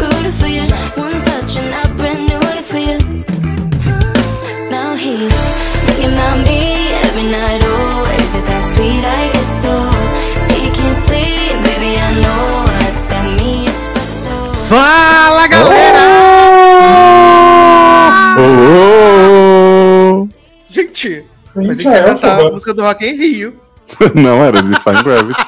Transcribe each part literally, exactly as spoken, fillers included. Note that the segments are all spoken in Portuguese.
rooted for you. One touch and I brand new it for you. Now he's thinking about me every night. Oh, is it that sweet? I guess so. Say you can't sleep, baby, I know it's that me espresso. Fala, galera! Oh! Oh! Gente, mas Gente, tem que é, cantar pô. a música do Rock in Rio. Não, era de Fine Gravity.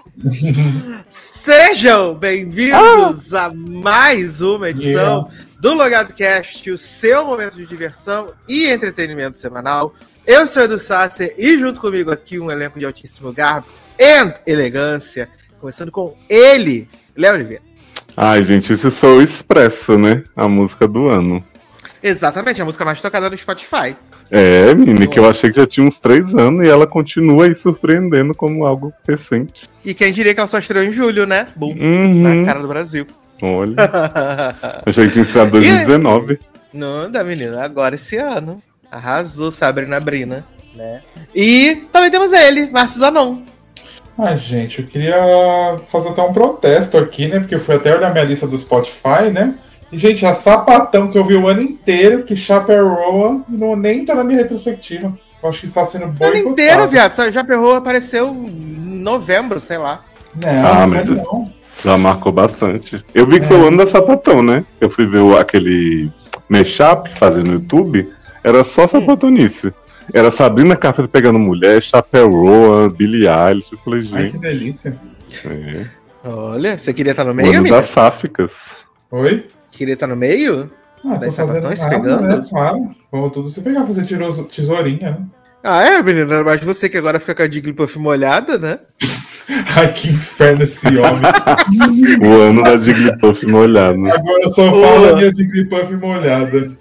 Sejam bem-vindos a mais uma edição do Logado Cast, o seu momento de diversão e entretenimento semanal. Eu sou Edu Sasser e junto comigo aqui um elenco de altíssimo garbo e elegância, começando com ele, Léo Oliveira. Ai, gente, esse sou o Expresso, né? A música do ano. Exatamente, a música mais tocada no Spotify. É, menina, que eu achei que já tinha uns três anos e ela continua aí surpreendendo como algo recente. E quem diria que ela só estreou em julho, né? Bum, Uhum. na cara do Brasil. Olha, achei que tinha estreado em dois mil e dezenove. Não dá, menina, agora esse ano. Arrasou, Sabrina Brina, né? E também temos ele, Márcio Zanon. Ah, gente, eu queria fazer até um protesto aqui, né? Porque eu fui até olhar minha lista do Spotify, né? E, gente, a sapatão que eu vi o ano inteiro, que Chaperroa, não nem tá na minha retrospectiva. Eu acho que está sendo O ano boicotado. inteiro, viado. Só Já Perrou apareceu em novembro, sei lá. Não, Ah, não, mas- mas não. Já marcou bastante. Eu vi que foi o ano da Sapatão, né? Eu fui ver o- aquele mashup fazer no YouTube, era só sapatonice. Era Sabrina Carpenter pegando mulher, Chaperroa, Billie Eilish. Eu falei, Ai, que gente, delícia. é. Olha, você queria estar no O meio, ano amiga? das sáficas. Oi? Queria estar no meio? Ah, tô Das fazendo sapatões nada, pegando? né? Claro. Vamos tudo se pegar, fazer tiroso- tesourinha, né? Ah, é, menina? Mas você que agora fica com a Jigglypuff molhada, né? Ai, que inferno esse homem. O ano da Jigglypuff molhada. Agora só Boa. fala minha Jigglypuff molhada.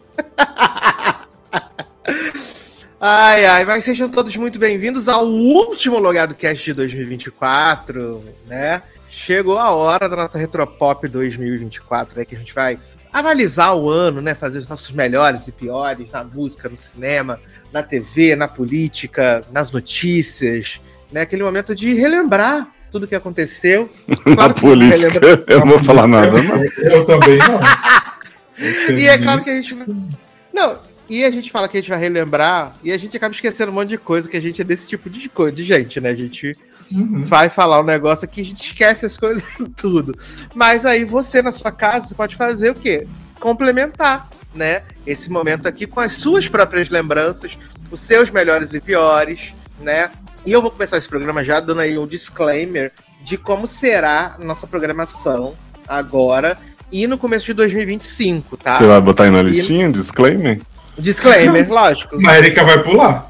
Ai, ai, mas sejam todos muito bem-vindos ao último Logado Cast de dois mil e vinte e quatro, né? Chegou a hora da nossa Retropop dois mil e vinte e quatro, né? Que a gente vai analisar o ano, né? Fazer os nossos melhores e piores na música, no cinema, na T V, na política, nas notícias, né? Aquele momento de relembrar tudo que aconteceu. Na Claro que política, relembra- eu não vou falar nada, não. Eu também não. Você E é viu? claro que a gente vai... Não, e a gente fala que a gente vai relembrar e a gente acaba esquecendo um monte de coisa, que a gente é desse tipo de, co- de gente, né? A gente Uhum. vai falar um negócio aqui, a gente esquece as coisas tudo. Mas aí você, na sua casa, você pode fazer o quê? Complementar, né? Esse momento aqui com as suas próprias lembranças, os seus melhores e piores, né? E eu vou começar esse programa já dando aí um disclaimer de como será a nossa programação agora e no começo de dois mil e vinte e cinco, tá? Você vai botar aí na listinha, disclaimer? Disclaimer, lógico. Mas a Erika vai pular.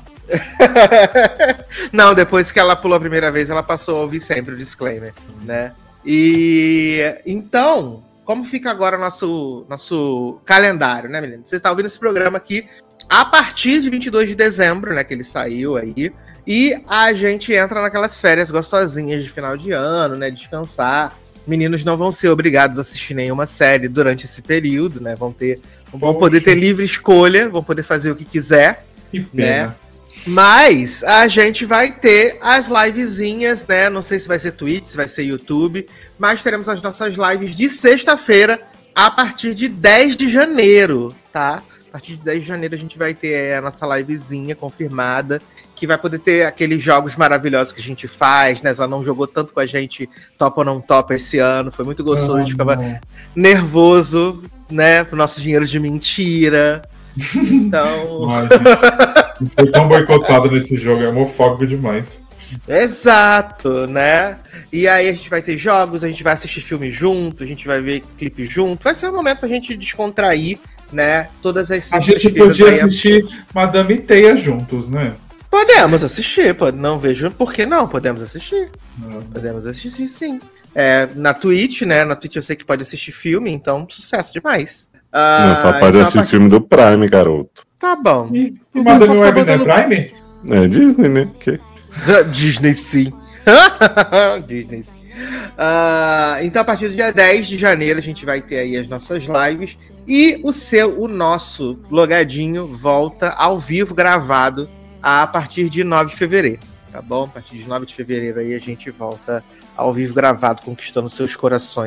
Não, depois que ela pulou a primeira vez, ela passou a ouvir sempre o disclaimer, né? E então, como fica agora o nosso, nosso calendário, né, menino? Você tá ouvindo esse programa aqui a partir de vinte e dois de dezembro, né, que ele saiu aí. E a gente entra naquelas férias gostosinhas de final de ano, né, descansar. Meninos não vão ser obrigados a assistir nenhuma série durante esse período, né? Vão ter, vão Poxa. poder ter livre escolha, vão poder fazer o que quiser. Que pena. Mas a gente vai ter as livezinhas, né? Não sei se vai ser Twitch, se vai ser YouTube, mas teremos as nossas lives de sexta-feira a partir de dez de janeiro, tá? A partir de dez de janeiro a gente vai ter a nossa livezinha confirmada, que vai poder ter aqueles jogos maravilhosos que a gente faz, né? Ela não jogou tanto com a gente Topa ou Não Topa esse ano, foi muito gostoso, a gente ficava Não. nervoso, né? Pro nosso dinheiro de mentira. Então... Ai, gente, foi tão boicotado nesse jogo, é homofóbico demais. Exato, né? E aí a gente vai ter jogos, a gente vai assistir filme junto, a gente vai ver clipe junto. Vai ser um momento pra gente descontrair, né? Todas as A gente sextas-feiras podia aí- assistir Madame Teia juntos, né? Podemos assistir, pode, não vejo por que não, podemos assistir. Podemos assistir, sim. É, na Twitch, né? Na Twitch eu sei que pode assistir filme, então sucesso demais. Ah, Não, só pode então, a assistir partir- filme do Prime, garoto. Tá bom. E, e O Madame pessoal Web fica não é botando- Prime? É Disney, né? Que... Disney sim. Disney sim. Ah, então, a partir do dia dez de janeiro, a gente vai ter aí as nossas lives. E o seu, o nosso logadinho volta ao vivo, gravado, a partir de nove de fevereiro. Tá bom? A partir de nove de fevereiro aí a gente volta ao vivo gravado, conquistando seus corações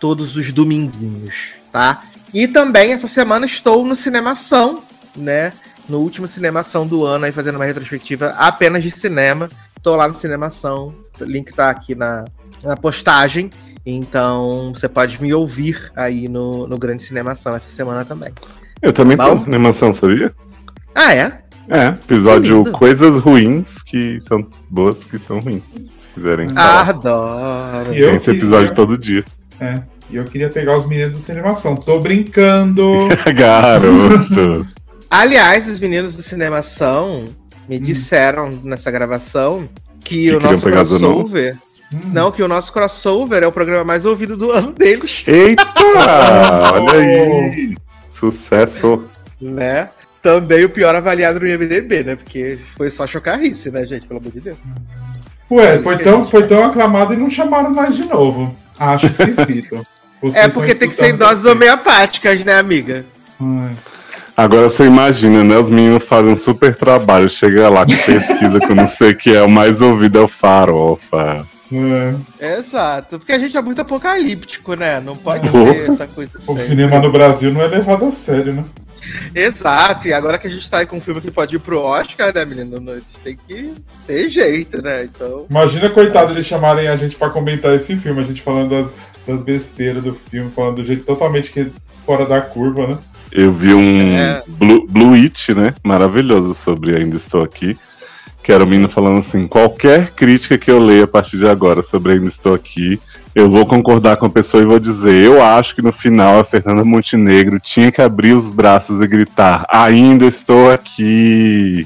todos os dominguinhos, tá? E também, essa semana, estou no Cinemação, né? No último Cinemação do ano, aí fazendo uma retrospectiva apenas de cinema. Tô lá no Cinemação, o link tá aqui na, na postagem. Então, você pode me ouvir aí no, no Grande Cinemação essa semana também. Eu também Tá tô bom? na Cinemação, sabia? Ah, é? É, episódio Que lindo. Coisas Ruins que são boas, que são ruins. Se quiserem falar. Adoro. E eu Tem esse queria- episódio todo dia. É, e eu queria pegar os meninos do Cinemação. Tô brincando. Garoto. Aliás, os meninos do Cinemação me disseram nessa gravação que, Que o queriam nosso pegar do novo? crossover... Hum. Não, que o nosso crossover é o programa mais ouvido do ano deles, Eita! Olha aí! Sucesso! né? Também o pior avaliado no I M D B, né? Porque foi só chocarrice, né, gente? Pelo amor de Deus. Ué, foi tão, foi tão aclamado e não chamaram mais de novo. Acho esquisito. Vocês É estão porque tem que ser em escutando doses vocês. homeopáticas, né, amiga? Ai. Agora você imagina, né? Os meninos fazem um super trabalho. Chega lá com pesquisa que eu não sei o que é. O mais ouvido é o Farofa. É. Exato. Porque a gente é muito apocalíptico, né? Não pode Pô. ser essa coisa O sempre. cinema no Brasil não é levado a sério, né? Exato. E agora que a gente tá aí com um filme que pode ir pro Oscar, né, menino? A gente tem que ter jeito, né? Então... Imagina, coitado, eles chamarem a gente pra comentar esse filme, a gente falando das, das besteiras do filme, falando do jeito totalmente que fora da curva, né? Eu vi um É. Blue, Blue It, né? Maravilhoso sobre Ainda Estou Aqui. Que era o menino falando assim: qualquer crítica que eu leia a partir de agora sobre Ainda Estou Aqui, eu vou concordar com a pessoa e vou dizer: eu acho que no final a Fernanda Montenegro tinha que abrir os braços e gritar: ainda estou aqui.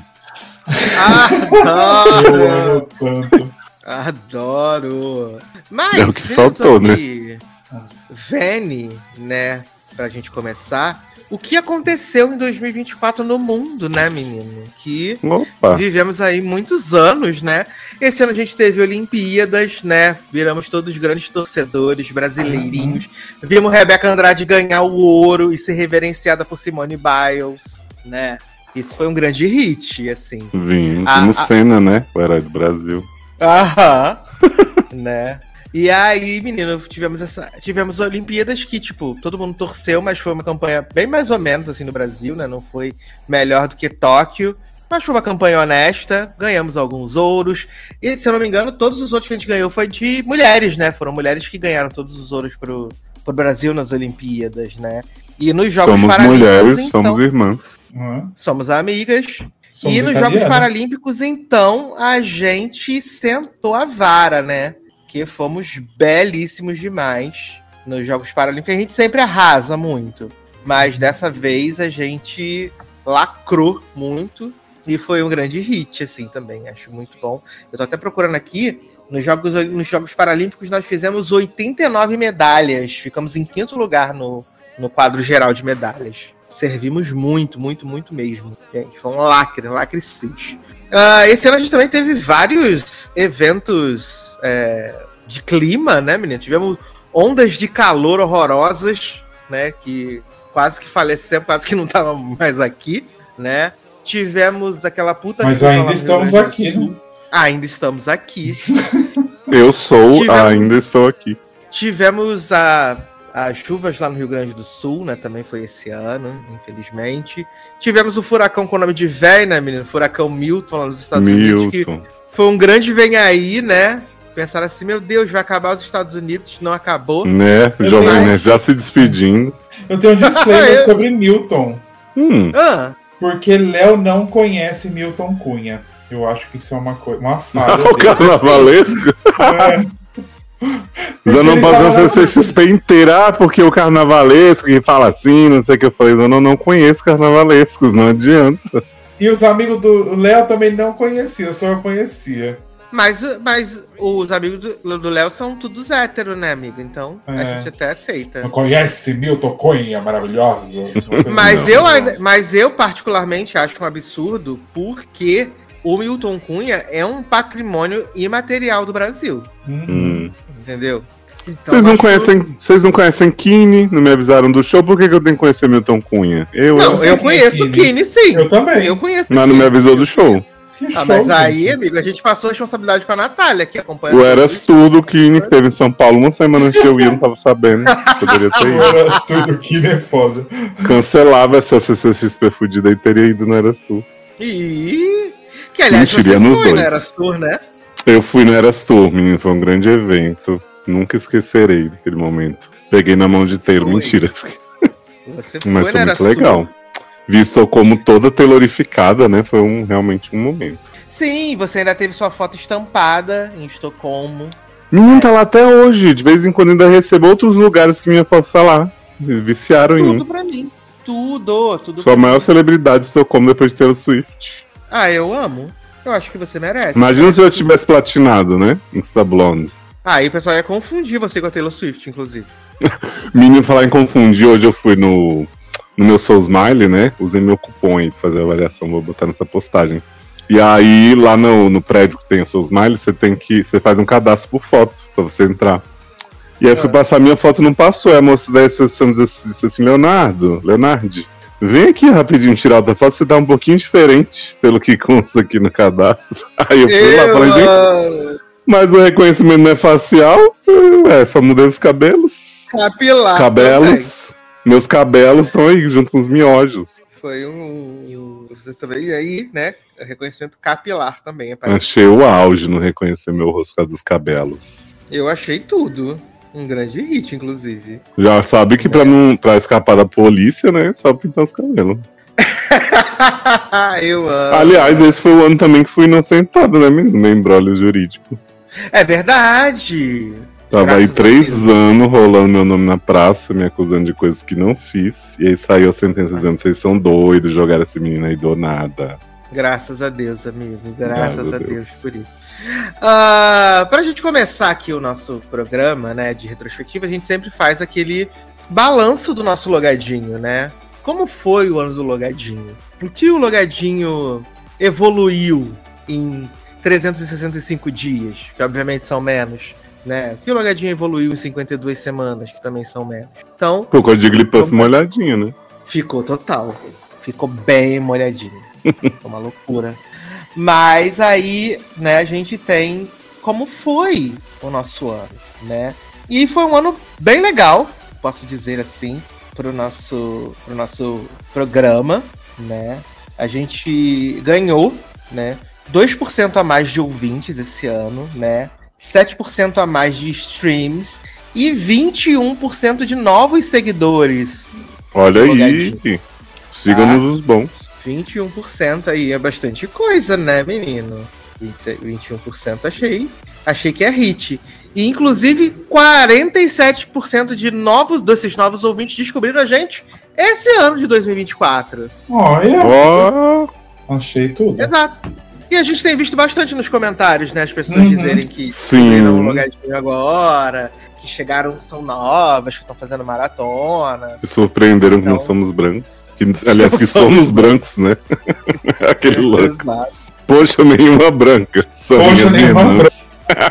Eu Adoro! amo tanto. Adoro! Mas, É o que vendo faltou, né? aqui, Vene, né? Pra gente começar. O que aconteceu em dois mil e vinte e quatro no mundo, né, menino? Que Opa! vivemos aí muitos anos, né? Esse ano a gente teve Olimpíadas, né? Viramos todos grandes torcedores brasileirinhos. Vimos Rebeca Andrade ganhar o ouro e ser reverenciada por Simone Biles, né? Isso foi um grande hit, assim. Vim, A- vimos a- cena, né? O herói do Brasil. Aham. Né? E aí, menino, tivemos essa, tivemos Olimpíadas que, tipo, todo mundo torceu, mas foi uma campanha bem mais ou menos, assim, no Brasil, né? Não foi melhor do que Tóquio, mas foi uma campanha honesta, ganhamos alguns ouros. E, se eu não me engano, todos os outros que a gente ganhou foi de mulheres, né? Foram mulheres que ganharam todos os ouros pro, pro Brasil nas Olimpíadas, né? E nos Jogos Somos Paralímpicos, mulheres, então, somos irmãs. Não é? somos amigas. Somos e nos italianas. Jogos Paralímpicos, então, a gente sentou a vara, né? Que fomos belíssimos demais nos Jogos Paralímpicos. A gente sempre arrasa muito. Mas dessa vez a gente lacrou muito. E foi um grande hit, assim, também. Acho muito bom. Eu tô até procurando aqui. Nos Jogos, nos Jogos Paralímpicos nós fizemos oitenta e nove medalhas. Ficamos em quinto lugar no, no quadro geral de medalhas. Servimos muito, muito, muito mesmo. Gente, foi um lacre, um lacre seis. Uh, esse ano a gente também teve vários eventos é, de clima, né, menino? Tivemos ondas de calor horrorosas, né? Que quase que falecemos, quase que não tava mais aqui, né? Tivemos aquela puta... Mas chuva lá ainda no estamos Rio Grande do aqui, Sul. né? Ainda estamos aqui. Eu sou, Tivemos- ainda estou aqui. Tivemos a, as chuvas lá no Rio Grande do Sul, né? Também foi esse ano, infelizmente. Tivemos o furacão com o nome de véi, né, menino? Furacão Milton lá nos Estados Unidos. Que Milton. foi um grande vem aí, né? Pensaram assim, meu Deus, vai acabar os Estados Unidos. Não acabou. Né? O Eu Jovem tenho- Nerd já se despedindo. Eu tenho um disclaimer Eu- sobre Milton. Hum, Ah, Porque Léo não conhece Milton Cunha. Eu acho que isso é uma coisa, uma falha. o dele. carnavalesco. É. Já não ele passou fala a na- C C X P inteira, ah, porque o carnavalesco que fala assim, não sei o que eu falei. Eu não, não conheço carnavalescos, não adianta. E os amigos do Léo também não conheciam, só eu conhecia. mas, mas os amigos do do Léo são todos héteros, né, amigo? Então a É. gente até aceita. Não conhece Milton Cunha, maravilhosa? Mas Não, eu, não. ainda- mas eu particularmente acho um absurdo porque o Milton Cunha é um patrimônio imaterial do Brasil, Hum. Hum. entendeu? Então, Vocês não acho- conhecem, vocês não conhecem Kine, não me avisaram do show, por que, que eu tenho que conhecer Milton Cunha? Eu, Não, eu eu sei quem é conheço o Kine. Kine, sim. Eu também. Eu conheço mas não me avisou do show. Que Ah, show, mas aí, gente. amigo, a gente passou a responsabilidade pra Natália, que acompanha. O Eras Tudo, que teve em São Paulo uma semana antes de eu ir, eu não tava sabendo. Poderia ter ido. O Eras Tudo que é foda. Cancelava essa C C X P fudida e teria ido no Eras Tour. E que aliás Mentira, você nos foi dois. no Eras Tour, né? Eu fui no Eras Tour, menino, foi um grande evento. Nunca esquecerei daquele momento. Peguei na mão de Taylor, Foi. mentira. Você foi Mas no foi Eras muito legal. Tour. Visto como toda taylorificada, né? Foi um, realmente um momento. Sim, você ainda teve sua foto estampada em Estocolmo. Menino, tá lá até hoje. De vez em quando ainda recebo outros lugares que minha foto tá lá. Viciaram em Tudo mim. pra mim. Tudo, tudo Sou a pra maior mim. celebridade de Estocolmo depois de Taylor Swift. Ah, eu amo. Eu acho que você merece. Imagina se eu tivesse platinado, né? Insta Blonde. Ah, aí o pessoal ia confundir você com a Taylor Swift, inclusive. Menino, falar em confundir, hoje eu fui no, no meu Soul Smile, né? Usei meu cupom aí pra fazer a avaliação, vou botar nessa postagem. E aí, lá no, no prédio que tem o Soul Smile, você tem que. Você faz um cadastro por foto pra você entrar. E aí É. fui passar minha foto, não passou. Aí a moça daí disse assim, assim, Leonardo, Leonardo, vem aqui rapidinho tirar outra foto, você tá um pouquinho diferente, pelo que consta aqui no cadastro. Aí eu fui lá e falei, gente, amo. mas o reconhecimento não é facial? É, só mudei os cabelos. Capilar. Os cabelos. Meus cabelos estão aí, junto com os miojos. também. Foi um. Você também. E aí, né? Reconhecimento capilar também. Aparece. Achei o auge no reconhecer meu rosto por causa dos cabelos. Eu achei tudo. Um grande hit, inclusive. Já sabe que pra, não, pra escapar da polícia, né? Só pintar os cabelos. Eu amo. Aliás, esse foi o ano também que fui inocentado, né, menino? No embrólio jurídico. É verdade. Tava aí Graças a três Deus. anos rolando meu nome na praça, me acusando de coisas que não fiz. E aí saiu a sentença dizendo: vocês são doidos, jogaram esse menino aí do nada. Graças a Deus, amigo. Graças Graças a a Deus. Deus. por isso. Ah, pra gente começar aqui o nosso programa, né, de retrospectiva, a gente sempre faz aquele balanço do nosso logadinho, né? Como foi o ano do logadinho? O que o logadinho evoluiu em trezentos e sessenta e cinco dias, que obviamente são menos, né? O que o logadinho evoluiu em cinquenta e duas semanas, que também são menos. Então, Pô, com a Jigglypuff Como- molhadinha, né? ficou total. Ficou bem molhadinho. Foi uma loucura. Mas aí, né, a gente tem como foi o nosso ano, né? E foi um ano bem legal, posso dizer assim, pro nosso, pro nosso programa, né? A gente ganhou, né, dois por cento a mais de ouvintes esse ano, né? sete por cento a mais de streams e vinte e um por cento de novos seguidores. Olha aí. Molhadinho. Siga-nos os bons. vinte e um por cento aí é bastante coisa, né, menino? vinte e um por cento achei, achei que é hit. E inclusive quarenta e sete por cento de novos desses novos ouvintes descobriram a gente esse ano de dois mil e vinte e quatro. Olha, Ó, achei tudo. Exato. E a gente tem visto bastante nos comentários, né, as pessoas Uhum. dizerem que Sim. descobriram o logadinho agora, que chegaram, são novas, que estão fazendo maratona. se surpreenderam que Então- não somos brancos. Que, aliás, que Não somos somos brancos, né? Aquele louco. Exato. Poxa, nenhuma branca. São Poxa, minhas nenhuma irmãs.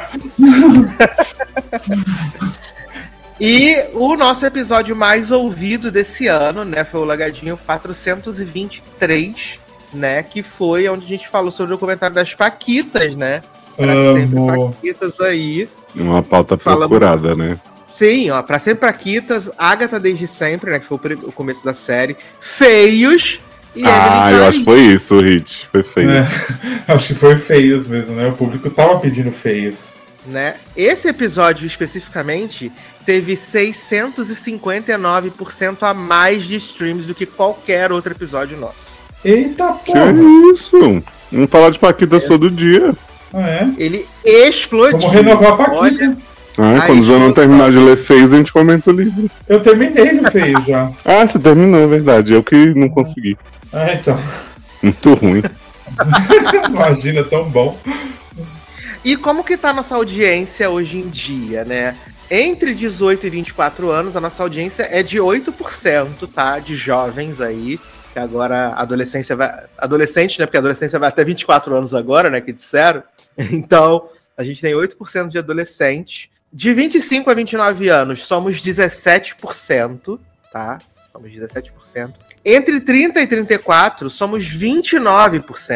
E o nosso episódio mais ouvido desse ano, né, foi o Lagadinho quatrocentos e vinte e três, né, que foi onde a gente falou sobre o comentário das Paquitas, né? Pra sempre Amo. Paquitas aí. Uma pauta Falamos- procurada, né? Sim, ó, pra sempre Paquitas, Agatha desde sempre, né, que foi o, pri- o começo da série. Feios e Ah, Emily eu acho que foi isso, o hit. Foi feio. É, acho que foi feios mesmo, né? O público tava pedindo feios. né? Esse episódio especificamente teve seiscentos e cinquenta e nove por cento a mais de streams do que qualquer outro episódio nosso. Eita Que porra! isso? Vamos falar de Paquitas todo dia. Ah, é? Ele explodiu. Vamos renovar a Paquita. Olha, Ah, Ai, quando já não explosão. terminar de ler feios, a gente comenta o livro. Eu terminei no feio já. Ah, você terminou, é verdade. Eu que não consegui. Ah, então. Muito ruim. Imagina, tão bom. e como que tá a nossa audiência hoje em dia, né? Entre dezoito e vinte e quatro anos, a nossa audiência é de oito por cento, tá? De jovens aí. Que agora a adolescência vai. Adolescente, né? Porque a adolescência vai até vinte e quatro anos agora, né? Que disseram. Então, a gente tem oito por cento de adolescentes. De vinte e cinco a vinte e nove anos, somos dezessete por cento, tá? Somos dezessete por cento. Entre trinta e trinta e quatro, somos vinte e nove por cento.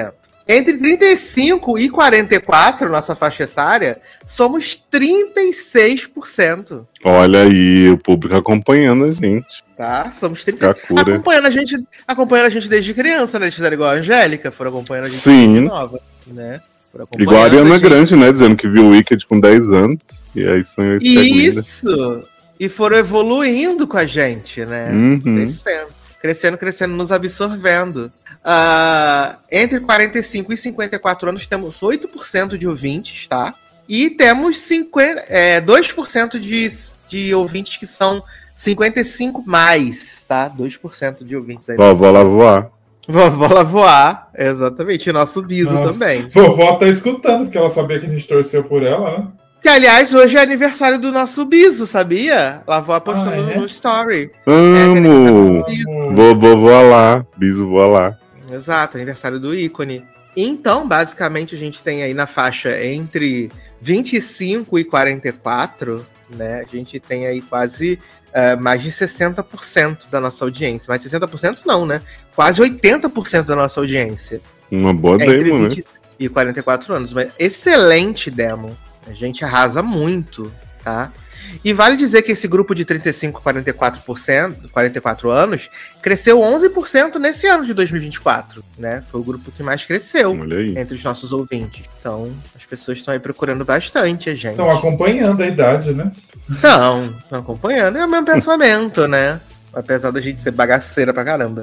Entre trinta e cinco e quarenta e quatro, nossa faixa etária, somos trinta e seis por cento. Olha aí, o público acompanhando a gente. Tá? Somos trinta e seis por cento. Acompanhando a gente, acompanhando a gente desde criança, né? Eles fizeram igual a Angélica, foram acompanhando a gente Sim. desde nova, né? Igual a Ariana a Grande, né? Dizendo que viu o Wicked com dez anos. E aí sonhou esse Isso! E foram evoluindo com a gente, né? Uhum. Crescendo, crescendo, crescendo, nos absorvendo. Uh, entre quarenta e cinco e cinquenta e quatro anos, temos oito por cento de ouvintes, tá? E temos cinquenta, é, dois por cento de, de ouvintes que são cinquenta e cinco mais, tá? dois por cento de ouvintes aí. Vovó lá voar. Vovó lá voar, exatamente. E nosso Biso ah, também. Vovó tá escutando, porque ela sabia que a gente torceu por ela, né? Que, aliás, hoje é aniversário do nosso Biso, sabia? Lá vou apostando ah, é? no story. Amo! É, Vovó voa lá, Biso voa lá. Exato, aniversário do ícone. Então, basicamente, a gente tem aí na faixa entre vinte e cinco e quarenta e quatro, né? A gente tem aí quase uh, mais de sessenta por cento da nossa audiência. Mais sessenta por cento não, né? Quase oitenta por cento da nossa audiência. Uma boa é demo, né? E quarenta e quatro anos. Mas excelente demo. A gente arrasa muito, tá? E vale dizer que esse grupo de trinta e cinco a quarenta e quatro por cento, quarenta e quatro anos, cresceu onze por cento nesse ano de dois mil e vinte e quatro, né? Foi o grupo que mais cresceu entre os nossos ouvintes. Então, as pessoas estão aí procurando bastante a gente. Estão acompanhando a idade, né? Estão, estão acompanhando. É o mesmo pensamento, né? Apesar da gente ser bagaceira pra caramba.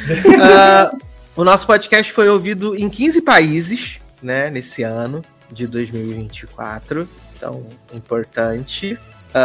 uh, o nosso podcast foi ouvido em quinze países, né? Nesse ano de dois mil e vinte e quatro. Então, importante.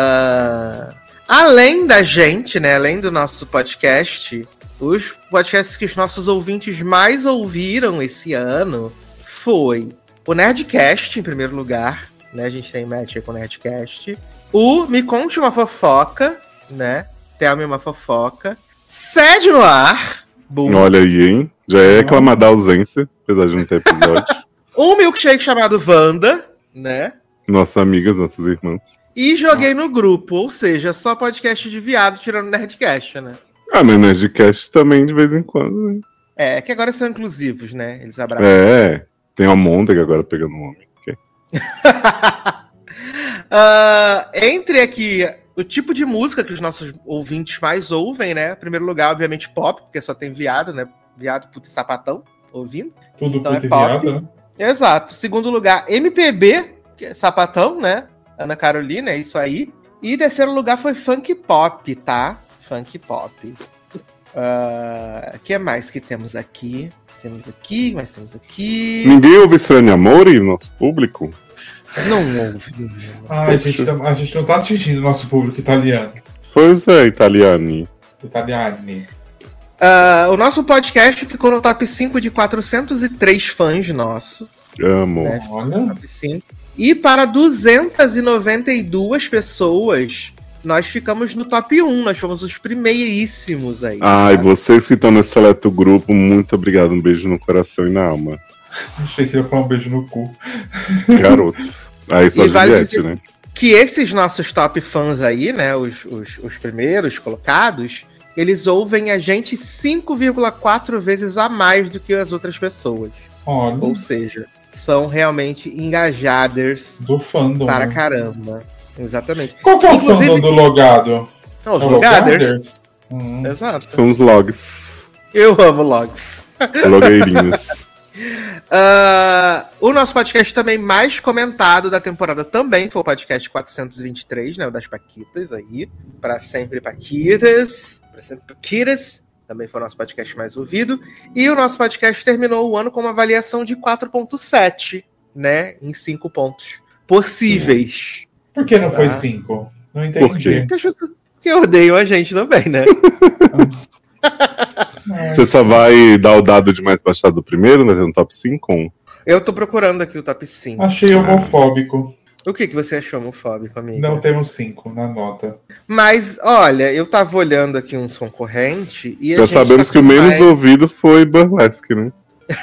Uh, além da gente, né, além do nosso podcast, os podcasts que os nossos ouvintes mais ouviram esse ano foi o Nerdcast, em primeiro lugar, né, a gente tem match aí com o Nerdcast, o Me Conte Uma Fofoca, né, Tell-me Uma Fofoca, Sede no Ar, boom. Olha aí, hein, já é reclamada a ausência, apesar de não ter episódio. Um milkshake chamado Wanda, né. Nossas amigas, nossas irmãs. E joguei no grupo, ou seja, só podcast de viado tirando Nerdcast, né? Ah, mas Nerdcast também de vez em quando, né? É, que agora são inclusivos, né? Eles abraçam. É, tem uma Môndega agora pegando um homem. Okay. uh, entre aqui, o tipo de música que os nossos ouvintes mais ouvem, né? Em primeiro lugar, obviamente, pop, porque só tem viado, né? Viado, puto e sapatão ouvindo. Tudo então puto é e pop. viado, né? Exato. Segundo lugar, M P B, que é sapatão, né? Ana Carolina, é isso aí. E terceiro lugar foi funk pop, tá? Funk pop. O uh, que mais que temos aqui? Temos aqui, mas temos aqui... Ninguém ouve Estranho Amore, nosso público? Não ouve. Ah, a gente, tá, a gente não tá atingindo o nosso público italiano. Pois é, italiani. Italiani. Uh, o nosso podcast ficou no top cinco de quatrocentos e três fãs nosso. Amo. Né? Olha. Top cinco. E para duzentas e noventa e duas pessoas, nós ficamos no top um. Nós fomos os primeiríssimos aí. Ai, tá? Vocês que estão nesse seleto grupo, muito obrigado. Um beijo no coração e na alma. Achei que ia falar um beijo no cu. Garoto. Aí só Juliette, vale né? Que esses nossos top fãs aí, né, os, os, os primeiros colocados, eles ouvem a gente cinco vírgula quatro vezes a mais do que as outras pessoas. Olha. Ou seja... são realmente engajadas do fandom para né? caramba. Exatamente. Qual que é o Inclusive, fandom do Logado? Não, os é Logaders. Hum. Exato. São os logs. Eu amo logs. Logueirinhos. uh, o nosso podcast também mais comentado da temporada também foi o podcast quatrocentos e vinte e três, né? O das Paquitas aí. Para sempre Paquitas. Para sempre Paquitas. Também foi o nosso podcast mais ouvido. E o nosso podcast terminou o ano com uma avaliação de quatro ponto sete, né? Em cinco pontos possíveis. Por que não tá? Foi cinco? Não entendi. Por quê? Porque odeiam a gente também, né? Você só vai dar o dado de mais baixado do primeiro, mas é no top cinco? Eu tô procurando aqui o top cinco. Achei homofóbico. O que, que você achou homofóbico, amiga? Não temos cinco na nota. Mas, olha, eu tava olhando aqui uns concorrentes e a Já gente sabemos tá que o menos mais... ouvido foi Burlesque, né?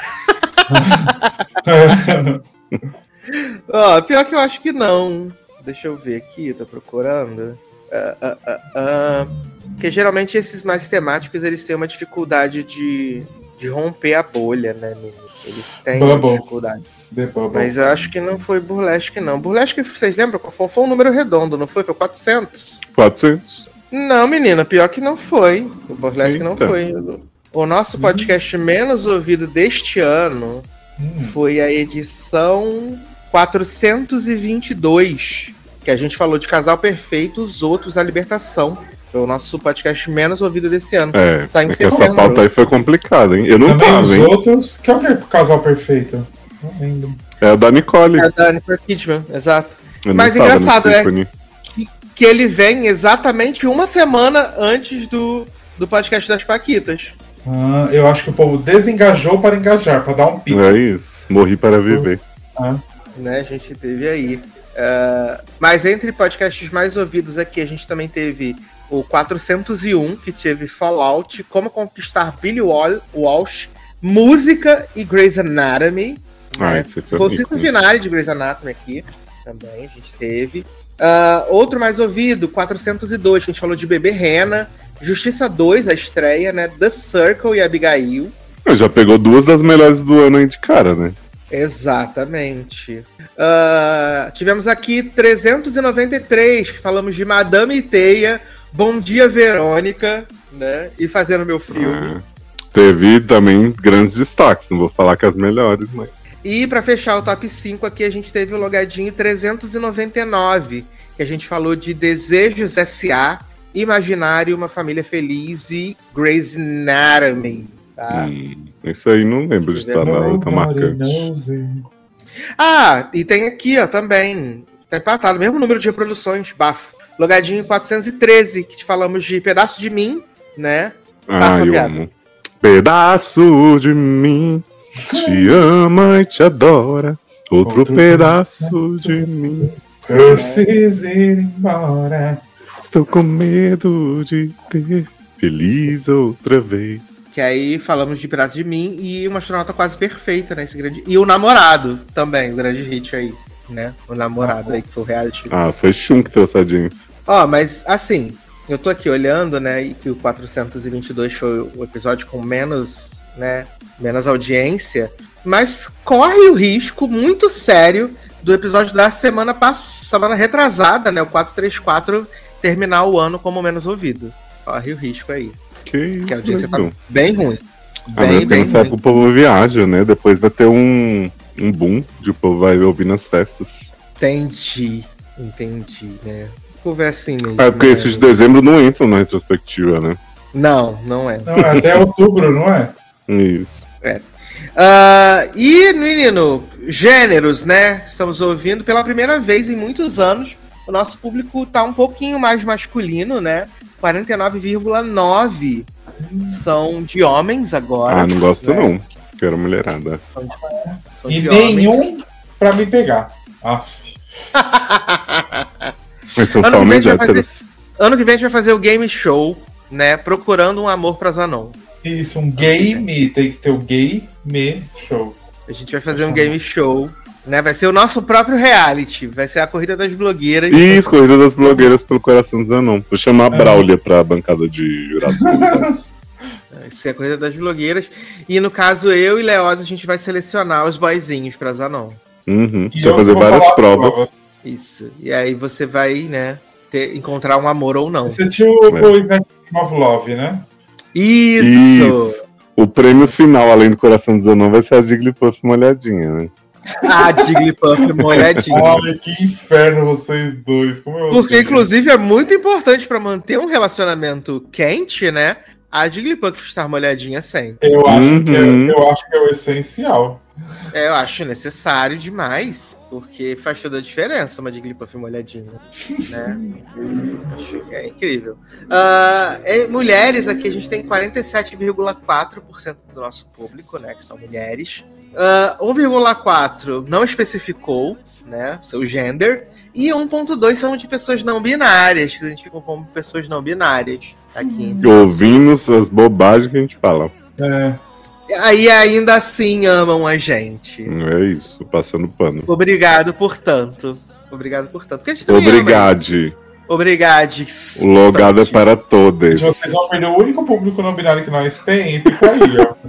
Ó, pior que eu acho que não. Deixa eu ver aqui, tô procurando. Uh, uh, uh, uh. Porque geralmente esses mais temáticos, eles têm uma dificuldade de, de romper a bolha, né, menino? Eles têm Bubble. dificuldade. The Bubble. Mas eu acho que não foi Burlesque, não. Burlesque, vocês lembram? Qual Foi, foi um número redondo, não foi? Foi quatrocentos? quatrocentos. Não, menina, pior que não foi. O Burlesque não Eita. foi. O nosso podcast menos ouvido deste ano Hum. foi a edição quatrocentos e vinte e dois, que a gente falou de Casal Perfeito, os outros a Libertação. Foi o nosso podcast menos ouvido desse ano. É, Sai em é que essa setembro. pauta aí foi complicada, hein? Eu não Também tava, os hein? outros. Que é o que é o casal perfeito? Não lembro. É a da Nicole. É da Nicole Kidman, exato. Eu não Mas tava no engraçado, né? Symphony. Que ele vem exatamente uma semana antes do, do podcast das Paquitas. Ah, eu acho que o povo desengajou para engajar, para dar um pico. É isso. Morri para viver. Ah. Né, a gente teve aí. Uh, mas entre podcasts mais ouvidos aqui, a gente também teve o quatrocentos e um, que teve Fallout, Como Conquistar Billy Wal- Walsh, Música e Grey's Anatomy. Ah, Né? esse foi Foi o rico, ciclo né? final de Grey's Anatomy aqui. Também a gente teve. Uh, outro mais ouvido, quatrocentos e dois, que a gente falou de Bebê Rena. Justiça dois, a estreia, né? The Circle e Abigail. Já pegou duas das melhores do ano aí de cara, né? Exatamente. Uh, tivemos aqui trezentos e noventa e três, que falamos de Madame Teia, Bom Dia Verônica, né? E Fazendo Meu Filme. É. Teve também grandes destaques, não vou falar que as melhores, mas. E pra fechar o top cinco aqui, a gente teve o logadinho trezentos e noventa e nove, que a gente falou de Desejos S A, Imaginário, Uma Família Feliz e Grey's Anatomy. Tá? Hum, isso aí não lembro de estar na outra marcante. Ah, e tem aqui, ó, também. Tá empatado, mesmo número de reproduções, bafo. Logadinho quatrocentos e treze, que te falamos de Pedaço de Mim, né? Ah, Passa a eu piada. amo. Pedaço de mim te ama e te adora. Outro, Outro pedaço de mim. Preciso ir embora. Estou com medo de ter feliz outra vez. Que aí falamos de Pedaço de Mim e Uma Astronauta Quase Perfeita, né? Esse grande... E o Namorado também, o grande hit aí, né? O Namorado aí, que foi o reality. Ah, foi Chum que trouxe a audiência. Ó, mas assim, eu tô aqui olhando, né? E que o quatrocentos e vinte e dois foi o episódio com menos, né? Menos audiência. Mas corre o risco muito sério do episódio da semana passada, semana retrasada, né? O quatrocentos e trinta e quatro terminar o ano como menos ouvido. Corre o risco aí. Que, Que a audiência tá legal. bem ruim. Ah, mas Bem, porque bem nessa ruim. época o povo viaja, né? Depois vai ter um, um boom de o povo vai ouvir nas festas. Entendi. Entendi, né? O povo é assim mesmo. É porque né? esses de dezembro não entram na retrospectiva, né? Não, não é. Não, é até outubro, não é? Isso. Ah, e, menino, gêneros, né? Estamos ouvindo pela primeira vez em muitos anos. O nosso público tá um pouquinho mais masculino, né? quarenta e nove vírgula nove são de homens agora. Ah, não gosto né? não. Quero mulherada. São E de nenhum homens. pra me pegar. Aff. Mas são Ano só que vem homens a gente vai héteros. Ano que vem a gente vai fazer o game show, né? Procurando um amor pra Zanon. Isso, um game. Tem que ter o gay me show. A gente vai fazer um game show, né? Vai ser o nosso próprio reality. Vai ser a corrida das blogueiras. Isso, Corrida das Blogueiras pelo Coração do Zanon. Vou chamar a Braulia pra bancada de jurados convidados. Vai ser a corrida das blogueiras. E no caso, eu e Leoz, a gente vai selecionar os boyzinhos pra Zanon. Uhum. E Já eu fazer vou várias falar as provas. Isso. E aí você vai, né, ter, encontrar um amor ou não. Você tinha o, É. o Snap of Love, né? Isso! Isso. O prêmio final, além do Coração do Zanon, vai ser a Jigglypuff molhadinha, né? A Jigglypuff molhadinha. Olha que inferno vocês dois. Como eu Porque, inclusive, é muito importante pra manter um relacionamento quente, né? A Jigglypuff estar molhadinha sempre. Eu acho, Uhum. que é, eu acho que é o essencial. É, eu acho necessário demais. Porque faz toda a diferença uma Jigglypuff molhadinha, né? Acho que é incrível. Ah, é, mulheres, aqui a gente tem quarenta e sete vírgula quatro por cento do nosso público, né? Que são mulheres. Ah, um vírgula quatro por cento não especificou, né? Seu gender. E um vírgula dois por cento são de pessoas não binárias, que se identificam como pessoas não binárias. Aqui entre Ouvimos as bobagens que a gente fala. É. Aí ainda assim amam a gente. É isso, passando pano. Obrigado por tanto. Obrigado por tanto. Porque a gente também ama, Obrigado. Obrigades. O logado é para todos. Vocês vão perder o único público não binário que nós tem, fica aí, ó.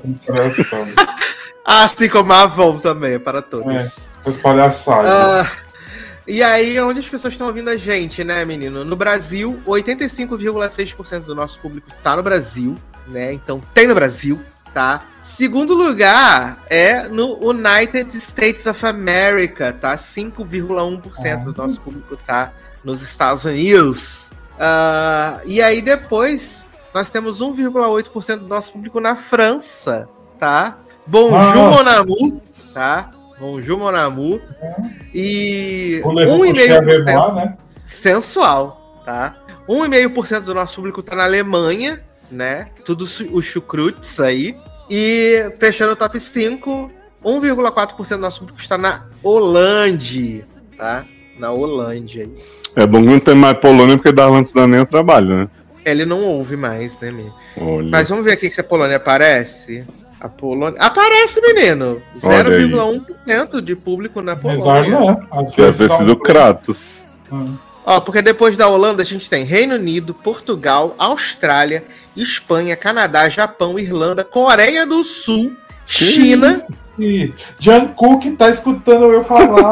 Assim como a Avon também, é para todos. É, as palhaçadas. Ah, e aí, onde as pessoas estão ouvindo a gente, né, menino? No Brasil, oitenta e cinco vírgula seis por cento do nosso público tá no Brasil, né? Então tem no Brasil, tá? Segundo lugar é no United States of America, tá? cinco vírgula um por cento do nosso público tá nos Estados Unidos. Uh, e aí depois nós temos um vírgula oito por cento do nosso público na França, tá? Bonjour, mon amour, tá? Bonjour, mon amour. E um vírgula cinco por cento né? Sensual, tá? um vírgula cinco por cento do nosso público tá na Alemanha, né? Tudo os chucrutes aí. E fechando o top cinco, um vírgula quatro por cento do nosso público está na Holândia, tá? Na Holândia. É bom que não tem mais Polônia, porque Darlan antes dá nem o trabalho, né? Ele não ouve mais, né, menino? Olha. Mas vamos ver aqui se a Polônia aparece. A Polônia... Aparece, menino! zero vírgula um por cento de público na Polônia. Não, às Deve vezes ter sido Kratos. Hum. Ó, porque depois da Holanda a gente tem Reino Unido, Portugal, Austrália, Espanha, Canadá, Japão, Irlanda, Coreia do Sul, Que China... E Jungkook tá escutando eu falar.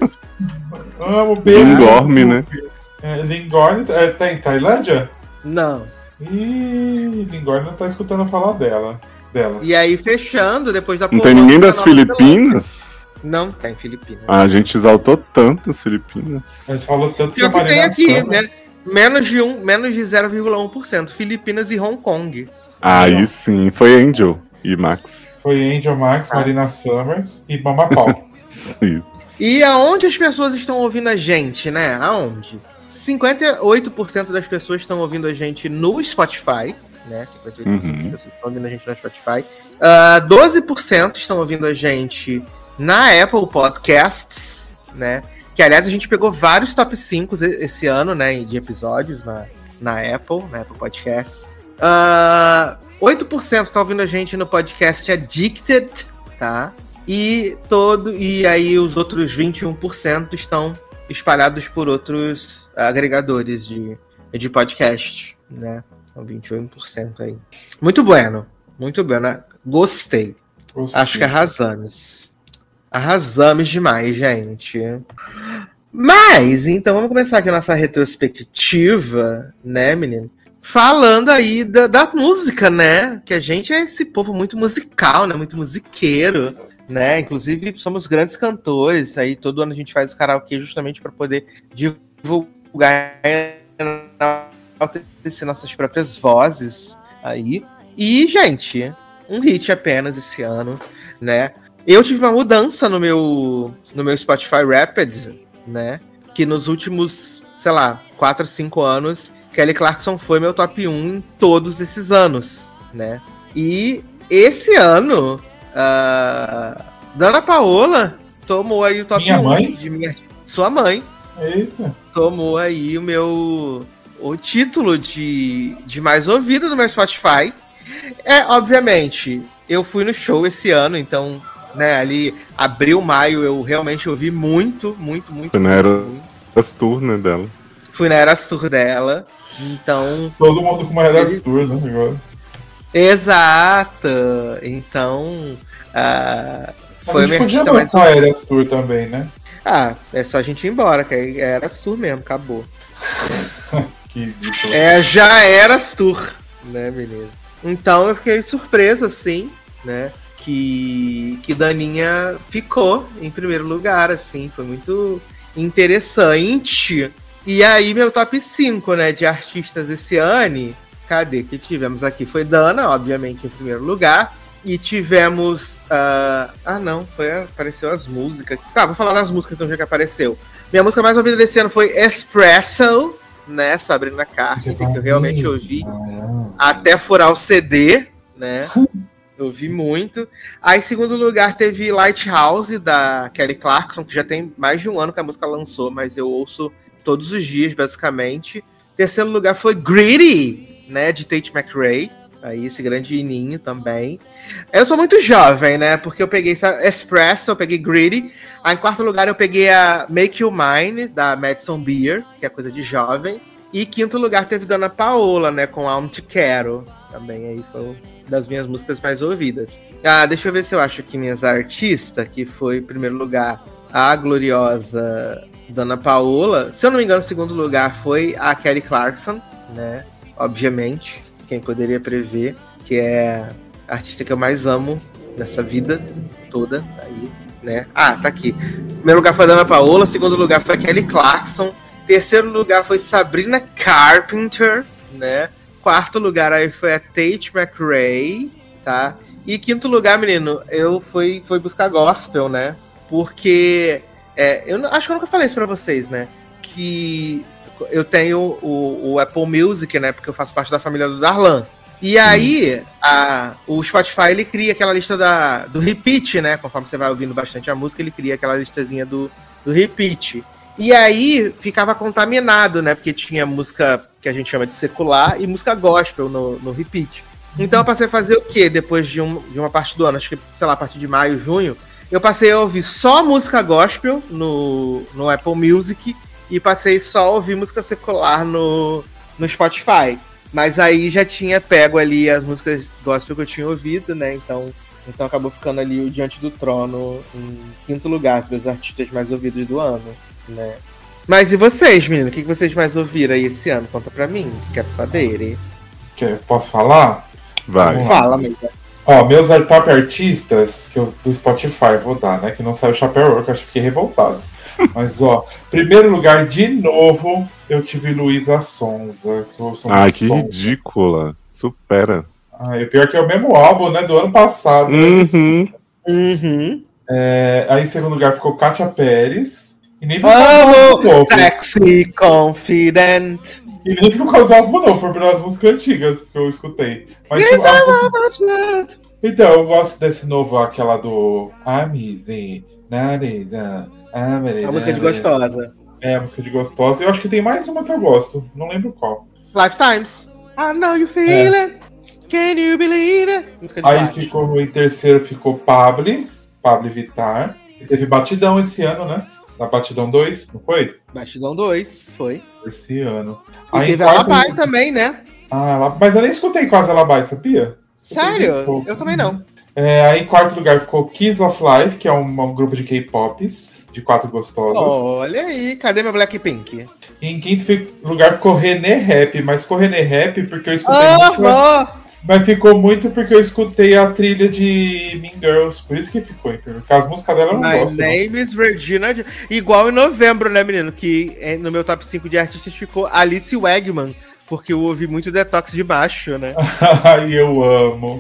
Amo, beijo. Lingorme, né? É, Lingorne é, tá em Tailândia? Não. Ih, Lingorne não tá escutando eu falar dela. Delas. E aí, fechando, depois da Não tem ninguém das Nova Filipinas? Não, tem Filipinas. Ah, a gente exaltou tanto as Filipinas. A gente falou tanto Pior que a que tem Marina aqui, Summers- né? Menos de, um, menos de zero vírgula um por cento. Filipinas e Hong Kong. Aí sim, foi Angel e Max. Foi Angel Max, Ah. Marina Summers e Mama Pau. Sim. E aonde as pessoas estão ouvindo a gente, né? Aonde? cinquenta e oito por cento das pessoas estão ouvindo a gente no Spotify, né? cinquenta e oito por cento Uhum. das pessoas estão ouvindo a gente no Spotify. Uh, doze por cento estão ouvindo a gente na Apple Podcasts, né? Que, aliás, a gente pegou vários top cinco esse ano, né? De episódios na, na Apple, na Apple Podcasts. Uh, oito por cento estão ouvindo a gente no podcast Addicted, tá? E, todo, e aí os outros vinte e um por cento estão espalhados por outros agregadores de, de podcast, né? São vinte e um por cento aí. Muito bueno. Muito bueno. Gostei. Gostei. Acho que arrasamos. Arrasamos demais, gente. Mas, então, vamos começar aqui a nossa retrospectiva, né, menino? Falando aí da, da música, né? Que a gente é esse povo muito musical, né? Muito musiqueiro, né? Inclusive, somos grandes cantores. Aí, todo ano a gente faz o karaokê justamente para poder divulgar nossas próprias vozes aí. E, gente, um hit apenas esse ano, né? Eu tive uma mudança no meu, no meu Spotify Rapid, né? Que nos últimos, sei lá, quatro, cinco anos, Kelly Clarkson foi meu top um em todos esses anos, né? E esse ano, uh, Dana Paola tomou aí o top Minha um mãe? de minha sua mãe. Eita. Tomou aí o meu o título de, de mais ouvido no meu Spotify. É, obviamente, eu fui no show esse ano, então, né, ali, abril, maio, eu realmente ouvi muito, muito, muito. Foi na era das tour, né, dela. Fui na Eras Tour dela, então... Todo mundo com uma Eras Tour, né, agora. Exato! Então, uh, foi a gente podia artista mais- lançar a Eras Tour também, né? Ah, é só a gente ir embora, que aí é Eras Tour mesmo, acabou. Que ridículo. É, já Eras Tour, né, menino? Então eu fiquei surpreso, assim, né? Que, que Daninha ficou em primeiro lugar, assim. Foi muito interessante. E aí, meu top cinco, né, de artistas esse ano. Cadê que tivemos aqui? Foi Dana, obviamente, em primeiro lugar. E tivemos... Uh... Ah, não. Foi, apareceu as músicas. Tá, vou falar das músicas então, já que apareceu. Minha música mais ouvida desse ano foi Espresso, né? Sabrina Carpenter, que eu realmente ouvi até furar o C D, né? Eu ouvi muito. Aí, em segundo lugar, teve Lighthouse, da Kelly Clarkson, que já tem mais de um ano que a música lançou, mas eu ouço todos os dias, basicamente. Terceiro lugar foi Greedy, né? De Tate McRae. Aí, esse grande ininho também. Eu sou muito jovem, né? Porque eu peguei essa Espresso, eu peguei Greedy. Aí, em quarto lugar, eu peguei a Make You Mine, da Madison Beer, que é coisa de jovem. E quinto lugar teve Dana Paola, né? Com Alma Te Quero. Também aí foi uma das minhas músicas mais ouvidas. Ah, deixa eu ver se eu acho aqui minhas artistas, que foi, em primeiro lugar, a gloriosa Dana Paola. Se eu não me engano, o segundo lugar foi a Kelly Clarkson, né? Obviamente, quem poderia prever, que é a artista que eu mais amo nessa vida toda. Aí, né? Ah, tá aqui. Primeiro lugar foi a Dana Paola, segundo lugar foi a Kelly Clarkson. Terceiro lugar foi Sabrina Carpenter, né? Quarto lugar aí foi a Tate McRae, tá? E quinto lugar, menino, eu fui, fui buscar gospel, né? Porque é, eu não, acho que eu nunca falei isso pra vocês, né? Que eu tenho o, o Apple Music, né? Porque eu faço parte da família do Darlan. E aí, a, o Spotify, ele cria aquela lista da, do repeat, né? Conforme você vai ouvindo bastante a música, ele cria aquela listazinha do, do repeat. E aí, ficava contaminado, né? Porque tinha música que a gente chama de secular e música gospel no, no repeat. Então eu passei a fazer o quê? Depois de, um, de uma parte do ano, acho que, sei lá, a partir de maio, junho, eu passei a ouvir só música gospel no, no Apple Music e passei só a ouvir música secular no, no Spotify. Mas aí já tinha pego ali as músicas gospel que eu tinha ouvido, né? Então, então acabou ficando ali o Diante do Trono em quinto lugar, dos meus artistas mais ouvidos do ano, né? Mas e vocês, menino? O que vocês mais ouviram aí esse ano? Conta pra mim, quero saber. Que, posso falar? Vai. Fala, amiga. Ó, meus top artistas que eu, do Spotify, vou dar, né? Que não saiu o Chapéu Rock, eu acho que fiquei revoltado. Mas, ó, primeiro lugar, de novo, eu tive Luísa Sonza. Que eu sou Ai, que Sonza. ridícula. Supera. Ah, e o pior é que é o mesmo álbum, né? Do ano passado. Uhum. Uhum. É, aí, em segundo lugar, ficou Kátia Pérez. E nem por Amo, causa do novo. Sexy Confident. E nem por causa do álbum novo, foi pelas músicas antigas que eu escutei. Mas, Yes, tipo, I as love músicas- us world. Então, eu gosto desse novo, aquela do I'm easy, not easy, I'm easy. A música de gostosa. É, a música de gostosa. Eu acho que tem mais uma que eu gosto, não lembro qual. Lifetimes. I know you feel it. Can you believe it? Música de Aí baixo. ficou, em terceiro ficou Pablo, Pablo Vittar. E teve Batidão esse ano, né? Na Batidão dois, não foi? Batidão dois, foi. Esse ano. E Aí, em teve a quarto- Labai também, né? Ah, ela... Mas eu nem escutei quase a Labai, sabia? Escutei bem Sério? pouco. Eu também não. É, aí em quarto lugar ficou Kiss of Life, que é um, um grupo de K-Pops, de quatro gostosas. Olha aí, cadê meu Blackpink? E em quinto fi- lugar ficou René Rap, mas ficou René Rap porque eu escutei muito. Oh, Mas ficou muito porque eu escutei a trilha de Mean Girls, por isso que ficou em primeiro. Porque as músicas dela eu não My gosto. não. name is Regina. Jo- Igual em novembro, né, menino? Que eh, no meu top cinco de artistas ficou Alice Wegman, porque eu ouvi muito Detox de baixo, né? Ai, eu amo.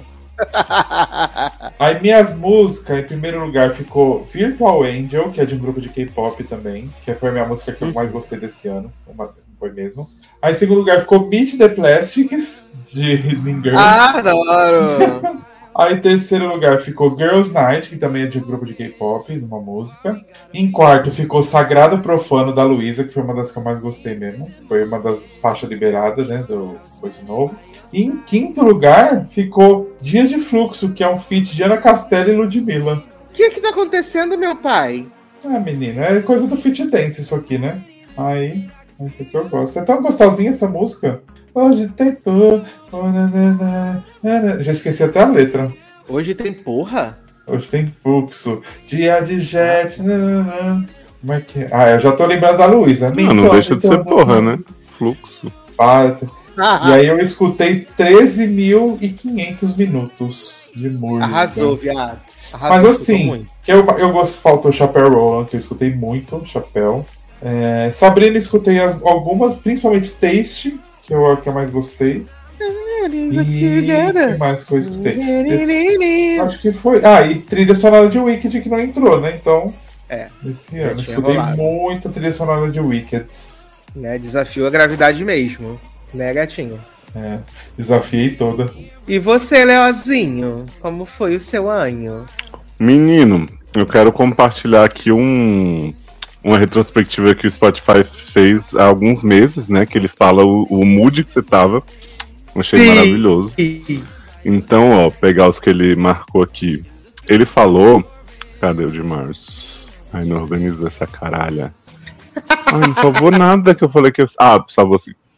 Aí minhas músicas, em primeiro lugar, ficou Virtual Angel, que é de um grupo de K-pop também, que foi a minha música que eu mais gostei desse ano. Uma, foi mesmo. Aí em segundo lugar ficou Meet the Plastics, de Mean Girls. Adoro! Aí em terceiro lugar ficou Girls Night, que também é de um grupo de K-pop, uma música. Em quarto ficou Sagrado Profano, da Luísa, que foi uma das que eu mais gostei mesmo. Foi uma das faixas liberadas, né, do Coisa Novo. E em quinto lugar ficou Dias de Fluxo, que é um feat de Ana Castela e Ludmilla. O que que tá acontecendo, meu pai? Ah, menina, é coisa do Fit Dance isso aqui, né? Aí, é que eu gosto. É tão gostosinha essa música. Hoje tem... pô, oh, na, na, na, na, na. Já esqueci até a letra. Hoje tem porra? Hoje tem fluxo. Dia de jet. na, na, na. Como é que é? Ah, eu já tô lembrando da Luísa. Não, não deixa de ser porra, né? Fluxo. Passa. Ah, E aí eu escutei treze mil e quinhentos minutos de música. arrasou, viado. Arrasou, Mas escutou assim, muito. que eu, eu gosto, faltou Chapéu Roland, que eu escutei muito, Chapéu. É, Sabrina, escutei as- algumas, principalmente Taste, que eu, que eu mais gostei. E o que mais que eu escutei? Esse- acho que foi. Ah, e trilha sonora de Wicked que não entrou, né? Então, É, esse já ano. tinha Escutei rolado. muita trilha sonora de Wicked. Né, desafiou a gravidade mesmo. Né, gatinho? É, desafiei toda. E você, Leozinho? Como foi o seu ano? Menino, eu quero compartilhar aqui um, uma retrospectiva que o Spotify fez há alguns meses, né? Que ele fala o, o mood que você tava. Eu achei Sim. maravilhoso. Então, ó, pegar os que ele marcou aqui. Ele falou. Cadê o de março? Ai, não organizou essa caralha. Ai, não salvou nada que eu falei que eu. Ah, salvou assim.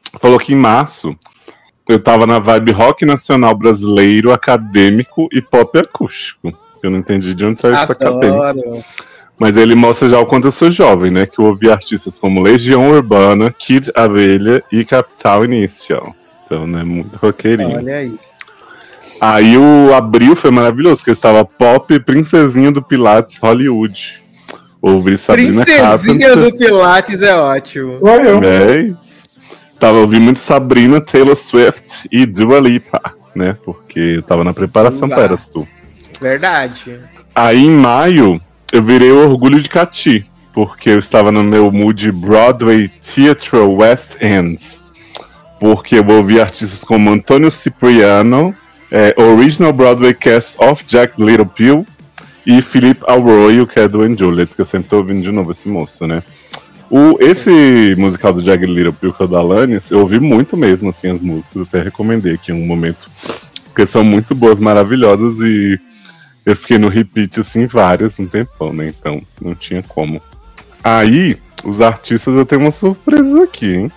falou que em março eu tava na vibe rock nacional brasileiro, acadêmico e pop acústico. Eu não entendi de onde saiu esse acadêmico. Mas ele mostra já o quanto eu sou jovem, né? Que eu ouvi artistas como Legião Urbana, Kid Abelha e Capital Inicial. Então, né? Muito roqueirinho. Olha aí. Aí o abril foi maravilhoso, porque eu estava pop Princesinha do Pilates Hollywood. Ouvi Sabrina Princesinha Carpenter. do Pilates é ótimo. Sou eu. É isso. Tava ouvindo muito Sabrina, Taylor Swift e Dua Lipa, né? Porque eu tava na preparação Uau. para Eras Tu. Verdade. Aí em maio eu virei o Orgulho de Cati, porque eu estava no meu mood Broadway Theatre West End. Porque eu ouvi artistas como Antônio Cipriano, é, Original Broadway Cast of Jack Little Pill e Philippe Arroyo, que é do And Juliet, que eu sempre tô ouvindo de novo esse moço, né? O, esse musical do Jack Little Pill, que é o da Alanis, eu ouvi muito mesmo, assim, as músicas, até recomendei aqui em um momento, porque são muito boas, maravilhosas, e eu fiquei no repeat, assim, várias, um tempão, né? Então, não tinha como. Aí, os artistas, eu tenho uma surpresa aqui, hein?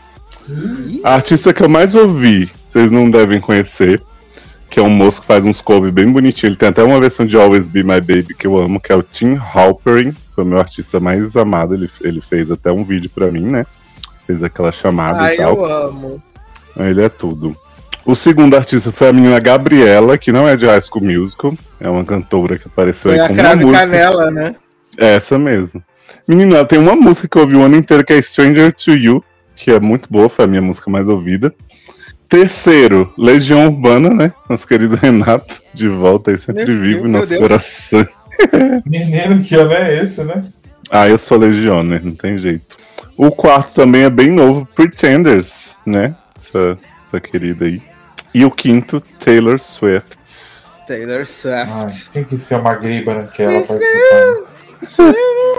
A artista que eu mais ouvi, vocês não devem conhecer, que é um moço que faz uns covers bem bonitinhos. Ele tem até uma versão de Always Be My Baby que eu amo, que é o Tim Halperin. Foi o meu artista mais amado. Ele, ele fez até um vídeo pra mim, né? Fez aquela chamada Ai, e tal. eu amo. Ele é tudo. O segundo artista foi a menina Gabriela, que não é de High School Musical. É uma cantora que apareceu Foi aí a com uma Crave música. Canela, né? É essa mesmo. Menina, ela tem uma música que eu ouvi o ano inteiro, que é Stranger to You, que é muito boa, foi a minha música mais ouvida. Terceiro, Legião Urbana, né? Nosso querido Renato, de volta aí, sempre Meu vivo Deus, em meu nosso Deus. coração. Menino, que ano é esse, né? Ah, eu sou Legião, né? Não tem jeito. O quarto também é bem novo, Pretenders, né? Essa, essa querida aí. E o quinto, Taylor Swift. Taylor Swift. Ai, tem que ser uma gay branquela pra escutar.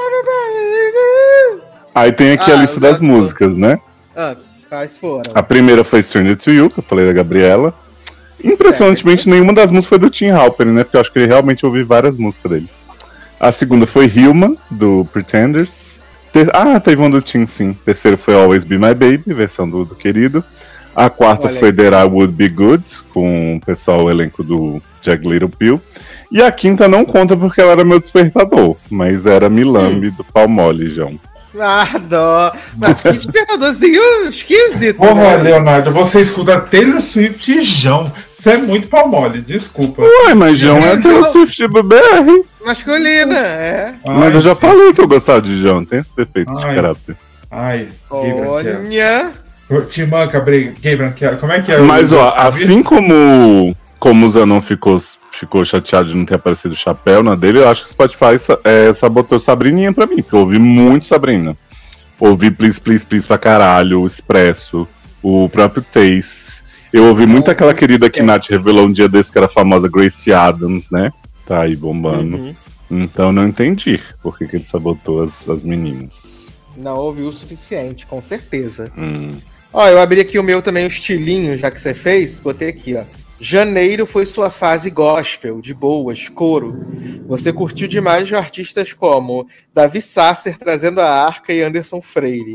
Aí tem aqui Ah, a lista eu das gosto. músicas, né? Ah, quais foram? A primeira foi Stranger to You, que eu falei da Gabriela. Impressionantemente, nenhuma das músicas foi do Tim Halperin, né? Porque eu acho que ele realmente ouvi várias músicas dele. A segunda foi Human, do Pretenders. Ter... Ah, teve uma do Tim, sim. Terceiro foi Always Be My Baby, versão do, do querido. A quarta Olha foi aí. That I Would Be Good, com o pessoal, o elenco do Jack Little Pill. E a quinta não conta porque ela era meu despertador, mas era Milambi, do Palmole, João. Ah, dó. Mas que despertadorzinho esquisito. Porra, né? Leonardo, você escuta Taylor Swift e João. Você é muito pau mole, desculpa. Ué, mas João é Taylor Swift B B R. Masculina, é. Mas Ai, eu já gente. falei que eu gostava de João, tem esse defeito de Ai. caráter. Ai, gay branquela. Olha. Te manca, gay branquela. Como é que é? Mas, o- ó, o- assim como, como o Zanon ficou, ficou chateado de não ter aparecido o chapéu na dele, eu acho que o Spotify sa- é, sabotou Sabrininha pra mim, porque eu ouvi muito Sabrina. Ouvi Please, Please, Please pra caralho, o Expresso, o próprio Taste. Eu ouvi muito Não, aquela querida que é. Nath revelou um dia desse, que era a famosa Gracie Adams, né? Tá aí bombando. Uhum. Então não entendi por que, que ele sabotou as, as meninas. Não ouviu o suficiente, com certeza. Hum. Ó, eu abri aqui o meu também, o estilinho, já que você fez. Botei aqui, ó. Janeiro foi sua fase gospel, de boas, coro. Você curtiu demais de artistas como Davi Sasser trazendo a Arca e Anderson Freire.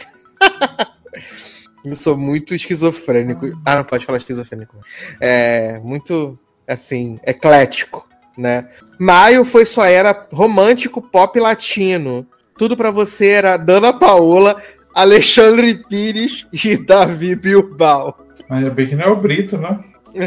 Eu sou muito esquizofrênico. Ah, não pode falar esquizofrênico. É muito, assim, eclético, né? Maio foi sua era romântico pop latino. Tudo pra você era Dana Paola, Alexandre Pires e Davi Bilbao. Ainda bem que não é o Brito, né?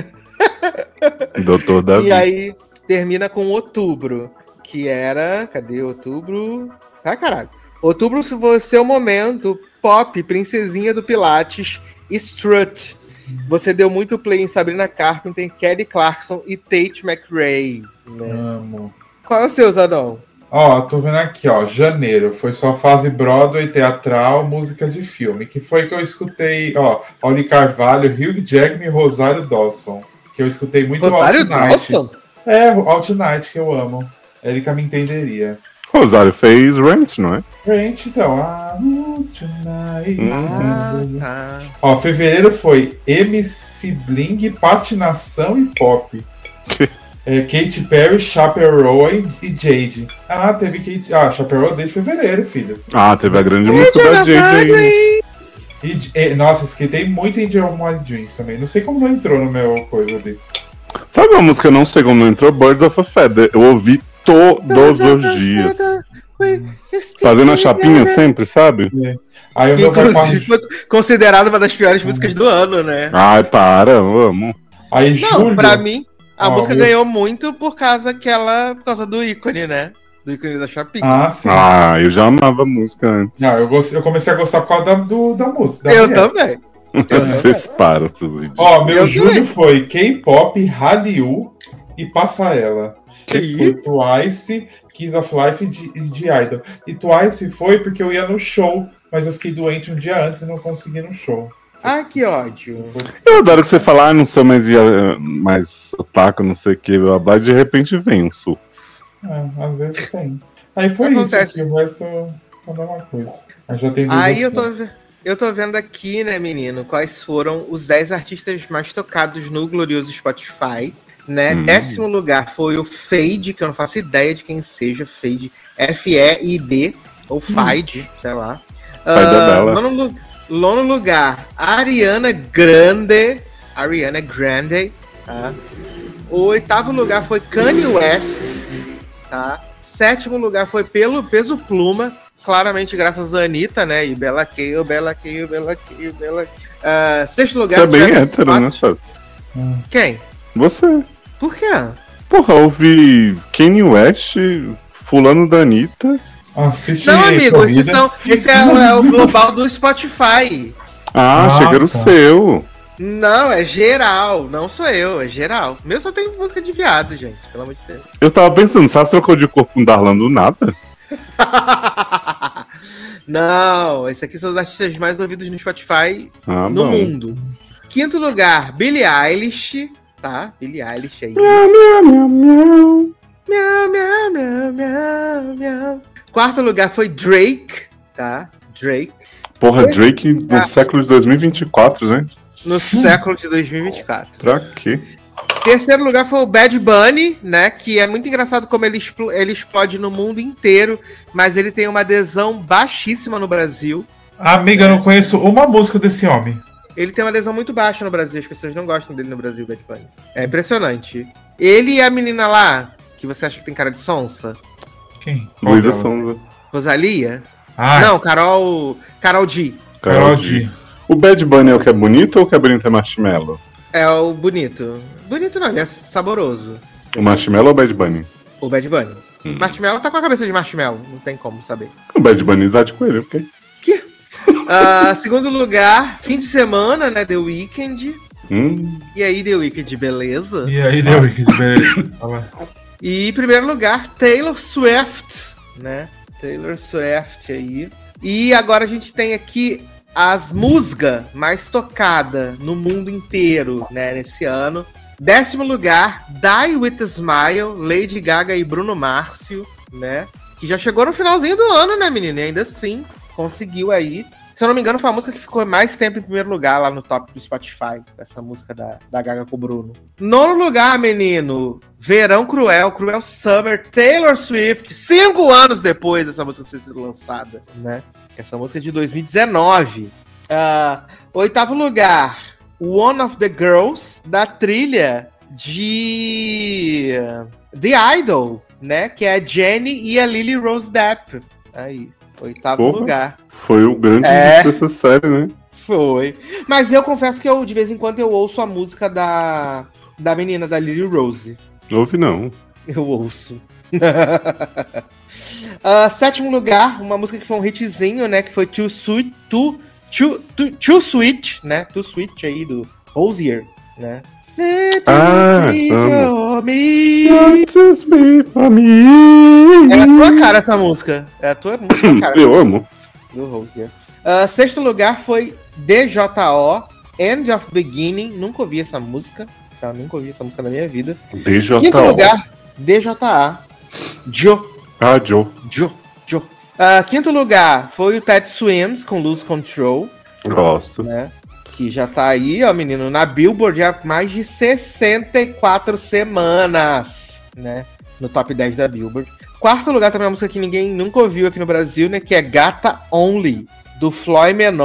Doutor Davi. E aí termina com outubro, que era. Cadê outubro? Ah, caralho. Outubro foi seu momento pop, princesinha do Pilates, Strut. Você deu muito play em Sabrina Carpenter, Kelly Clarkson e Tate McRae. Né? Amo. Qual é o seu, Zadão? Ó, tô vendo aqui, ó. Janeiro foi sua fase Broadway, teatral, música de filme. Que foi que eu escutei, ó. Oli Carvalho, Hugh Jackman e Rosário Dawson. Que eu escutei muito Rosário Out Night. Dawson? É, o Out Night, que eu amo. Erika me entenderia. Rosário fez Rent, não é? Gente, então. Out Night. Ah, tá. Ó, fevereiro foi M C Bling, patinação e pop. Que? É, Katy Perry, Chaperone e Jade. Ah, teve Kate... Ah, Chaperone desde fevereiro, filho. Ah, teve a grande música da Jade aí. E, e, nossa, escutei muito Angel of My Dreams também. Não sei como não entrou no meu coisa ali. Sabe uma música que eu não sei como não entrou? Birds of a Feather. Eu ouvi todos os dias. Fazendo a chapinha sempre, sabe? É. Aí o Que meu pai inclusive foi considerada uma das piores músicas do ano, né? Ai, para, eu amo. Aí, Não, Júlio, pra mim, a Ó, música eu- ganhou muito por causa que ela, por causa do ícone, né? Do ícone da Chapinha. Ah, sim. Ah, eu já amava a música antes. Não, eu, gost- eu comecei a gostar por causa da, do, da música. da eu mulher. também. Vocês param, seus idiotas. Ó, meu Eu Júlio também. foi K-pop, Hallyu e Passaela. Que? Foi Twice, Kiss of Life e de, e de Idol. E Twice foi porque eu ia no show, mas eu fiquei doente um dia antes e não consegui ir no show. Ai, que ódio. Eu adoro que você fala, ah, não sou mais, ia- mais otaku, não sei o que, blá blá, e de repente vem um surto. É, às vezes tem. Aí foi Acontece. isso, que o resto é a mesma coisa. Mas já tem duas Aí eu tô, opções. eu tô vendo aqui, né, menino, quais foram os dez artistas mais tocados no glorioso Spotify, né? Hum. Décimo lugar foi o Fade, que eu não faço ideia de quem seja, Fade, F E I D, ou Fade, sei lá. Fade é dela. nono, lu- nono lugar, Ariana Grande, Ariana Grande, tá? O oitavo lugar foi Kanye West, tá? Sétimo lugar foi pelo Peso Pluma, claramente graças a Anitta, né? E Bella Keio, Bella Keio, Bella Keio, Bella Keio. Ah, sexto lugar, Você é bem Travis hétero, Scott. né, sabe? Hum. Quem? Você. Por quê? Porra, eu ouvi Kanye West, fulano da Anitta. Assiste Não, amigo, corrida. esses são, esse é, o- é o global do Spotify. Ah, Ah, chega o tá. seu. Não, é geral. Não sou eu, é geral. Meu só tem música de viado, gente. Pelo amor de Deus. Eu tava pensando, Sassi trocou de corpo com o Darlan do nada? Não, esses aqui são os artistas mais ouvidos no Spotify Ah, no bom. mundo. Quinto lugar, Billie Eilish, tá? Billie Eilish aí. Miau, miau, miau, miau. Miau, miau, miau, miau, miau. Quarto lugar foi Drake, tá? Drake. Porra, Oi? Drake no Ah. século de dois mil e vinte e quatro, né? No século de dois mil e vinte e quatro. Pra quê? Terceiro lugar foi o Bad Bunny, né? Que é muito engraçado como ele, expl- ele explode no mundo inteiro, mas ele tem uma adesão baixíssima no Brasil. Amiga, eu não conheço uma música desse homem. Ele tem uma adesão muito baixa no Brasil, as pessoas não gostam dele no Brasil, Bad Bunny. É impressionante. Ele e a menina lá, que você acha que tem cara de sonsa, Quem? Luísa Qual dela? Sonza. Rosalia? Ah, Não, Carol. Carol D. Carol G. O Bad Bunny é o que é bonito ou o que é bonito é marshmallow? É o bonito. Bonito não, ele é saboroso. O marshmallow ou o Bad Bunny? O Bad Bunny. Hum. Marshmallow tá com a cabeça de marshmallow, não tem como saber. O Bad Bunny dá de coelho, ok? Ah, segundo lugar, fim de semana, né? The Weeknd. Hum, E aí, The Weeknd, beleza? E aí deu que beleza. Fala. E em primeiro lugar, Taylor Swift, né? Taylor Swift aí. E agora a gente tem aqui as músicas mais tocadas no mundo inteiro, né? Nesse ano. Décimo lugar, Die With A Smile, Lady Gaga e Bruno Márcio, né? Que já chegou no finalzinho do ano, né, menina? E ainda assim, conseguiu aí. Se eu não me engano, foi a música que ficou mais tempo em primeiro lugar lá no top do Spotify. Essa música da, da Gaga com o Bruno. Nono lugar, menino. Verão Cruel, Cruel Summer, Taylor Swift. Cinco anos depois dessa música ter sido lançada, né? Essa música é de dois mil e dezenove. Ah, oitavo lugar, One of the Girls, da trilha de The Idol, né? Que é a Jenny e a Lily Rose Depp. Aí, oitavo Porra. lugar. foi o grande É. hit dessa série, né? Foi. Mas eu confesso que eu, de vez em quando, eu ouço a música da, da menina, da Lily Rose. Não ouvi, não. Eu ouço. Ah, sétimo lugar, uma música que foi um hitzinho, né? Que foi Too Sweet, Too, Too, Too, Too Sweet, né? Too Sweet aí do Rosier, né? Ah, amo. Not just be for me. É a tua cara essa música. É a tua, muito tua cara. Eu amo. Do Rosier. Ah, sexto lugar foi D J O, End of Beginning. Nunca ouvi essa música. Tá? Nunca ouvi essa música na minha vida. D J O. Quinto lugar, D J A. Joe. Ah, Joe. Joe. Joe. Ah, quinto lugar foi o Ted Swims com Lose Control, Gosto. né? Que já tá aí, ó, menino, na Billboard há mais de sessenta e quatro semanas, né? No top dez da Billboard. Quarto lugar também é uma música que ninguém nunca ouviu aqui no Brasil, né? Que é Gata Only, do Floyd Menor,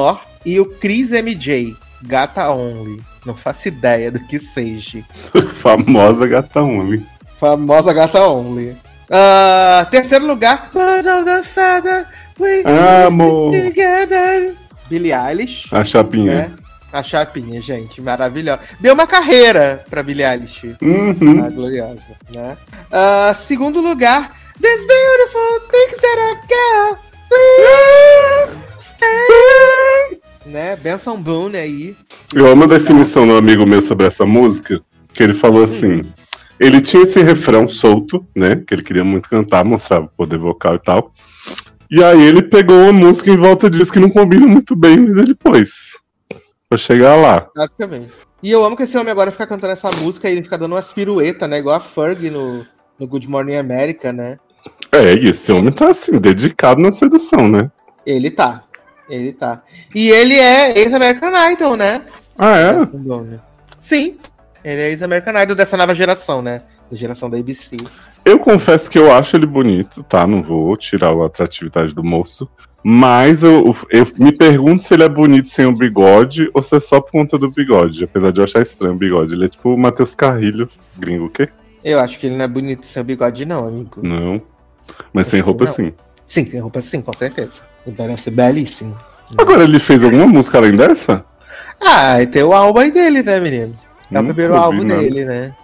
E o Chris M J, Gata Only. Não faço ideia do que seja. Famosa Gata Only. Famosa Gata Only. Uh, terceiro lugar, Birds of the Feather, we Amo. stick together. Billie Eilish. A chapinha. Né? A chapinha, gente, maravilhosa. Deu uma carreira pra Billie Eilish. Uhum. Ah, gloriosa, né? Uh, segundo lugar, These Beautiful Things That I Got. Stay. Né? Benson Boone aí. Eu amo a definição do amigo meu sobre essa música, que ele falou assim, ele tinha esse refrão solto, né, que ele queria muito cantar, mostrava o poder vocal e tal, e aí ele pegou uma música em volta disso que não combina muito bem, mas ele pôs, pra chegar lá. Basicamente. E eu amo que esse homem agora fica cantando essa música e ele fica dando umas piruetas, né, igual a Fergie no, no Good Morning America, né. É, e esse homem tá assim, dedicado na sedução, né. Ele tá. Ele tá. E ele é ex-American Idol, né? Ah, é? Sim. Ele é ex-American Idol dessa nova geração, né? Da geração da A B C. Eu confesso que eu acho ele bonito, tá? Não vou tirar a atratividade do moço. Mas eu, eu me pergunto se ele é bonito sem o bigode ou se é só por conta do bigode. Apesar de eu achar estranho o bigode. Ele é tipo o Matheus Carrilho, gringo, o quê? Eu acho que ele não é bonito sem o bigode, não, amigo. Não. Mas Acho sem que roupa, não. sim. Sim, tem roupa sim, com certeza. Ele deve ser belíssimo. Agora, ele fez alguma música além dessa? Ah, e tem o álbum dele, né, menino? É o Nunca primeiro ouvi álbum nada. dele, né?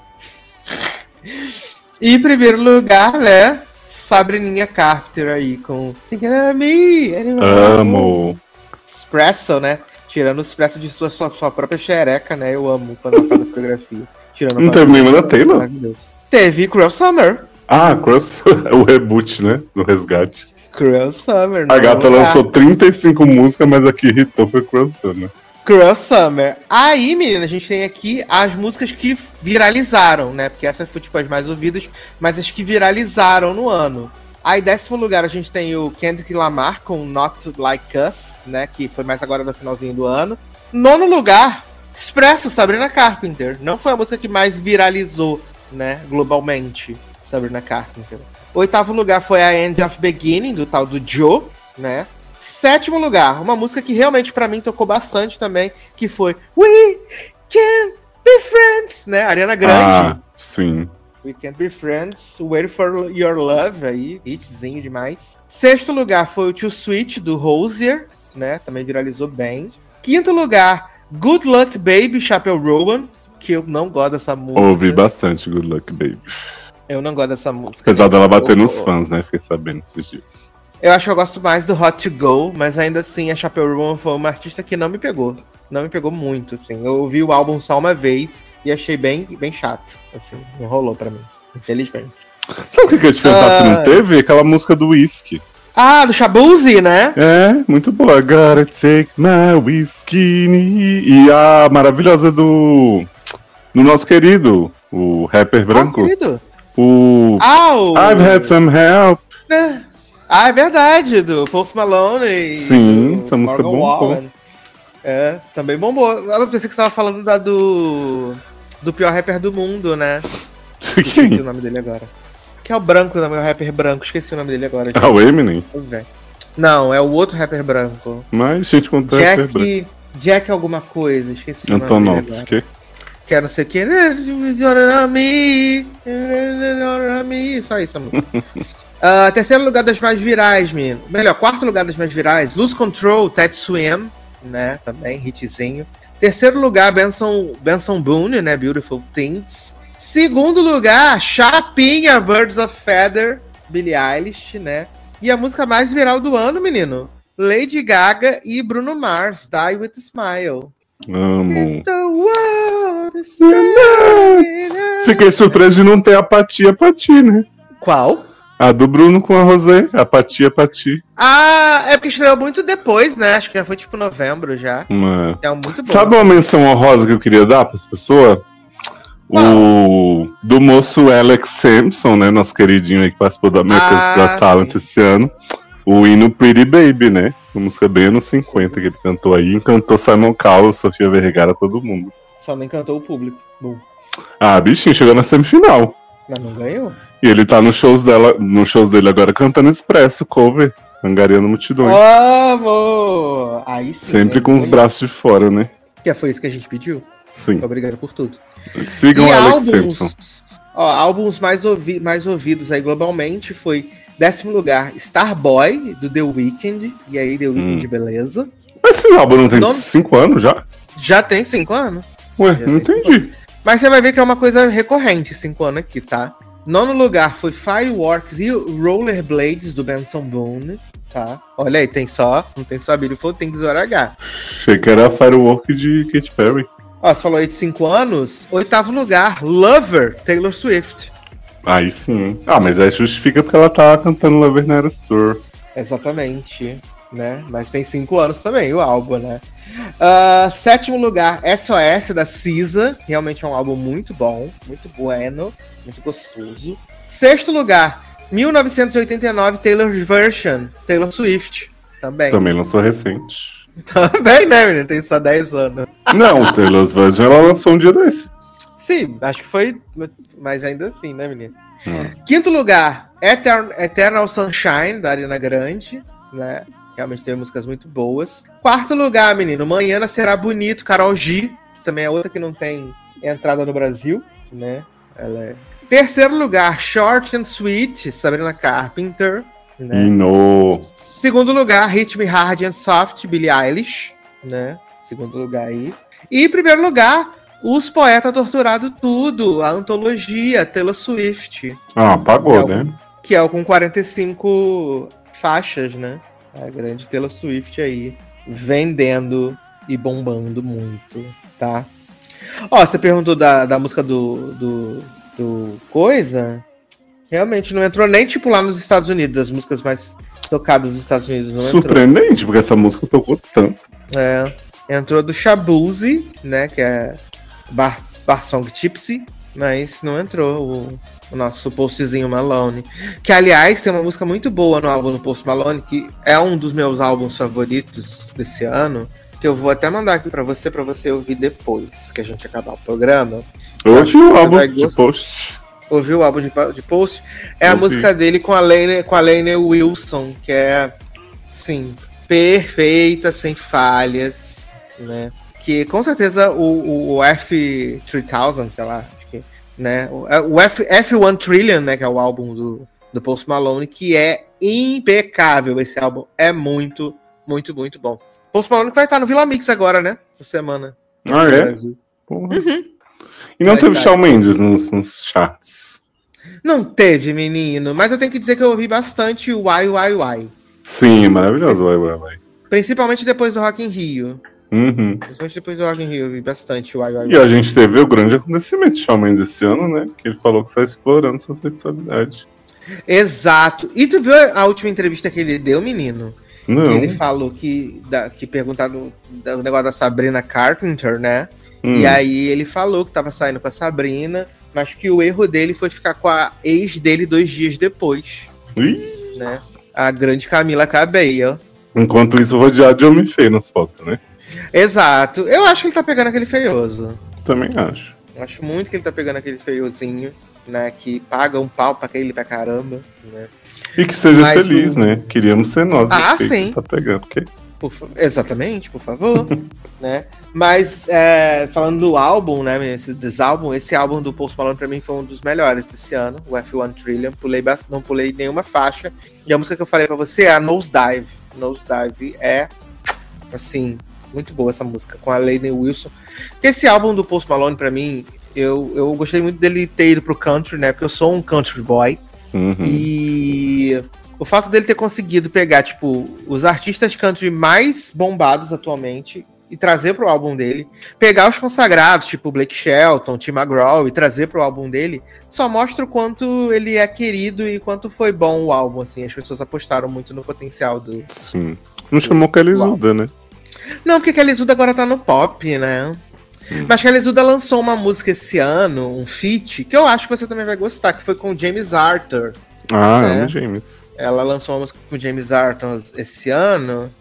E em primeiro lugar, né? Sabrininha Carpenter aí com Thinking of Me. Amo. Espresso, né? Tirando o espresso de sua, sua, sua própria xereca, né? Eu amo quando ela faz a coreografia. Tirando Não a teve nenhuma da Taylor? Maravilhoso. Teve Cruel Summer. Ah, Cross, o reboot, né? Do resgate. Cruel Summer. A não gata lugar. lançou trinta e cinco músicas, mas a que irritou foi Cross, né? Cruel Summer. Aí, menina, a gente tem aqui as músicas que viralizaram, né? Porque essas foram tipo as mais ouvidas, mas as que viralizaram no ano. Aí, décimo lugar, a gente tem o Kendrick Lamar com Not Like Us, né? Que foi mais agora no finalzinho do ano. Nono lugar, Expresso, Sabrina Carpenter. Não foi a música que mais viralizou, né? Globalmente, Sabrina Carpenter. Oitavo lugar foi a End of Beginning, do tal do Joe, né? Sétimo lugar, uma música que realmente pra mim tocou bastante também, que foi We Can't Be Friends, né? Ariana Grande. Ah, sim. We Can't Be Friends, Wait For Your Love, aí, hitzinho demais. Sexto lugar foi o Too Sweet, do Hozier, né? Também viralizou bem. Quinto lugar, Good Luck Baby, Chappell Rowan, que eu não gosto dessa música. Ouvi bastante Good Luck Baby. Eu não gosto dessa música. Apesar dela bater Eu- nos fãs, né? Fiquei sabendo esses dias. Eu acho que eu gosto mais do Hot to Go, mas ainda assim a Chappell Rowan foi uma artista que não me pegou. Não me pegou muito, assim. Eu ouvi o álbum só uma vez e achei bem, bem chato. Assim, não rolou pra mim, infelizmente. Sabe o que que eu ia te perguntar se Ah. não teve? Aquela música do Whisky. Ah, do Shabuzi, né? É, muito boa. Gotta take my whiskey. E a maravilhosa do... do nosso querido, o rapper branco. Ah, querido. O... Ah, o... I've had some help. Ah, é verdade, do Post Malone e Sim, do essa música Morgan bombou. Wallen. É, também bombou. Eu pensei que você tava falando da do... do pior rapper do mundo, né? Esqueci o Quem? nome dele agora. Que é o branco, né? O rapper branco. Esqueci o nome dele agora. Ah, o Eminem. gente. Não, é o outro rapper branco. Mas, gente, contou rapper branco. Jack... Jack alguma coisa. Esqueci o nome dele Antonov, agora. que? Que é não sei o que. Me, me, só isso, amor. Uh, terceiro lugar das mais virais, menino. Melhor, quarto lugar das mais virais. Lose Control, Ted Swim, né? Também, hitzinho. Terceiro lugar, Benson, Benson Boone, né? Beautiful Things. Segundo lugar, Chapinha, Birds of Feather, Billie Eilish, né? E a música mais viral do ano, menino. Lady Gaga e Bruno Mars, Die With a Smile. Amo. It's the world is turning. Fiquei surpreso de não ter a Patia Pati, né? Qual? A do Bruno com a Rosé, a Patia Pati. Ah, é porque estreou muito depois, né? Acho que já foi tipo novembro já. Uma... É um muito bom. Sabe uma menção honrosa que eu queria dar para as pessoas? O do moço Alex Sampson, né? Nosso queridinho aí que participou da America's Ah, Got Talent sim. esse ano. O hino Pretty Baby, né? Uma música bem anos cinquenta que ele cantou aí. Encantou Simon Cowell, Sofia Vergara, todo mundo. Só não encantou o público. Bom, Ah, bichinho, chegou na semifinal. mas não ganhou. E ele tá nos shows dela, nos shows dele agora cantando Expresso, cover. Angariando multidões. Amo! Aí sim. Sempre né? com os braços de fora, né? Que foi isso que a gente pediu. Sim. Obrigado por tudo. Sigam e Alex álbuns, Simpson. Ó, álbuns mais, ouvi mais ouvidos aí globalmente foi décimo lugar, Starboy, do The Weeknd. E aí, The Weeknd, Hum. beleza. Mas esse álbum não tem Nome- cinco anos já? Já tem cinco anos. Ué, Já não tem entendi. Mas você vai ver que é uma coisa recorrente, cinco anos aqui, tá? Nono lugar foi Fireworks e Rollerblades, do Benson Boone, tá? Olha aí, tem só, não tem só Beautiful Things do H. Achei que era Firework de Katy Perry. Ó, você falou aí de cinco anos. Oitavo lugar, Lover, Taylor Swift. Aí sim, hein? Ah, mas aí justifica porque ela tá cantando Lover na Eras Tour. Exatamente, né? Mas tem cinco anos também, o álbum, né? Uh, sétimo lugar, S O S, da Cisa. Realmente é um álbum muito bom, muito bueno, muito gostoso. Sexto lugar, mil novecentos e oitenta e nove, Taylor's Version, Taylor Swift. Também. Também lançou recente. Também, né, menino? Tem só dez anos. Não, Taylor's Version ela lançou um dia desse. Sim, acho que foi, mas ainda assim, né, menino? Hum. Quinto lugar, Etern- Eternal Sunshine, da Ariana Grande, né? Realmente teve músicas muito boas. Quarto lugar, menino, Manhã Será Bonito, Karol G, que também é outra que não tem entrada no Brasil, né? Ela é... Terceiro lugar, Short and Sweet, Sabrina Carpenter, né? E no... Segundo lugar, Hit Me Hard and Soft, Billie Eilish, né? Segundo lugar aí. E em primeiro lugar, Os Poetas Torturados Tudo, a antologia, Taylor Swift. Ah, apagou, que é o, né? Que é o com quarenta e cinco faixas, né? A grande Taylor Swift aí, vendendo e bombando muito, tá? Ó, você perguntou da, da música do, do, do Coisa. Realmente não entrou nem, tipo, lá nos Estados Unidos. As músicas mais tocadas nos Estados Unidos não entrou. Surpreendente, porque essa música tocou tanto. É, entrou do Shabuzi, né, que é Bar, Bar Song Tipsy, mas não entrou o, o nosso Postzinho Malone. Que, aliás, tem uma música muito boa no álbum do Post Malone, que é um dos meus álbuns favoritos desse ano, que eu vou até mandar aqui pra você, pra você ouvir depois que a gente acabar o programa. Eu ouvi o Você álbum vai de gostar. Post. Ouviu o álbum de, de Post? É a Ouvi. música dele com a Lainey, com a Lainey Wilson, que é, sim, perfeita, sem falhas, né? Que com certeza o, o, o F três mil, sei lá, acho que, né? O, o F, F um Trillion, né? Que é o álbum do, do Post Malone, que é impecável. Esse álbum é muito, muito, muito bom. Post Malone que vai estar no Vila Mix agora, né? Essa semana. Ah, no é? Brasil. Porra. E não Vai teve tá. Shawn Mendes nos, nos charts. Não teve, menino, mas eu tenho que dizer que eu ouvi bastante o Why Why Why. Sim, é maravilhoso. Vai, vai, vai. Principalmente depois do Rock in Rio. Uhum. Principalmente depois do Rock in Rio, eu vi bastante o Why Why E Why. a gente teve o grande acontecimento de Shawn Mendes esse ano, né? Que ele falou que está explorando sua sexualidade. Exato. E tu viu a última entrevista que ele deu, menino? Não. Que ele falou que, da, que perguntaram do negócio da Sabrina Carpenter, né? Hum. E aí ele falou que tava saindo com a Sabrina, mas que o erro dele foi ficar com a ex dele dois dias depois, Ih, né? A grande Camila Cabello. enquanto isso, rodeado de homem feio nas fotos, né? Exato. Eu acho que ele tá pegando aquele feioso. Também acho. Eu acho muito que ele tá pegando aquele feiozinho, né? Que paga um pau pra ele pra caramba, né? E que seja Mas feliz, o- né? Queríamos ser nós. Ah, esse que sim. Tá pegando, ok? Por fa- Exatamente, por favor. né? Mas, é, falando do álbum, né, esse, desse álbum, esse álbum do Post Malone pra mim foi um dos melhores desse ano, o F um Trillion. Pulei bas- não pulei nenhuma faixa. E a música que eu falei pra você é a Nosedive. Nosedive é, assim, muito boa essa música, com a Lainey Wilson. Esse álbum do Post Malone, pra mim, eu, eu gostei muito dele ter ido pro country, né, porque eu sou um country boy. Uhum. E o fato dele ter conseguido pegar, tipo, os artistas country mais bombados atualmente e trazer pro álbum dele, pegar os consagrados, tipo Blake Shelton, Tim McGraw, e trazer pro álbum dele, só mostra o quanto ele é querido e quanto foi bom o álbum, assim. As pessoas apostaram muito no potencial do... Sim. Não chamou Kelly Zuda, né? Não, porque Kelly Zuda agora tá no pop, né? Mas Kelly Zuda lançou uma música esse ano, um feat, que eu acho que você também vai gostar, que foi com o James Arthur. Ah, É. amo James. Ela lançou uma música com o James Arthur esse ano,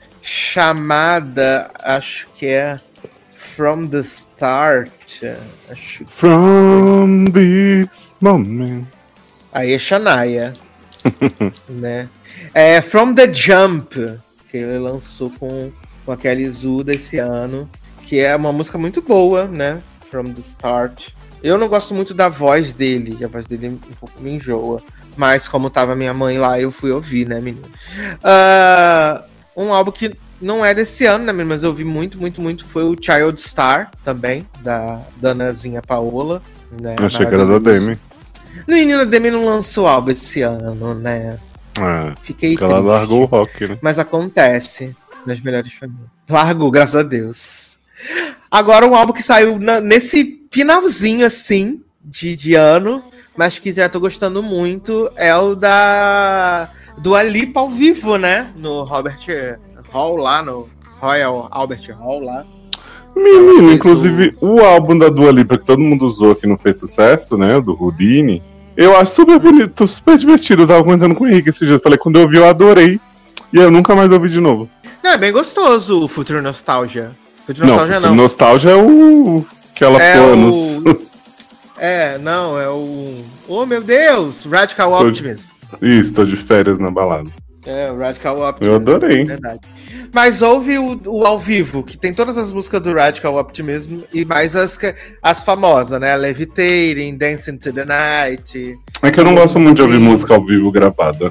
chamada, acho que é From the Start. Acho que... From this moment. Aí é Shania. né? É From the Jump, que ele lançou com, com a Kelly Zuda esse ano, que é uma música muito boa, né? From the Start. Eu não gosto muito da voz dele, a voz dele um pouco me enjoa. Mas como tava minha mãe lá, eu fui ouvir, né, menino? Uh, um álbum que não é desse ano, né, menino? Mas eu ouvi muito, muito, muito. Foi o Child Star, também, da Danazinha Paola. Né, achei que era da Demi. Menina, a Demi não lançou álbum esse ano, né? É, Fiquei triste. Ela largou o rock, né? Mas acontece nas melhores famílias. Largou, graças a Deus. Agora um álbum que saiu na, nesse finalzinho, assim, de, de ano, mas que já tô gostando muito, é o da Dua Lipa ao vivo, né? No Robert Hall lá, no Royal Albert Hall lá. Menino, inclusive o... o álbum da Dua Lipa que todo mundo usou que não fez sucesso, né? Do Houdini. Eu acho super bonito, super divertido. Eu tava comentando com o Henrique esse dia. Eu falei, quando eu vi, eu adorei. E eu nunca mais ouvi de novo. Não, é bem gostoso o Future Nostalgia. Future não, Nostalgia Future não. Nostalgia é o... que ela é planos. O... É, não, é o... Oh, meu Deus! Radical Optimism. Tô... Isso, tô de férias na balada. É, o Radical Optimism. Eu adorei. É verdade. Mas houve o, o ao vivo, que tem todas as músicas do Radical Optimism e mais as, as famosas, né? Levitating, Dancing to the Night. É que eu não gosto muito de ouvir música ao vivo gravada.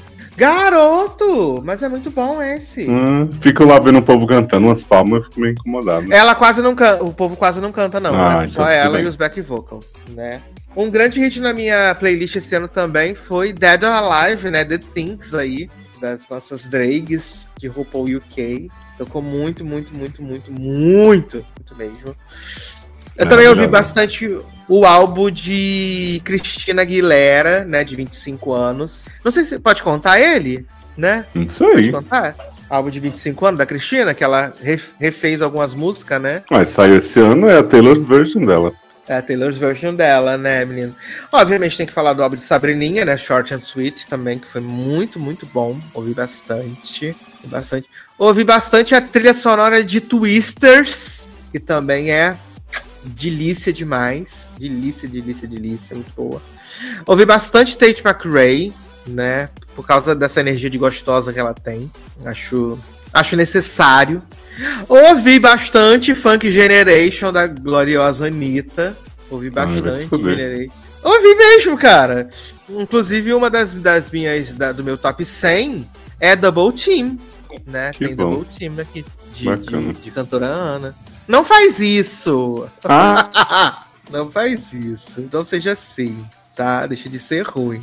Garoto! Mas é muito bom esse. Hum, fico lá vendo o povo cantando umas palmas, eu fico meio incomodado. Ela quase não canta, o povo quase não canta, não. Ah, né? então Só ela bem. e os back vocal, né? Um grande hit na minha playlist esse ano também foi Dead or Alive, né? The Things aí, das nossas drags de RuPaul U K. Tocou muito, muito, muito, muito, muito, muito mesmo. Eu Ah, também ouvi já. bastante o álbum de Christina Aguilera, né? De vinte e cinco anos. Não sei se você pode contar ele, né? Isso Pode aí. contar? Álbum de vinte e cinco anos da Cristina, que ela ref- refez algumas músicas, né? Mas saiu esse ano, é a Taylor's version dela. É a Taylor's version dela, né, menino? Obviamente tem que falar do álbum de Sabrininha, né? Short and Sweet também, que foi muito, muito bom. Ouvi bastante. bastante. Ouvi bastante a trilha sonora de Twisters, que também é delícia demais. Delícia, delícia, delícia. Muito boa. Ouvi bastante Tate McRae, né? Por causa dessa energia de gostosa que ela tem. Acho, acho necessário. Ouvi bastante Funk Generation da gloriosa Anitta. Ouvi bastante Ah, Generation. Ouvi mesmo, cara. Inclusive, uma das, das minhas, da, do meu top cem é Double Team, né? Que Tem bom. Double Team aqui, de, Bacana. de, de cantora Ana. Não faz isso! Ah, Não faz isso. Não seja assim, tá? Deixa de ser ruim.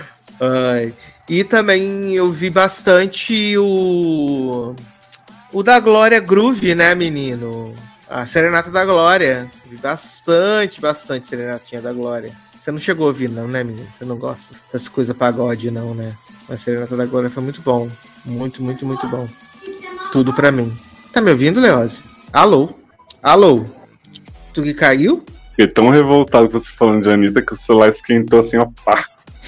Ai. E também eu vi bastante o... O da Glória Groove, né, menino? A Serenata da Glória. Vi bastante, bastante Serenatinha da Glória. Você não chegou a ouvir, não, né, menino? Você não gosta dessas coisas pagode, não, né? Mas Serenata da Glória foi muito bom. Muito, muito, muito bom. Tudo pra mim. Tá me ouvindo, Leózio? Alô? Alô? Tu que caiu? fiquei tão revoltado com você falando de Anitta que o celular esquentou assim, ó, pá.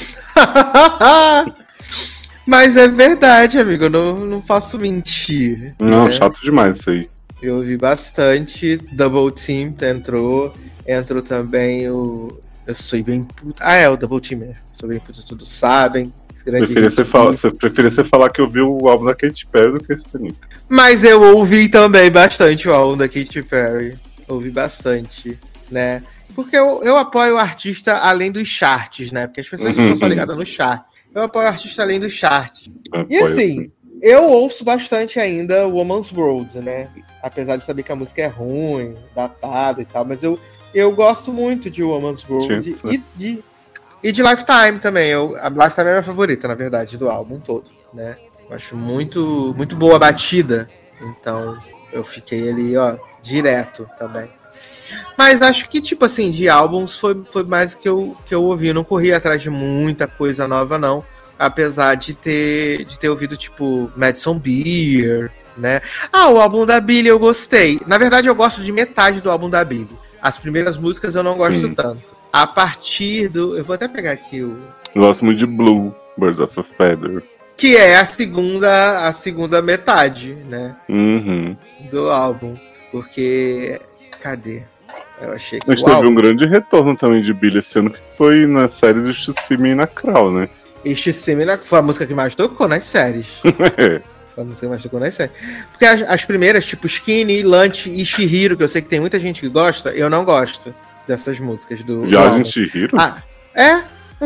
Mas é verdade, amigo. Eu não, não faço mentir. Não, né? chato demais isso aí. Eu ouvi bastante. Double Team entrou. Entrou também o... Eu sou bem puta. Ah, é, o Double Team. É. Sou bem puta, todos sabem. Preferia você, falar, você preferia você falar que eu vi o álbum da Katy Perry do que esse Anitta. Mas eu ouvi também bastante o álbum da Katy Perry. Ouvi bastante, né? Porque eu, eu apoio o artista além dos charts, né? Porque as pessoas Uhum. ficam só ligadas no chart. Eu apoio o artista além dos charts. Eu E apoio, assim, eu ouço bastante ainda Woman's World, né? Apesar de saber que a música é ruim, datada e tal, mas eu, eu gosto muito de Woman's World Sim, e de, e de Lifetime também. Eu, a Lifetime é a minha favorita, na verdade, do álbum todo, né? Eu acho muito, muito boa a batida, então eu fiquei ali, ó, direto também. Mas acho que, tipo assim, de álbuns foi, foi mais que eu, que eu ouvi. Eu não corri atrás de muita coisa nova, não. Apesar de ter, de ter ouvido, tipo, Madison Beer, né? Ah, o álbum da Billie eu gostei. Na verdade, eu gosto de metade do álbum da Billie. As primeiras músicas eu não gosto Sim. tanto. A partir do... Eu vou até pegar aqui o... Eu gosto muito de Blue, Birds of a Feather. Que é a segunda, a segunda metade, né? Uhum. Do álbum. Porque... Cadê? Eu achei que A gente o teve álbum... um grande retorno também de Billie esse ano, que foi nas séries Justiça e na Crown, né? Este Semina foi a música que mais tocou nas séries. Foi a música que mais tocou nas séries. Porque as, as primeiras, tipo Skinny, Lunch e Shihiro, que eu sei que tem muita gente que gosta, eu não gosto dessas músicas do. Viagem Shihiro? Ah, é?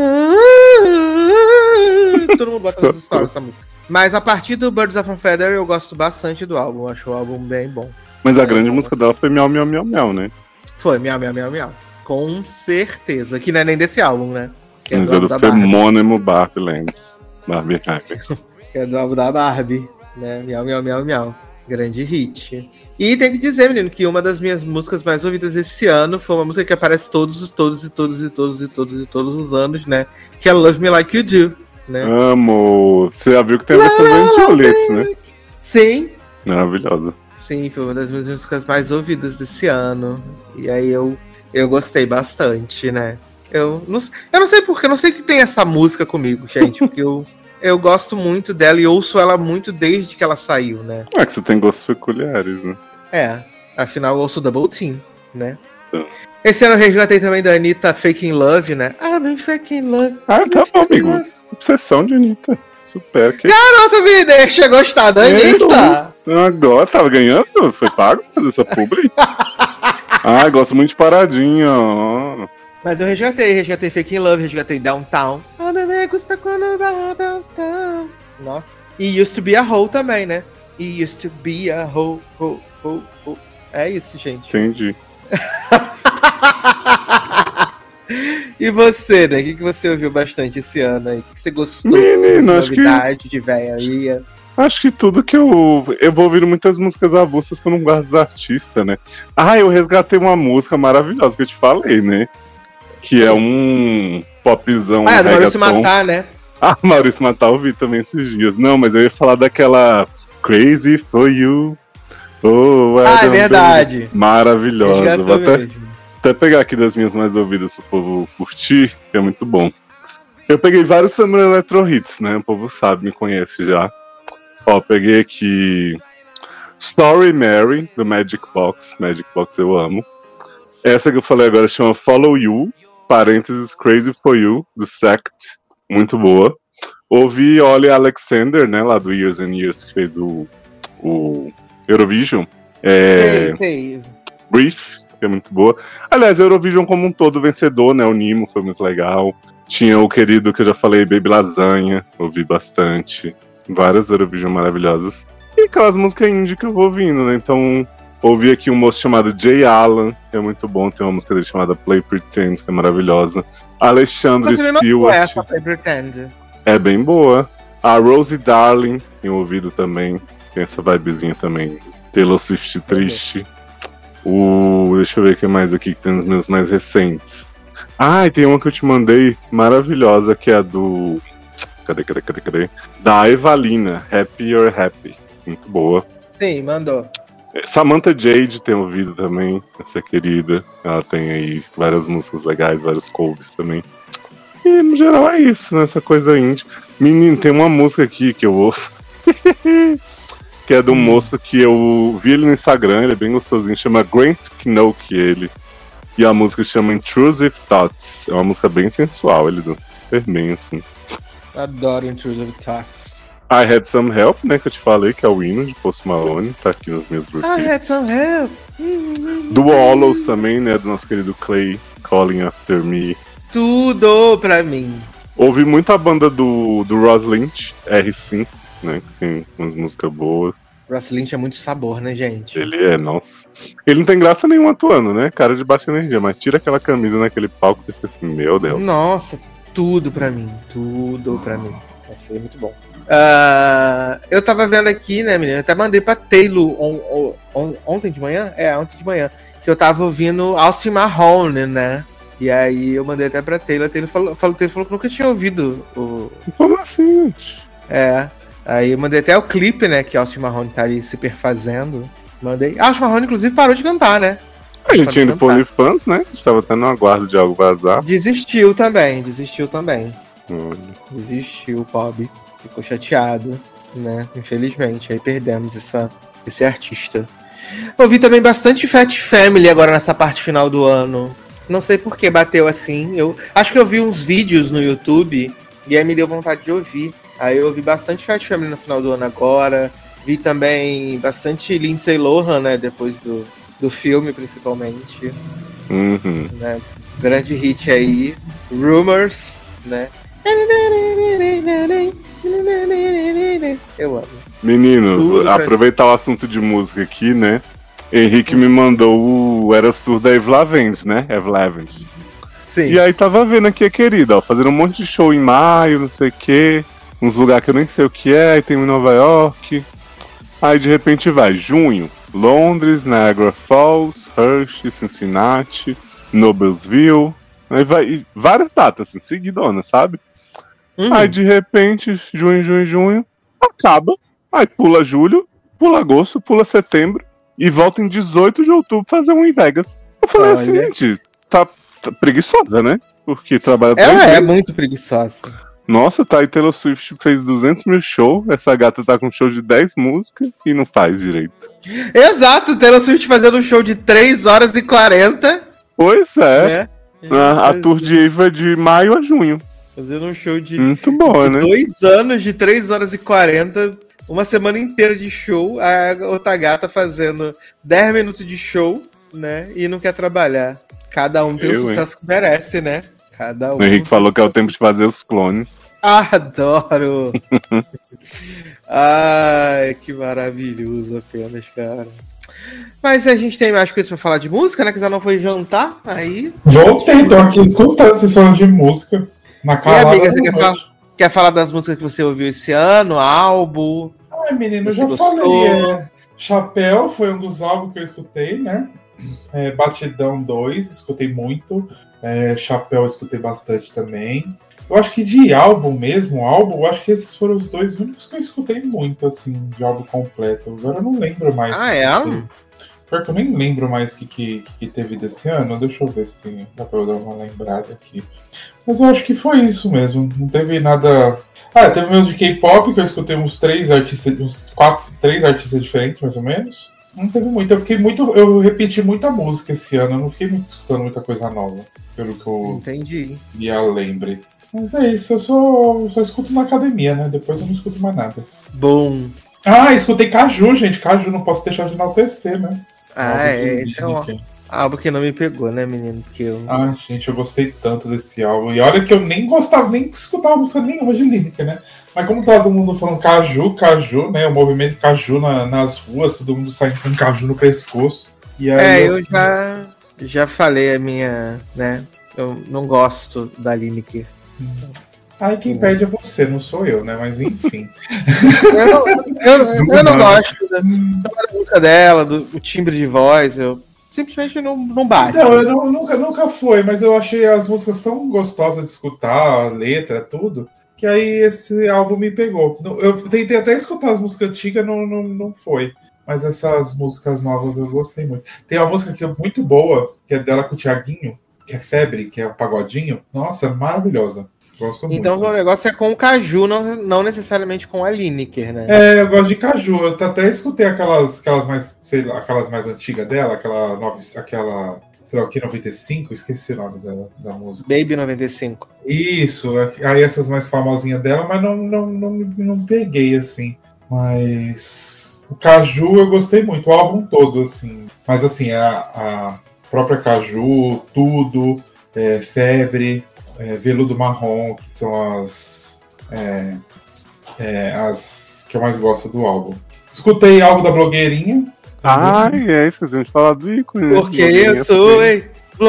Todo mundo bota nas stories essa música. Mas a partir do Birds of a Feather eu gosto bastante do álbum. Acho o álbum bem bom. Mas a grande música dela foi Miau, Miau, Miau, Miau, né? Foi, Miau, Miau, Miau, Miau. Com certeza. Que não é nem desse álbum, né? Que é Mas do é álbum do da Barbie. Femônimo Barbie Lands. Barbie Happy. Que é do álbum da Barbie, né? Miau, miau, miau, miau. Grande hit. E tem que dizer, menino, que uma das minhas músicas mais ouvidas esse ano foi uma música que aparece todos, os todos e todos e todos e todos e todos os anos, né? Que é Love Me Like You Do, né? Amo! Você já viu que tem a versão de Violettes, né? Sim. Maravilhosa. Sim, foi uma das minhas músicas mais ouvidas desse ano. E aí eu, eu gostei bastante, né? Eu não, eu não sei porque, eu não sei que tem essa música comigo, gente, porque eu, eu gosto muito dela e ouço ela muito desde que ela saiu, né? É que você tem gostos peculiares, né? É, afinal eu ouço Double Team, né? Então. Esse ano eu resgatei também da Anitta Faking Love, né? Ah, meu Faking Love. Ah, tá bom, amigo. Obsessão de Anitta. Super. Que... Garota, me deixa gostar da Anitta. Agora, tava ganhando? Foi pago fazer essa publi? Ah, gosto muito de paradinha, ó. Mas eu resgatei, resgatei Faking Love, resgatei Downtown. Ah, bebê, custa quando vai Downtown. Nossa. E Used to Be a Hoe também, né? E Used to Be a Hoe, Hoe, Hoe, Hoe. É isso, gente. Entendi. E você, né? O que, que você ouviu bastante esse ano aí? O que, que você gostou? Menino, de acho novidade, que... de velharia? Acho que tudo que eu... Eu vou ouvindo muitas músicas avulsas que eu não guardo dos artistas, né? Ah, eu resgatei uma música maravilhosa que eu te falei, né? Que é um popzão. Ah, é do Maurício reggaeton. Matar, né? Ah, Maurício Matar, eu ouvi também esses dias. Não, mas eu ia falar daquela Crazy For You. Oh, Ah, é verdade. Maravilhosa. Resgatou Vou até, mesmo. até pegar aqui das minhas mais ouvidas pro povo curtir, que é muito bom. Eu peguei vários Summer Electro Hits, né? O povo sabe, me conhece já. Ó, peguei aqui Story Mary, do Magic Box. Magic Box eu amo. Essa que eu falei agora chama Follow You, parênteses Crazy For You, do Sect. Muito boa. Ouvi Ollie Alexander, né? Lá do Years and Years, que fez o, o Eurovision. É, Sei, sei. Brief, que é muito boa. Aliás, Eurovision como um todo vencedor, né? O Nimo foi muito legal. Tinha o querido que eu já falei, Baby Lasanha, ouvi bastante. Várias Eurovision maravilhosas. E aquelas músicas indie que eu vou ouvindo, né? Então, ouvi aqui um moço chamado Jay Alan, que é muito bom. Tem uma música dele chamada Play Pretend, que é maravilhosa. Alexandre Você me Stewart. mandou essa, Play Pretend. É bem boa. A Rosie Darling, tenho ouvido também. Tem essa vibezinha também. Taylor Swift triste. O... Deixa eu ver o que mais aqui que tem nos meus mais recentes. Ah, e tem uma que eu te mandei maravilhosa, que é a do... Cadê, cadê, cadê, cadê? Da Evalina, Happy or Happy. Muito boa. Sim, mandou. Samantha Jade tem ouvido também, essa querida. Ela tem aí várias músicas legais, vários covers também. E no geral é isso, né? Essa coisa indie. Menino, tem uma música aqui que eu ouço. Que é de um moço que eu vi ele no Instagram, ele é bem gostosinho, chama Grant Knoke, ele. E a música chama Intrusive Thoughts. É uma música bem sensual, ele dança super bem, assim. Adoro Intrusive Thoughts. I Had Some Help, né, que eu te falei, que é o hino de Post Malone, tá aqui nos meus I repeats. had some help. Do Hollows também, né, do nosso querido Clay, Calling After Me. Tudo pra mim. Ouvi muito a banda do, do Ross Lynch, R cinco, né, que tem umas músicas boas. Ross Lynch é muito sabor, né, gente? Ele é, nossa. Ele não tem graça nenhuma atuando, né, cara de baixa energia, mas tira aquela camisa naquele palco e você fica assim, meu Deus. Nossa, tudo pra mim. Tudo pra mim. Vai ser muito bom. Uh, eu tava vendo aqui, né, menina? Eu até mandei pra Taylor on, on, on, ontem de manhã? É, ontem de manhã. Que eu tava ouvindo Alcim Mahone, né? E aí eu mandei até pra Taylor. A Taylor falou, falou, Taylor falou que nunca tinha ouvido o. Como assim, gente? É. Aí eu mandei até o clipe, né? Que Alcim Mahone tá ali se perfazendo. Mandei. Alcim Mahone, inclusive, parou de cantar, né? A gente tinha ido pro OnlyFans, né? A gente tava até no aguardo de algo vazar. Desistiu também, desistiu também. Olha. Desistiu, pobre. Ficou chateado, né? Infelizmente. Aí perdemos essa, esse artista. Ouvi também bastante Fat Family agora nessa parte final do ano. Não sei por que bateu assim. Eu acho que eu vi uns vídeos no YouTube E aí me deu vontade de ouvir. Aí eu ouvi bastante Fat Family no final do ano agora. Vi também bastante Lindsay Lohan, né? Depois do, do filme, principalmente. Uhum. Né? Grande hit aí. Rumors, né? Eu amo. Menino, Tudo pra- aproveitar o assunto de música aqui, né? Henrique me mandou o Eras Tour da Eve Lavende, né? Eve Lavende. Sim. E aí tava vendo aqui, querida, ó, fazendo um monte de show em maio, não sei o quê. Uns lugares que eu nem sei o que é, aí tem um em Nova York. Aí de repente vai, junho, Londres, Niagara Falls, Hershey, Cincinnati, Noblesville. Aí vai, e várias datas, assim, seguidona, sabe? Uhum. Aí de repente, junho, junho, junho, acaba. Aí pula julho, pula agosto, pula setembro e volta em dezoito de outubro fazer um em Vegas. Eu falei Olha. assim, gente, tá, tá preguiçosa, né? Porque trabalha Ela três é vezes. muito preguiçosa. Nossa, tá aí Taylor Swift fez duzentos mil shows, essa gata tá com show de dez músicas e não faz direito. Exato, Taylor Swift fazendo um show de três horas e quarenta. Pois é, Né? a, a tour de Eva é de maio a junho. Fazendo um show de Muito boa, né? dois anos de três horas e quarenta. Uma semana inteira de show. A outra gata fazendo dez minutos de show, né? E não quer trabalhar. Cada um tem Eu, o sucesso que merece, né? Cada um. O Henrique falou que é o tempo de fazer os clones. Adoro! Ai, que maravilhoso apenas, cara. Mas a gente tem mais coisas pra falar de música, né? Que já não foi jantar, aí... Voltei, tô aqui escutando vocês falando de música. Na E calada amiga, da você quer noite. falar, quer falar das músicas que você ouviu esse ano? Álbum? Ai, menino, eu Você já gostou? falei. É, Chapéu foi um dos álbuns que eu escutei, né? É, Batidão dois, escutei muito. É, Chapéu eu escutei bastante também. Eu acho que de álbum mesmo, álbum, eu acho que esses foram os dois únicos que eu escutei muito, assim, de álbum completo. Agora eu não lembro mais. Ah, que é? que teve. Pior que eu nem lembro mais o que, que, que teve desse ano. Deixa eu ver se dá pra eu dar uma lembrada aqui. Mas eu acho que foi isso mesmo. Não teve nada. Ah, teve meus de K-pop, que eu escutei uns três artistas, uns quatro, três artistas diferentes, mais ou menos. Não teve muito. Eu fiquei muito. Eu repeti muita música esse ano. Eu não fiquei muito escutando muita coisa nova. Pelo que eu Entendi. ia lembre. Mas é isso, eu só, eu só escuto na academia, né? Depois eu não escuto mais nada. Bom. Ah, escutei Caju, gente. Caju, não posso deixar de enaltecer, né? Ah, Álbum de é, esse é um Disney. álbum que não me pegou, né, menino? Porque eu... Ah, gente, eu gostei tanto desse álbum. E olha que eu nem gostava, nem escutava música nenhuma de lírica, né? Mas como tá todo mundo falando Caju, Caju, né? O movimento Caju na- nas ruas, todo mundo saindo com Caju no pescoço. E aí É, eu já, já falei a minha, né? Eu não gosto da Lineker. Aí quem perde é você, não sou eu, né? Mas enfim. Eu, não- eu, eu, eu não gosto da, da música dela, do, do timbre de voz. Eu simplesmente não, não bate. Não, eu não- nunca, nunca foi, mas eu achei as músicas tão gostosas de escutar, a letra, tudo, que aí esse álbum me pegou. Eu tentei até escutar as músicas antigas, não, não, não foi. Mas essas músicas novas eu gostei muito. Tem uma música que é muito boa, que é dela com o Thiaguinho, que é Febre, que é o pagodinho. Nossa, maravilhosa. Gosto muito. Então o negócio é com o Caju, não, não necessariamente com a Lineker, né? É, eu gosto de Caju. Eu até escutei aquelas, aquelas mais, sei lá, aquelas mais antigas dela, aquela nove, aquela, sei lá o que, noventa e cinco, esqueci o nome dela, da música. Baby noventa e cinco. Isso, aí essas mais famosinhas dela, mas não, não, não, não peguei, assim. Mas o Caju eu gostei muito, o álbum todo, assim. Mas assim, a, a própria Caju, Tudo, é, Febre, é, Veludo Marrom, que são as, é, é, as que eu mais gosto do álbum. Escutei álbum da Blogueirinha. Ai, é isso, vocês falar do ícone. né? Porque Blogueirinha eu sou também.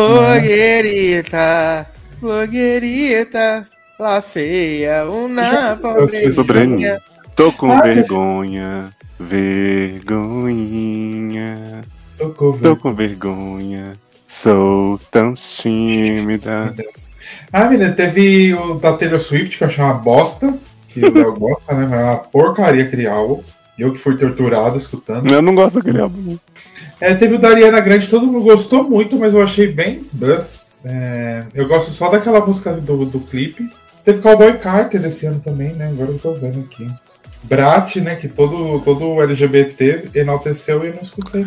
blogueirita, blogueirita, lá feia, uma pobrezinha. Sobrinha. Tô com Ah, vergonha, vergonhinha. Tocou, Tô com vergonha, sou tão tímida. Ah, menina, teve o da Taylor Swift, que eu achei uma bosta, que o Léo gosta, né? Mas é uma porcaria aquele álbum. Eu que fui torturado escutando. Eu não gosto daquele álbum. É, teve o da Ariana Grande, todo mundo gostou muito, mas eu achei bem. É, eu gosto só daquela música do, do clipe. Teve Cowboy Carter esse ano também, né? Agora eu tô vendo aqui. Brat, né? Que todo, todo L G B T enalteceu e eu não escutei, não.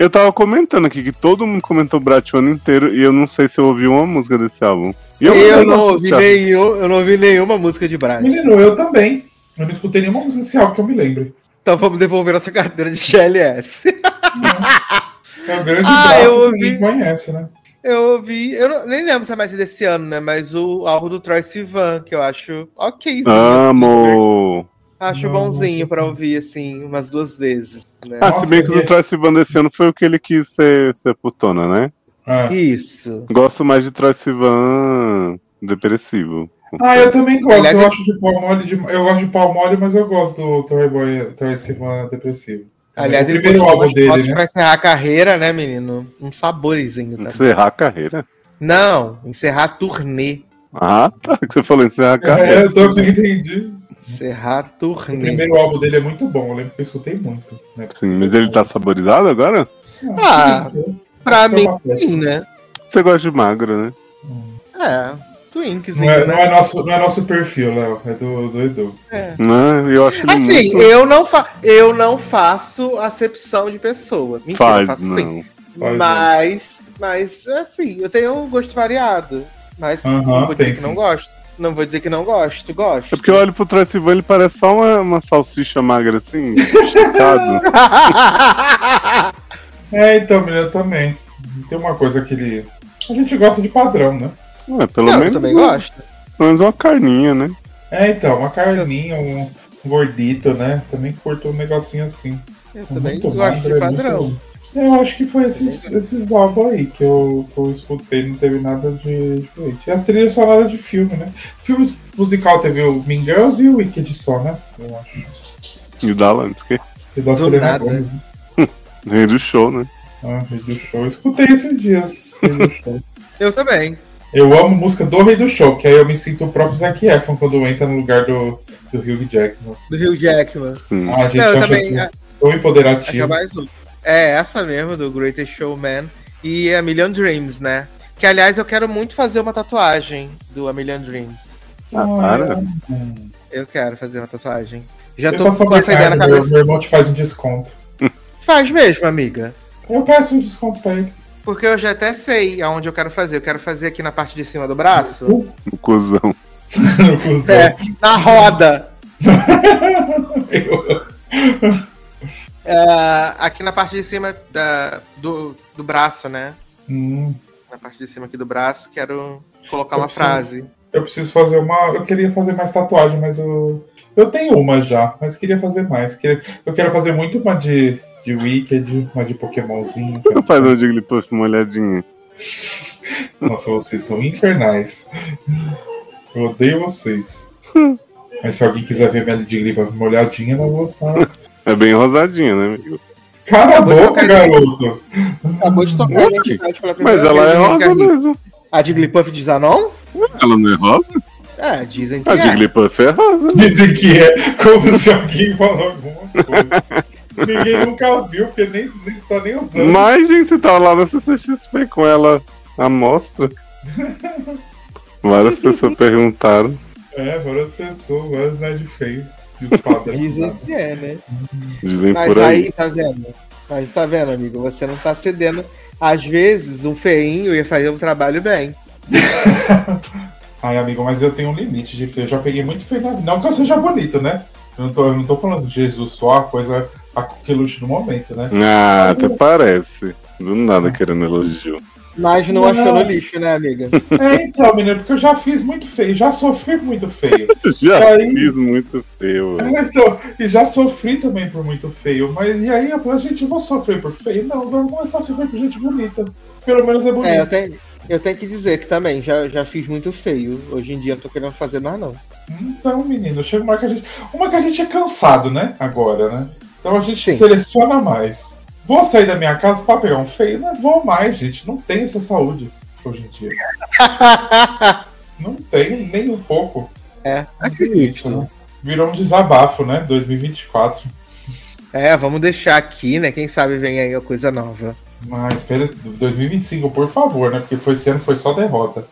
Eu tava comentando aqui que todo mundo comentou Brat o ano inteiro e eu não sei se eu ouvi uma música desse álbum. E Eu, eu, não ouvi nenhum, eu não ouvi nenhuma música de Brat. Menino, eu também. Eu não escutei nenhuma música desse álbum que eu me lembre. Então vamos devolver nossa carteira de G L S. É o grande Ah, Brat eu que ouvi. ninguém conhece, né? Eu ouvi, eu não- nem lembro se é mais desse ano, né? Mas o álbum do Troye Sivan, que eu acho ok. Amo! Acho Não, bonzinho não. pra ouvir, assim, umas duas vezes. Né? Ah, Nossa, se bem que o que- do Troye Sivan desse ano foi o que ele quis ser, ser putona, né? É. Isso. Gosto mais de Troye Sivan depressivo. Ah, eu também gosto. Aliás, eu eu- acho de pau mole, de... eu gosto de pau mole, mas eu gosto do Troy Boy, Troy Sivan depressivo. Aliás, o ele primeiro postou álbum umas dele, fotos né? pra encerrar a carreira, né, menino? Um saborizinho também. Encerrar a carreira. Não, encerrar a turnê. Ah, tá. Que você falou encerrar a É, carreira. eu também entendi. Encerrar a O turnê. primeiro álbum dele é muito bom, eu lembro que eu escutei muito. Né? Sim, mas ele tá saborizado agora? Ah, sim, Pra Foi mim, uma festa. sim, né? Você gosta de magro, né? É, Não Twinkzinho, é, não, né? é nosso, não é nosso perfil, Léo. É do, do Edu. É. Não, eu acho ele Assim, muito... eu, não fa eu não faço acepção de pessoa. Mentira, Faz, eu faço sim. não. Faz, Mas, mas, assim, eu tenho um gosto variado. Mas Aham, não vou dizer tem que não sim. gosto. Não vou dizer que não gosto, gosto. É porque eu olho pro Troye Sivan, ele parece só uma, uma salsicha magra assim, esticado. É, então, menino, eu também. Tem uma coisa que ele. A gente gosta de padrão, né? Ué, pelo Não, eu menos, também gosto. Pelo menos uma carninha, né? É, então, uma carninha, um gordito, né? Também curto um negocinho assim. Eu também Muito gosto magro, de é padrão. muito- Eu acho que foi esses, esses álbuns aí que eu, que eu escutei, não teve nada de diferente. E as trilhas sonoras de filme, né? Filme musical teve o Mean Girls e o Wicked só, né? Eu acho. E o da Lansky. E da Do Selena nada. Gomez, né? Rei do show, né? Ah, Rei do Show. Eu escutei esses dias, Rei do Show. Eu também. Eu amo música do Rei do Show, que aí eu me sinto o próprio Zac Efron quando entra no lugar do, do Hugh Jackman. Do Hugh Jackman. Sim. Ah, a gente Não, eu acha também. que a- tão Acho que é empoderativo. mais um. É, essa mesmo, do Greatest Showman. E A Million Dreams, né? Que, aliás, eu quero muito fazer uma tatuagem do A Million Dreams. Ah, para. Hum. Eu quero fazer uma tatuagem. Já Eu tô faço com essa ideia na meu, cabeça. meu irmão te faz um desconto. Faz mesmo, amiga. Eu peço um desconto pra ele. Porque eu já até sei aonde eu quero fazer. Eu quero fazer aqui na parte de cima do braço. O cuzão. Cusão. É, na roda. Eu- É, aqui na parte de cima da- do, do braço, né? Hum, Na parte de cima aqui do braço, quero colocar Eu uma preciso- frase. eu preciso fazer uma. Eu queria fazer mais tatuagem, mas eu. Eu tenho uma já, mas queria fazer mais. Queria- Eu quero fazer muito uma de, de Wicked, uma de Pokémonzinho. Por que não faz uma Jigglypuff molhadinha? Nossa, vocês são infernais. Eu odeio vocês. Mas se alguém quiser ver minha Jigglypuff molhadinha, eu não vou gostar. É bem rosadinha, né, amigo? Cala a Acabou de boca, tocar garoto! Acabou de tocar a Oxi. identidade pela primeira Mas ela vez é no rosa Garrido. mesmo. A Jigglypuff de Zanon? Ela não é rosa? É, dizem que A é. Jigglypuff é rosa. Dizem que é como se alguém falou alguma coisa. Ninguém nunca viu, porque nem, nem tá nem usando. Mas, gente, você tava lá na C C X P com ela à mostra. Várias pessoas perguntaram. É, várias pessoas, vários nerd feio. E os padrões. Dizem sabe? que é, né? Dizem Mas por aí. aí, tá vendo? Mas tá vendo, amigo? Você não tá cedendo. Às vezes, um feinho ia fazer o trabalho bem. Ai, amigo, mas eu tenho um limite de feio. Eu já peguei muito feio na vida. Não que eu seja bonito, né? Eu não tô, eu não tô falando de Jesus só, a coisa a que luxo no momento, né? Ah, até parece. Do nada querendo elogio. Mas não, Não. achou no lixo, né, amiga? É, então, menino, porque eu já fiz muito feio, já sofri muito feio. Já Aí- fiz muito feio. É, então, e já sofri também por muito feio. Mas e aí eu falei, gente, eu vou sofrer por feio? Não, vamos começar a sofrer por gente bonita. Pelo menos é bonito. É, eu tenho, eu tenho que dizer que também, já, já fiz muito feio. Hoje em dia eu não tô querendo fazer mais, não. Então, menino, chega uma hora que a gente. Uma que a gente é cansado, né? Agora, né? Então a gente Sim. seleciona mais. Vou sair da minha casa pra pegar um feio? Não vou mais, gente. Não tem essa saúde hoje em dia. Não tem nem um pouco. É, Isso, né? Virou um desabafo, né? dois mil e vinte e quatro. É, vamos deixar aqui, né? Quem sabe vem aí a coisa nova. Mas espera, dois mil e vinte e cinco, por favor, né? Porque foi esse ano foi só derrota.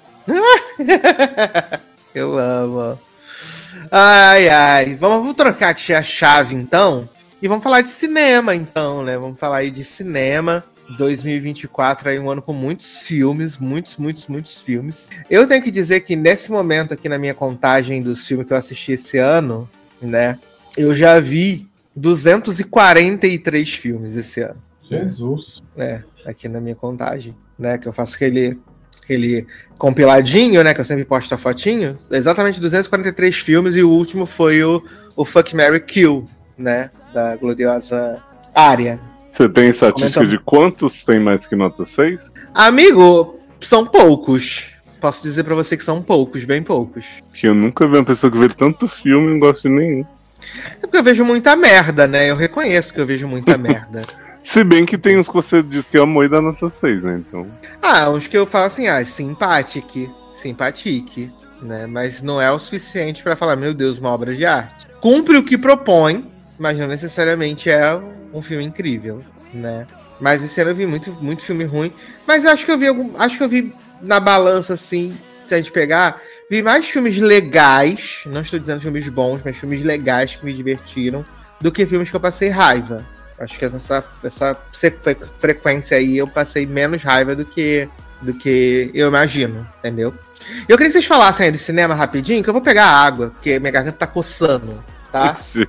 Eu amo. Ai, ai. Vamos, vamos trocar aqui a chave, então. E vamos falar de cinema, então, né? Vamos falar aí de cinema. dois mil e vinte e quatro aí um ano com muitos filmes, muitos, muitos, muitos filmes. Eu tenho que dizer que nesse momento aqui na minha contagem dos filmes que eu assisti esse ano, né, eu já vi duzentos e quarenta e três filmes esse ano. Jesus. É, aqui na minha contagem, né, que eu faço aquele, aquele compiladinho, né, que eu sempre posto a fotinho, exatamente duzentos e quarenta e três filmes, e o último foi o, o Fuck, Marry, Kill, né, da gloriosa Área. Você tem estatística de quantos tem mais que nota seis? Amigo, são poucos. Posso dizer pra você que são poucos, bem poucos. Que eu nunca vi uma pessoa que vê tanto filme e não gosta de nenhum. É porque eu vejo muita merda, né? Eu reconheço que eu vejo muita merda. Se bem que tem uns que você diz que amou e dá nota seis, né? Então... Ah, uns que eu falo assim, ah, simpatique, simpatique, né? Mas não é o suficiente pra falar, meu Deus, uma obra de arte. Cumpre o que propõe, mas não necessariamente é um filme incrível, né? Mas esse ano eu vi muito, muito filme ruim. Mas acho que eu vi algum. Acho que eu vi na balança, assim, se a gente pegar, vi mais filmes legais. Não estou dizendo filmes bons, mas filmes legais que me divertiram, do que filmes que eu passei raiva. Acho que essa, essa frequência aí eu passei menos raiva do que, do que eu imagino, entendeu? Eu queria que vocês falassem aí de cinema rapidinho, que eu vou pegar água, porque minha garganta tá coçando, tá? Sim.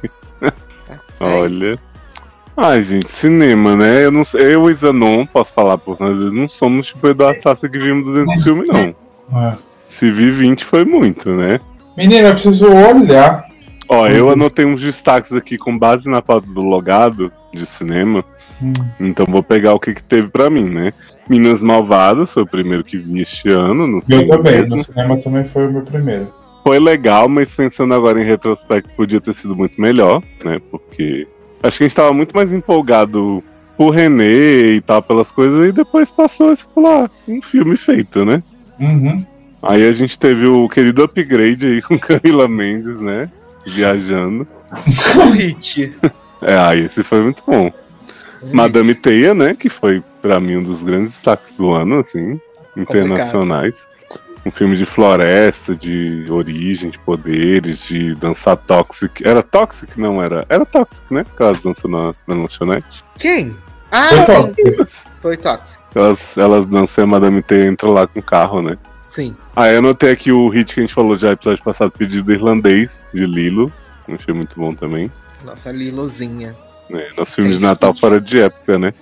Olha. Ai, gente, cinema, né? Eu, não, eu e Zanon, posso falar por nós, não somos tipo Eduardo Sassi que vimos duzentos filmes, não. É. Se vi vinte foi muito, né? Menina, eu preciso olhar. Ó, eu anotei uns destaques aqui com base na pauta do Logado de cinema. Hum. Então vou pegar o que, que teve pra mim, né? Minas Malvadas foi o primeiro que vi este ano. No Eu também, mesmo. no cinema também foi o meu primeiro. Foi legal, mas pensando agora em retrospecto, podia ter sido muito melhor, né? Porque acho que a gente tava muito mais empolgado por René e tal, pelas coisas, e depois passou esse lá, um filme feito, né? Uhum. Aí a gente teve o querido Upgrade aí com Camila Mendes, né? Viajando. O hit. É, aí esse foi muito bom. Madame Teia, né? Que foi, pra mim, um dos grandes destaques do ano, assim, internacionais. Um filme de floresta, de origem, de poderes, de dançar Toxic. Era Toxic? Não era. Era Toxic, né? Aquelas dançam na, na lanchonete. Quem? Ah, Foi sim. Toxic. Foi Toxic. Elas, elas dançam e a Madame Teia entra lá com o carro, né? Sim. Aí eu anotei aqui o hit que a gente falou já no episódio passado, Pedido Irlandês, de Lilo. Achei muito bom também. Nossa, Lilozinha. É, nosso filme Sim, de Natal sim. fora de época, né?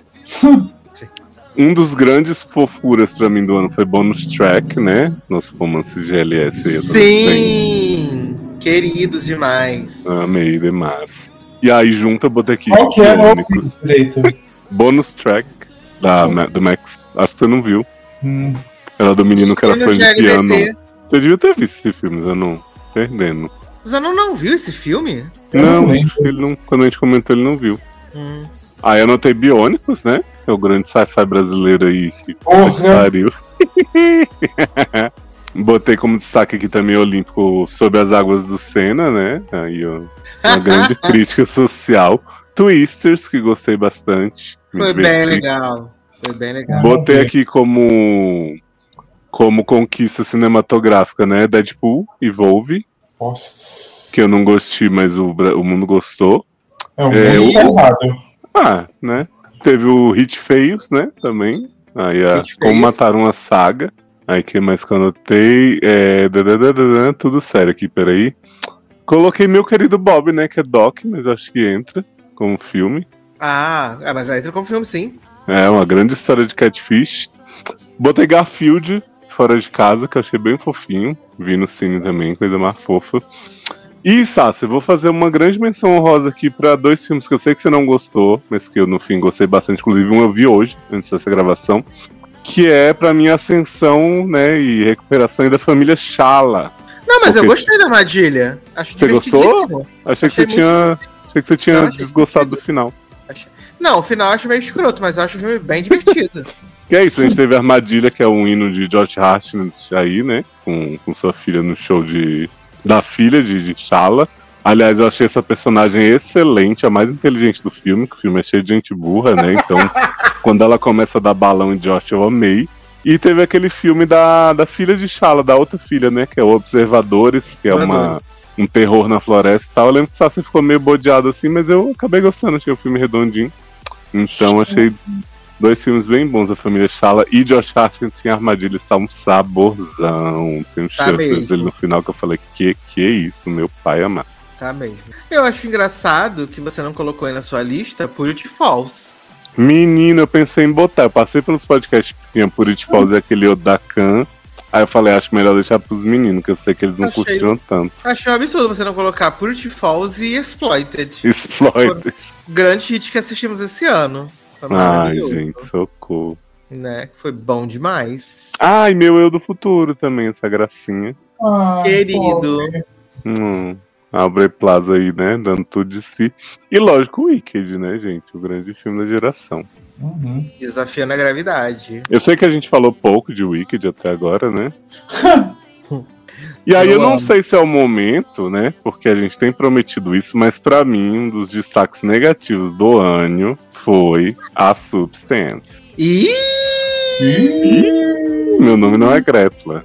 Um dos grandes fofuras pra mim do ano foi Bonus Track, né? Nosso romance G L S. Sim! Queridos demais. Amei demais. E aí junto eu botei aqui Qual que é o Biônicos. direito? Bonus Track da, Ma- do Max. Acho que você não viu. Hum. Era do menino que era fã de G L B T. piano. Você devia ter visto esse filme, eu não perdendo. Você não, não viu esse filme? Eu não, não lembro. ele não, quando a gente comentou, ele não viu. Hum. Aí eu anotei Biônicos, né? Que é o grande sci-fi brasileiro aí que Porra. pariu. Botei como destaque aqui também Olímpico Sob as Águas do Sena, né? Aí, ó, uma grande crítica social. Twisters, que gostei bastante. me Foi bem diverti. legal. Foi bem legal. Botei aqui como como conquista cinematográfica, né? Deadpool e Volve, Nossa. que eu não gostei, mas o, Bra- o mundo gostou. É um É, muito o- errado. Ah, né? Teve o Hit Feios, né? Também. Aí, a, Hit Como Feios. Matar uma Saga. Aí, que mais que eu anotei? É, dadadadadã, tudo sério aqui, peraí. Coloquei Meu Querido Bob, né? Que é Doc, mas acho que entra como filme. Ah, é, mas aí entra como filme, sim. É uma grande história de Catfish. Botei Garfield, Fora de Casa, que eu achei bem fofinho. Vi no cine também, coisa mais fofa. E, Sassi, eu vou fazer uma grande menção honrosa aqui pra dois filmes que eu sei que você não gostou, mas que eu, no fim, gostei bastante. Inclusive, um eu vi hoje, antes dessa gravação. Que é, pra mim, a ascensão, né, e recuperação aí da família Chala. Não, mas eu Ok. gostei da armadilha. Acho Você gostou? divertidíssimo. Achei que Achei você tinha, achei que você tinha Não, achei desgostado do final. Não, o final eu acho meio escroto, mas eu acho o filme bem divertido. Que é isso, a gente teve a Armadilha, que é um hino de George Hartnett aí, né? Com, com sua filha no show de, da filha de, de Chala. Aliás, eu achei essa personagem excelente, a mais inteligente do filme, que o filme é cheio de gente burra, né? Então, quando ela começa a dar balão em Josh, eu amei. E teve aquele filme da, da filha de Chala, da outra filha, né? Que é o Observadores, que é uma, um terror na floresta e tal. Eu lembro que o Sassi ficou meio bodeado assim, mas eu acabei gostando, achei o filme redondinho. Então achei Dois filmes bem bons da família Chala. E Josh Hutcherson em Armadilha está um saborzão. Tem um Tá cheiro mesmo. dele no final que eu falei, que que é isso, meu pai amado. Tá mesmo. Eu acho engraçado que você não colocou aí na sua lista Purity Falls. Menino, eu pensei em botar. Eu passei pelos podcasts que tinha Purity Falls e aquele Odakan. Aí eu falei, acho melhor deixar pros meninos, que eu sei que eles não Achei. curtiram tanto. Achei um absurdo você não colocar Purity Falls e Exploited. Exploit. Grande hit que assistimos esse ano. Foi Ai, maravilhoso, gente, socorro. né? Foi bom demais. Ai, meu eu do futuro também, essa gracinha. Ah, Querido. pobre. Hum, Aubrey Plaza aí, né? Dando tudo de si. E lógico, o Wicked, né, gente? O grande filme da geração. Uhum. Desafiando a gravidade. Eu sei que a gente falou pouco de Wicked até agora, né? E aí Eu eu não amo. sei se é o momento, né? Porque a gente tem prometido isso, mas pra mim, um dos destaques negativos do ano foi a Substance. Ih! Ih, meu nome não é Gretla.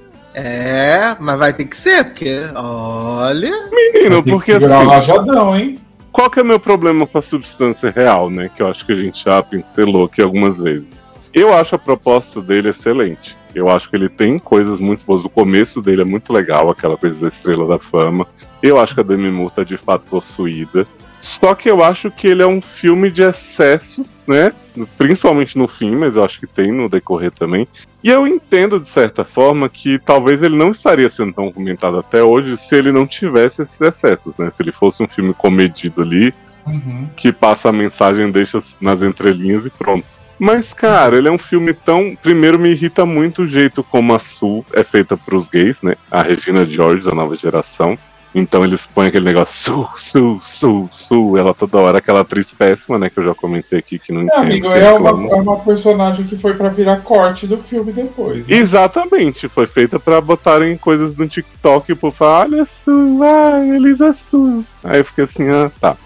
É, mas vai ter que ser, porque, olha. Menino, Tem que porque segurar o assim, rajadão, hein? qual que é o meu problema com a substância real, né? Que eu acho que a gente já pincelou aqui algumas vezes. Eu acho a proposta dele excelente. Eu acho que ele tem coisas muito boas. O começo dele é muito legal, aquela coisa da Estrela da Fama. Eu acho que a Demi Moore tá de fato possuída. Só que eu acho que ele é um filme de excesso, né? Principalmente no fim, mas eu acho que tem no decorrer também. E eu entendo, de certa forma, que talvez ele não estaria sendo tão comentado até hoje se ele não tivesse esses excessos, né? Se ele fosse um filme comedido ali, Uhum. que passa a mensagem, deixa nas entrelinhas e pronto. Mas, cara, ele é um filme tão... Primeiro, me irrita muito o jeito como a Sue é feita pros gays, né? A Regina George, da nova geração. Então eles põem aquele negócio, Sue, Sue, Sue, Sue. Ela toda hora, aquela atriz péssima, né? Que eu já comentei aqui, que não É, entendo. amigo, que é reclama. uma, é uma personagem que foi pra virar corte do filme depois. Né? Exatamente, foi feita pra botarem coisas no TikTok e por falar, olha Sue, ah, Elisa Sue. Aí eu fiquei assim, ah, tá.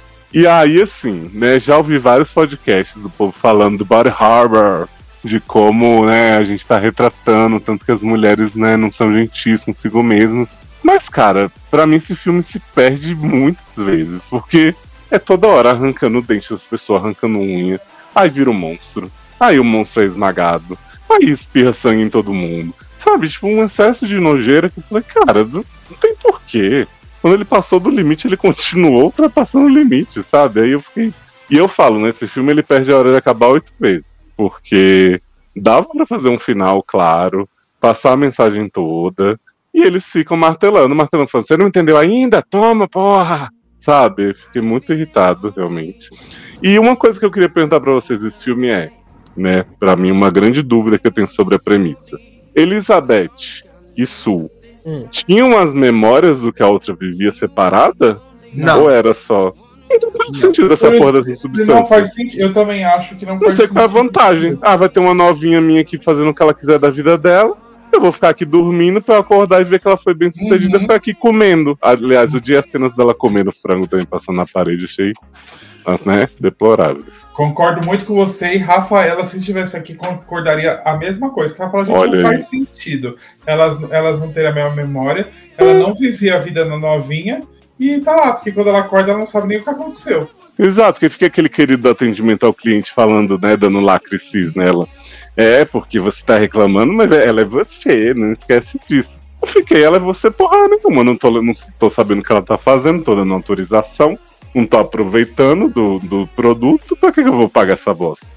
E aí, assim, né, já ouvi vários podcasts do povo falando do Body Harbor, de como, né, a gente tá retratando, tanto que as mulheres, né, não são gentis consigo mesmas. Mas, cara, pra mim esse filme se perde muitas vezes, porque é toda hora arrancando o dente das pessoas, arrancando unha, aí vira um monstro, aí o monstro é esmagado, aí espirra sangue em todo mundo. Sabe, tipo, um excesso de nojeira que eu falei, cara, não, não tem porquê. Quando ele passou do limite, ele continuou ultrapassando o limite, sabe? Aí eu fiquei... E eu falo, né, esse filme ele perde a hora de acabar oito vezes, porque dava pra fazer um final claro, passar a mensagem toda, e eles ficam martelando, martelando, falando, você não entendeu ainda? Toma, porra! Sabe? Eu fiquei muito irritado, realmente. E uma coisa que eu queria perguntar pra vocês desse filme é, né, pra mim, uma grande dúvida que eu tenho sobre a premissa. Elizabeth e Sue Hum. tinham as memórias do que a outra vivia separada? Não. Ou era só... Então qual é o sentido dessa Por porra isso, dessa Não substância? faz sentido. Eu também acho que não Não faz sei sentido. qual é a vantagem. Ah, vai ter uma novinha minha aqui fazendo o que ela quiser da vida dela. Eu vou ficar aqui dormindo pra eu acordar e ver que ela foi bem sucedida. Uhum. Ficar aqui comendo. Aliás, o dia as cenas dela comendo frango também passando na parede, achei, né, deploráveis. Concordo muito com você e Rafaela, se estivesse aqui, concordaria a mesma coisa. Que ela fala, gente, Olha não aí. faz sentido. Elas, elas não terem a mesma memória, ela não vivia a vida na novinha e tá lá, porque quando ela acorda, ela não sabe nem o que aconteceu. Exato, porque fica aquele querido do atendimento ao cliente falando, né, dando lacre cis nela. É, porque você tá reclamando, mas ela é você, não esquece disso. Eu fiquei, ela é você porra nenhuma, não tô, não tô sabendo o que ela tá fazendo, tô dando autorização, não tô aproveitando do, do produto, pra que que eu vou pagar essa bosta?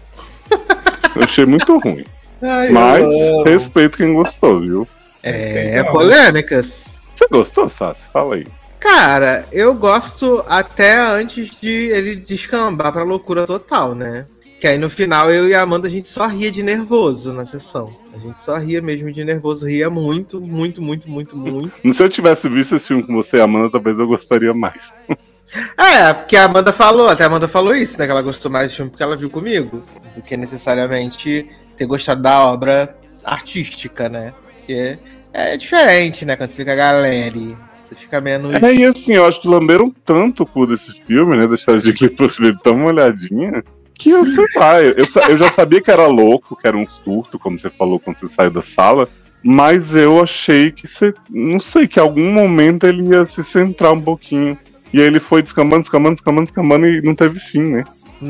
Eu achei muito ruim. Ai, eu Mas amo. respeito quem gostou, viu? É, polêmicas. Você gostou, Sassi? Fala aí. Cara, eu gosto até antes de ele descambar pra loucura total, né? Que aí no final eu e a Amanda a gente só ria de nervoso na sessão. A gente só ria mesmo de nervoso, ria muito, muito, muito, muito, muito. Se eu tivesse visto esse filme com você, Amanda, talvez eu gostaria mais. É, porque a Amanda falou, até a Amanda falou isso, né? Que ela gostou mais do filme porque ela viu comigo, do que necessariamente ter gostado da obra artística, né? Porque é diferente, né? Quando você fica a galera, você fica menos. É, e assim, eu acho que lamberam tanto o cu desse filme, né? Deixaram de clipe pro filme dar uma olhadinha. Que eu sei lá, eu, eu já sabia que era louco, que era um surto, como você falou quando você saiu da sala. Mas eu achei que você. Não sei, que em algum momento ele ia se centrar um pouquinho. E aí ele foi descambando, descambando, descambando, descambando e não teve fim, né? Não.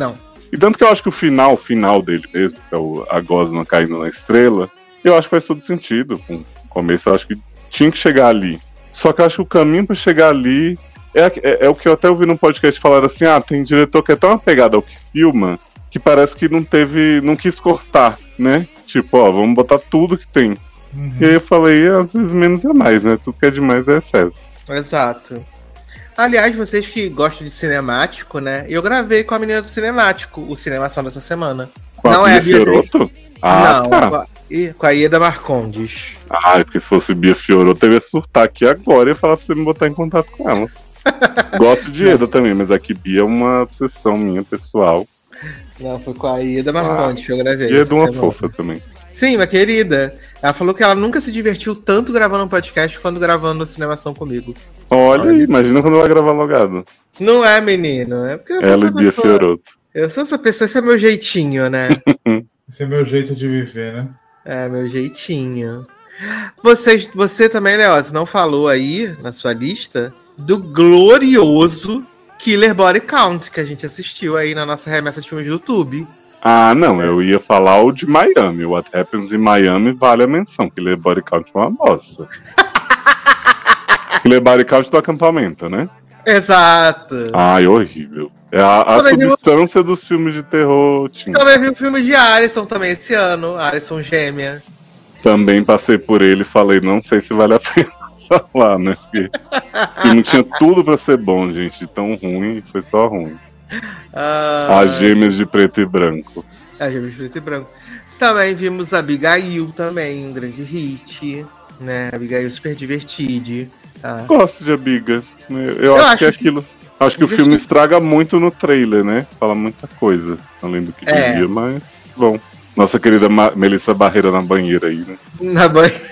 E tanto que eu acho que o final, final dele mesmo, que é o, a gosma caindo na estrela, eu acho que faz todo sentido. Com o começo, eu acho que tinha que chegar ali. Só que eu acho que o caminho pra chegar ali é, é, é o que eu até ouvi num podcast falar assim, ah, tem diretor que é tão apegado ao que filma, que parece que não teve, não quis cortar, né? Tipo, ó, vamos botar tudo que tem. Uhum. E aí eu falei, às vezes menos é mais, né? Tudo que é demais é excesso. Exato. Aliás, vocês que gostam de cinemático, né? Eu gravei com a menina do cinemático, o Cinemação dessa semana. Com não a é a Bia Fiorotto? Ah, não, tá. com, a, com a Ieda Marcondes. Ah, porque se fosse Bia Fiorotto, eu ia surtar aqui agora e ia falar pra você me botar em contato com ela. Gosto de Ieda também, mas aqui Bia é uma obsessão minha, pessoal. Não, foi com a Ieda Marcondes que eu gravei. Ieda é uma fofa também. Sim, uma querida. Ela falou que ela nunca se divertiu tanto gravando um podcast quanto gravando Cinemação comigo. Olha, Olha. Imagina quando ela gravar logado. Não é, menino. É porque eu ela e Bia Fiorotto. Eu sou essa pessoa, esse é meu jeitinho, né? Esse é meu jeito de viver, né? É, meu jeitinho. Vocês, você também, Leoz, não falou aí na sua lista do glorioso Killer Body Count que a gente assistiu aí na nossa remessa de filmes do YouTube. Ah, não, eu ia falar o de Miami. What Happens in Miami vale a menção. Killer Body Count é uma bosta. Killer Body Count do acampamento, né? Exato. Ai, horrível. É a, a substância viu... dos filmes de terror. Tinha. Também vi o filme de Alisson também esse ano. Alisson Gêmea. Também passei por ele e falei, não sei se vale a pena falar, né? Porque o filme tinha tudo pra ser bom, gente. Tão ruim, foi só ruim. Ah, As Gêmeas de Preto e Branco. As Gêmeas de Preto e Branco. Também vimos Abigail também, um grande hit, né? Abigail super divertida. Tá? Gosto de Abiga. Eu, eu, eu acho, acho que é aquilo. Acho que o filme estraga muito no trailer, né? Fala muita coisa, além do que é. devia, mas bom. Nossa querida Ma- Melissa Barreira na banheira aí, né? Na banheira.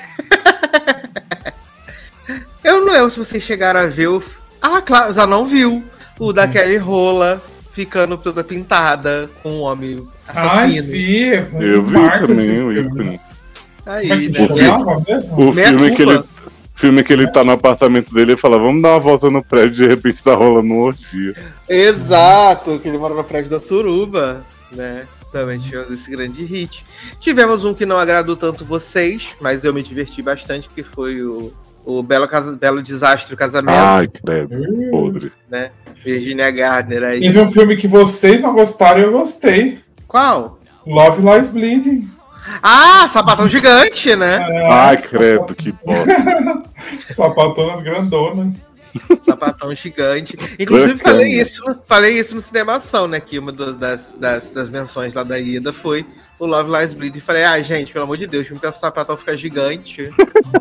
Eu não lembro se vocês chegaram a ver o. Ah, claro, já não viu. O da Kelly Rola ficando toda pintada com um homem assassino. Ai, vi. Eu vi também o ícone. Aí, né? O filme que ele. Filme que ele tá no apartamento dele e fala, vamos dar uma volta no prédio, de repente tá rolando uma orgia. Exato, que ele mora no prédio da Suruba, né? Também tivemos esse grande hit. Tivemos um que não agradou tanto vocês, mas eu me diverti bastante, que foi o, o Belo, Casa, Belo Desastre, o Casamento. Ai, credo, podre. Né? Virginia Gardner aí. Teve um filme que vocês não gostaram e eu gostei. Qual? Love Lies Bleeding. Ah, Sapatão Gigante, né? É, Ai, credo, que bosta. Sapatonas grandonas. Sapatão Gigante. Inclusive, falei isso, falei isso no Cinemação, né? Que uma das, das, das menções lá da Ida foi o Love Lies Bleeding. E falei, ah, gente, pelo amor de Deus, como que o sapatão fica gigante?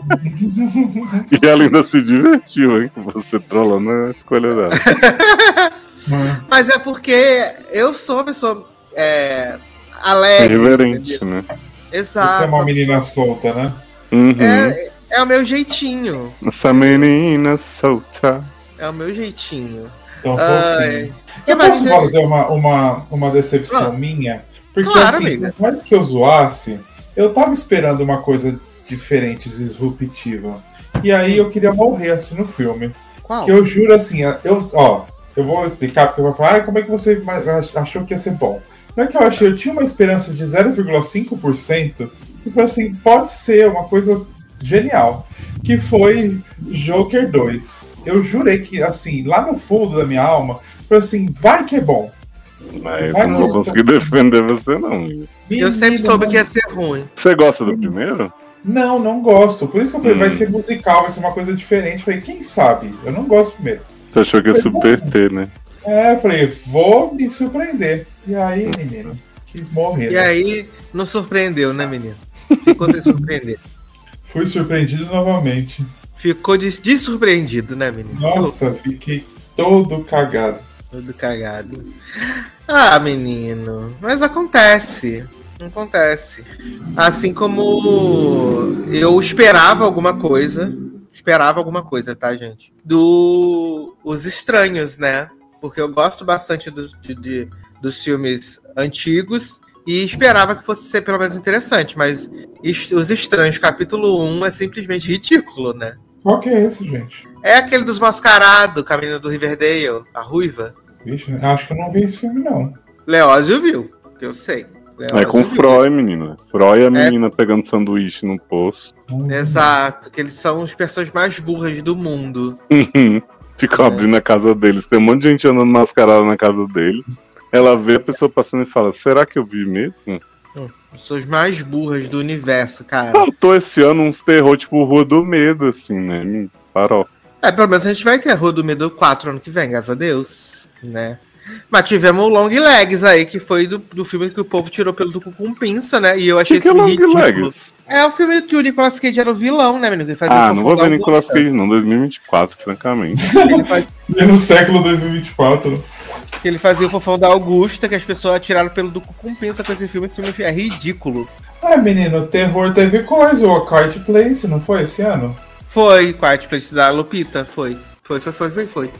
E ela ainda se divertiu, hein? Você trolando a escolha dela. Mas é porque eu sou uma pessoa é, alegre. Irreverente, entendeu? né? Exato. Você é uma menina solta, né? Uhum. É, é o meu jeitinho. Essa menina solta. É o meu jeitinho. Então, Ai, eu posso você... fazer uma, uma, uma decepção ah, minha? Porque, claro, assim, amiga. por mais que eu zoasse, eu tava esperando uma coisa diferente, disruptiva. E aí eu queria morrer, assim, no filme. Qual? Que eu juro, assim, eu, ó, eu vou explicar, porque eu vou falar, ah, como é que você achou que ia ser bom? Não é que eu achei, eu tinha uma esperança de zero vírgula cinco por cento, e foi assim, pode ser uma coisa genial, que foi Joker dois. Eu jurei que, assim, lá no fundo da minha alma, foi assim, vai que é bom. Mas vai eu não vou conseguir defender você, não. Menina, eu sempre soube não... que ia ser ruim. Você gosta do primeiro? Não, não gosto. Por isso que eu falei, hum. vai ser musical, vai ser uma coisa diferente. Eu falei, quem sabe? Eu não gosto do primeiro. Você achou que ia super T, né? É, eu falei, vou me surpreender. E aí, menino, quis morrer. E né? aí, não surpreendeu, né, menino? Ficou sem surpreender. Fui surpreendido novamente. Ficou de, de surpreendido, né, menino? Nossa, fiquei todo cagado. Todo cagado. Ah, menino, mas acontece. Acontece. Assim como eu esperava alguma coisa. Esperava alguma coisa, tá, gente? Do Os Estranhos, né? Porque eu gosto bastante do, de, de, dos filmes antigos e esperava que fosse ser pelo menos interessante, mas Os Estranhos, capítulo um, é simplesmente ridículo, né? Qual que é esse, gente? É aquele dos mascarados, com a menina do Riverdale, a ruiva. Vixe, acho que eu não vi esse filme, não. Leózio viu, que eu sei. Leózio É com viu. Froy, menina. Froy e a menina pegando sanduíche no poço. Exato, que eles são as pessoas mais burras do mundo. Ficam É. abrindo a casa deles. Tem um monte de gente andando mascarada na casa deles. Ela vê a pessoa passando e fala, será que eu vi mesmo? Pessoas mais burras do universo, cara. Faltou esse ano uns terror tipo Rua do Medo, assim, né? Farol. É, pelo menos a gente vai ter a Rua do Medo quatro ano que vem, graças a Deus, né? Mas tivemos o Long Legs aí, que foi do, do filme que o povo tirou pelo do cu com pinça, né? E eu achei Que que é esse Long ridículo. Legs? É o filme que o Nicolas Cage era o vilão, né, menino? Ele fazia Ah, o não Fofão vou ver da Nicolas Augusta. Cage não, dois mil e vinte e quatro, francamente. Ele faz- E no século dois mil e vinte e quatro. que ele fazia o Fofão da Augusta, que as pessoas tiraram pelo do cu com pinça com esse filme. Esse filme é ridículo. Ah, menino, terror teve coisa, o Quiet Place, não foi esse ano? Foi, Quiet Place da Lupita, foi. Foi, foi, foi, foi, foi.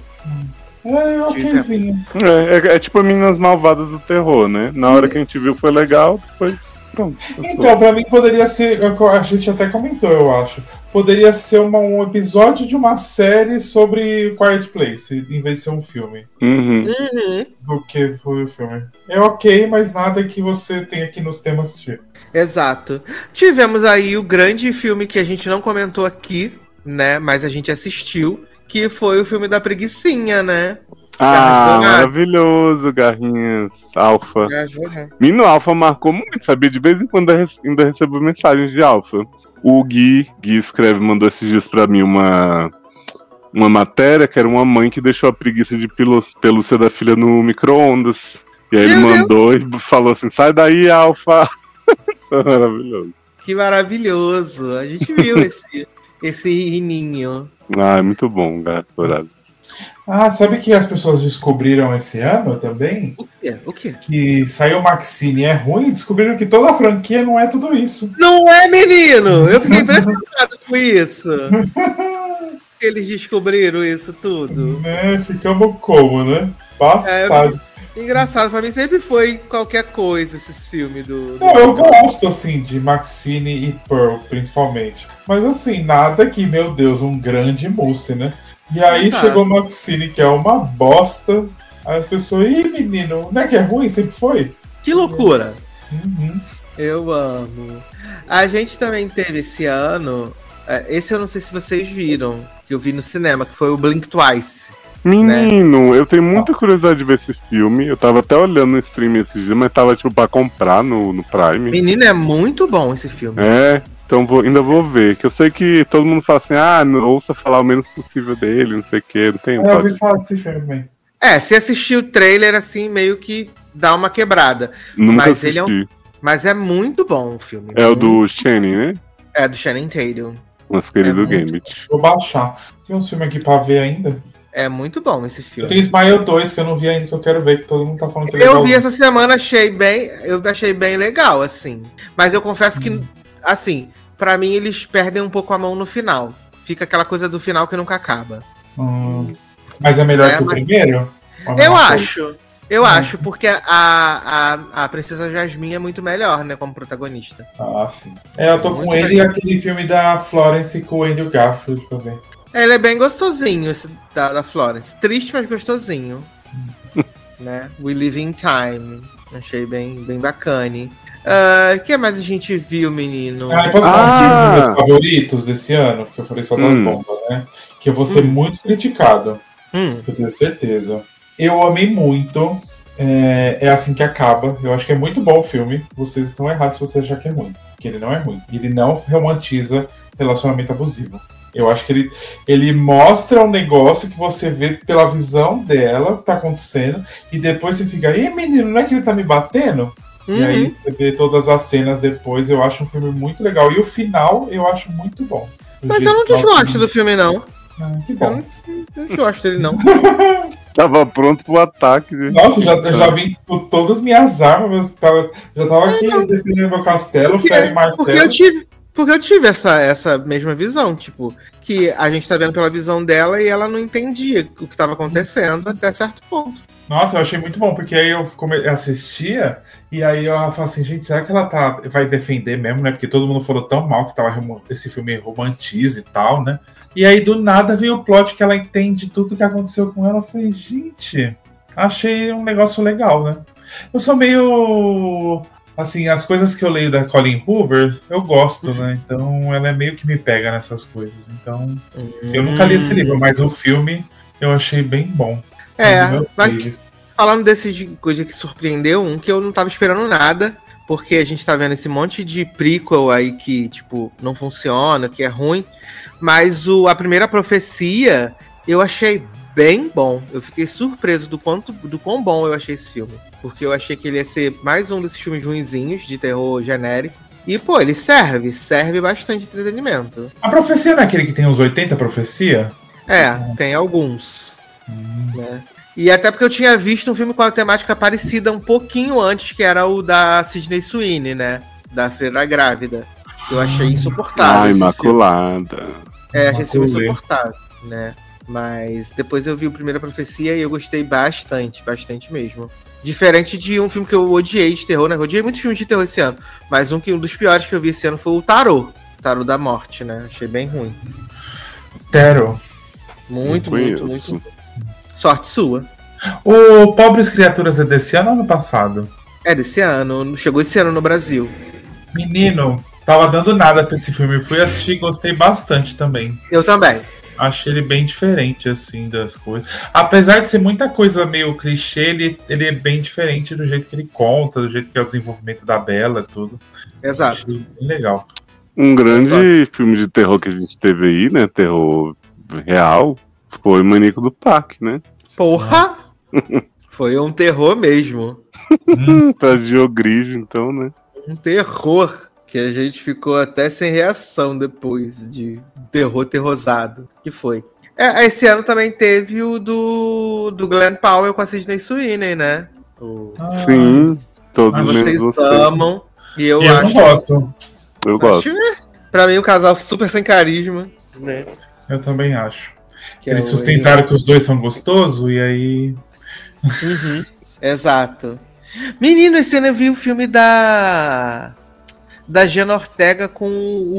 É, okzinho. É, é, é tipo Meninas Malvadas do Terror, né? Na hora que a gente viu foi legal, depois pronto. passou. Então, pra mim poderia ser, a gente até comentou, eu acho, poderia ser uma- um episódio de uma série sobre Quiet Place, em vez de ser um filme, Uhum. Uhum. do que foi o filme. É ok, mas nada que você tenha aqui nos temas assistir. Exato. Tivemos aí o grande filme que a gente não comentou aqui, né? Mas a gente assistiu, que foi o filme da Preguicinha, né? Ah, Garras maravilhoso, Garrinhas, Alfa. Douradas. Mino Alfa marcou muito, sabia? De vez em quando eu rece- ainda recebo mensagens de Alfa. O Gui, Gui escreve, mandou esses dias pra mim uma, uma matéria que era uma mãe que deixou a preguiça de pilo- pelúcia da filha no micro-ondas. E aí ele Meu mandou e falou assim, sai daí, Alfa. Maravilhoso. Que maravilhoso. A gente viu esse, esse rininho. Ah, é muito bom, Gato Dourado. Ah, sabe que as pessoas descobriram esse ano também? O quê? O quê? Que saiu Maxine é ruim, descobriram que toda a franquia não é tudo isso. Não é, menino! Eu fiquei impressionado com isso. Eles descobriram isso tudo. Né? Ficamos como, né? Passado. Engraçado, pra mim sempre foi qualquer coisa esses filmes do. do- Não, eu gosto, assim, de Maxine e Pearl, principalmente. Mas, assim, nada que, meu Deus, um grande mousse, né? E aí Exato. chegou Maxine, que é uma bosta. Aí as pessoas, ih, menino, não é que é ruim? Sempre foi? Que loucura! Uhum. Eu amo. A gente também teve esse ano. é, Esse eu não sei se vocês viram, que eu vi no cinema, que foi o Blink Twice. Menino, eu tenho muita curiosidade de ver esse filme. Eu tava até olhando no stream esses dias, mas tava tipo pra comprar no, no Prime. Menino, é muito bom esse filme. É, então vou- ainda vou ver. Que eu sei que todo mundo fala assim, ah, não, ouça falar o menos possível dele, não sei o que, não tem É, eu pode- ouvi falar desse filme também. É, se assistir o trailer, assim, meio que dá uma quebrada. Nunca mas ele é um- assisti. Mas é muito bom o filme. É o Muito- do Shane, né? É, do Channing Tatum. Nosso querido É muito- Gambit. Vou baixar. Tem um filme aqui pra ver ainda. É muito bom esse Eu filme. tenho Smile dois, que eu não vi ainda, que eu quero ver, que todo mundo tá falando que é Eu legal. vi essa semana, achei bem. Eu achei bem legal, assim. Mas eu confesso que, assim, pra mim eles perdem um pouco a mão no final. Fica aquela coisa do final que nunca acaba. Hum, mas é melhor É, que o mas- primeiro? Ou Eu não? acho. Eu Hum. acho, porque a, a, a Princesa Jasmine é muito melhor, né, como protagonista. Ah, sim. É, eu tô Muito com ele e legal. aquele filme da Florence com o Andrew Garfield também. Ele é bem gostosinho, esse da, da Florence. Triste, mas gostosinho. né? We Live in Time. Achei bem, bem bacana. O que mais a gente viu, menino? Ah, eu posso falar Ah! um dos meus favoritos desse ano? Que eu falei só das Hum. bombas, né? Que eu vou ser Hum. muito criticado, Hum, eu tenho certeza. Eu amei muito. É, é assim que acaba. Eu acho que é muito bom o filme. Vocês estão errados se vocês acham que é ruim. Porque ele não é ruim. Ele não romantiza relacionamento abusivo. Eu acho que ele, ele mostra um negócio que você vê pela visão dela, o que tá acontecendo, e depois você fica, ih, menino, não é que ele tá me batendo? uhum. E aí você vê todas as cenas depois, eu acho um filme muito legal. E o final eu acho muito bom. O Mas jeito eu não que ela- desgosto do filme, não. Ah, que bom. Eu não desgosto dele, não. Tava pronto pro ataque. Gente. Nossa, já, eu já vim com todas as minhas armas, eu tava, já tava aqui defendendo meu castelo, ferro e martelo. Porque eu tive, porque eu tive essa, essa mesma visão, tipo, que a gente tá vendo pela visão dela e ela não entendia o que tava acontecendo até certo ponto. Nossa, eu achei muito bom, porque aí eu come- assistia e aí eu falava assim, gente, será que ela tá, vai defender mesmo, né? Porque todo mundo falou tão mal que tava, remo- esse filme romantiza e tal, né? E aí do nada veio o plot que ela entende tudo que aconteceu com ela. Eu falei, gente, achei um negócio legal, né? Eu sou meio... Assim, as coisas que eu leio da Colleen Hoover, eu gosto, né? Então ela é meio que me pega nessas coisas. Então, hum. eu nunca li esse livro, mas o filme eu achei bem bom. É, mas falando desse coisa que surpreendeu, um que eu não tava esperando nada, porque a gente tá vendo esse monte de prequel aí que, tipo, não funciona, que é ruim, mas o, a primeira profecia eu achei bem bom. Eu fiquei surpreso do quanto, do quão bom eu achei esse filme. Porque eu achei que ele ia ser mais um desses filmes ruinzinhos de terror genérico. E, pô, ele serve, serve bastante entretenimento. A profecia não é aquele que tem os oitenta profecia? É, tem alguns. Hum. Né? E até porque eu tinha visto um filme com a temática parecida um pouquinho antes, que era o da Sydney Sweeney, né? Da freira grávida. Eu achei insuportável. Ah, Imaculada. Filme. É, achei esse filme insuportável, né? Mas depois eu vi o Primeira Profecia e eu gostei bastante, bastante mesmo. Diferente de um filme que eu odiei de terror, né? Eu odiei muitos filmes de terror esse ano. Mas um, que, um dos piores que eu vi esse ano foi o Tarô. O Tarô da Morte, né? Achei bem ruim. Tarô. Muito, muito, muito, muito. Sorte sua. O Pobres Criaturas é desse ano ou ano passado? É desse ano. Chegou esse ano no Brasil. Menino, tava dando nada pra esse filme. Fui assistir e gostei bastante também. Eu também. Achei ele bem diferente, assim, das coisas. Apesar de ser muita coisa meio clichê, ele, ele é bem diferente do jeito que ele conta, do jeito que é o desenvolvimento da Bella, tudo. Exato. Achei bem legal. Um grande Exato. filme de terror que a gente teve aí, né? Terror real, foi o Maníaco do Parque, né? Porra! Foi um terror mesmo. Hum. Tá de ogrijo, então, né? Um terror. Que a gente ficou até sem reação depois de terror terrosado. Que foi. É, esse ano também teve o do, do Glenn Powell com a Sydney Sweeney, né? O... Sim, todos vocês você. amam. E eu, e eu acho. não gosto. Eu acho, gosto. Pra mim, um casal super sem carisma. Né? Eu também acho. Que Eles é sustentaram o... que os dois são gostosos e aí. Uhum. Exato. Menino, esse ano eu vi o filme da. Da Jenna Ortega com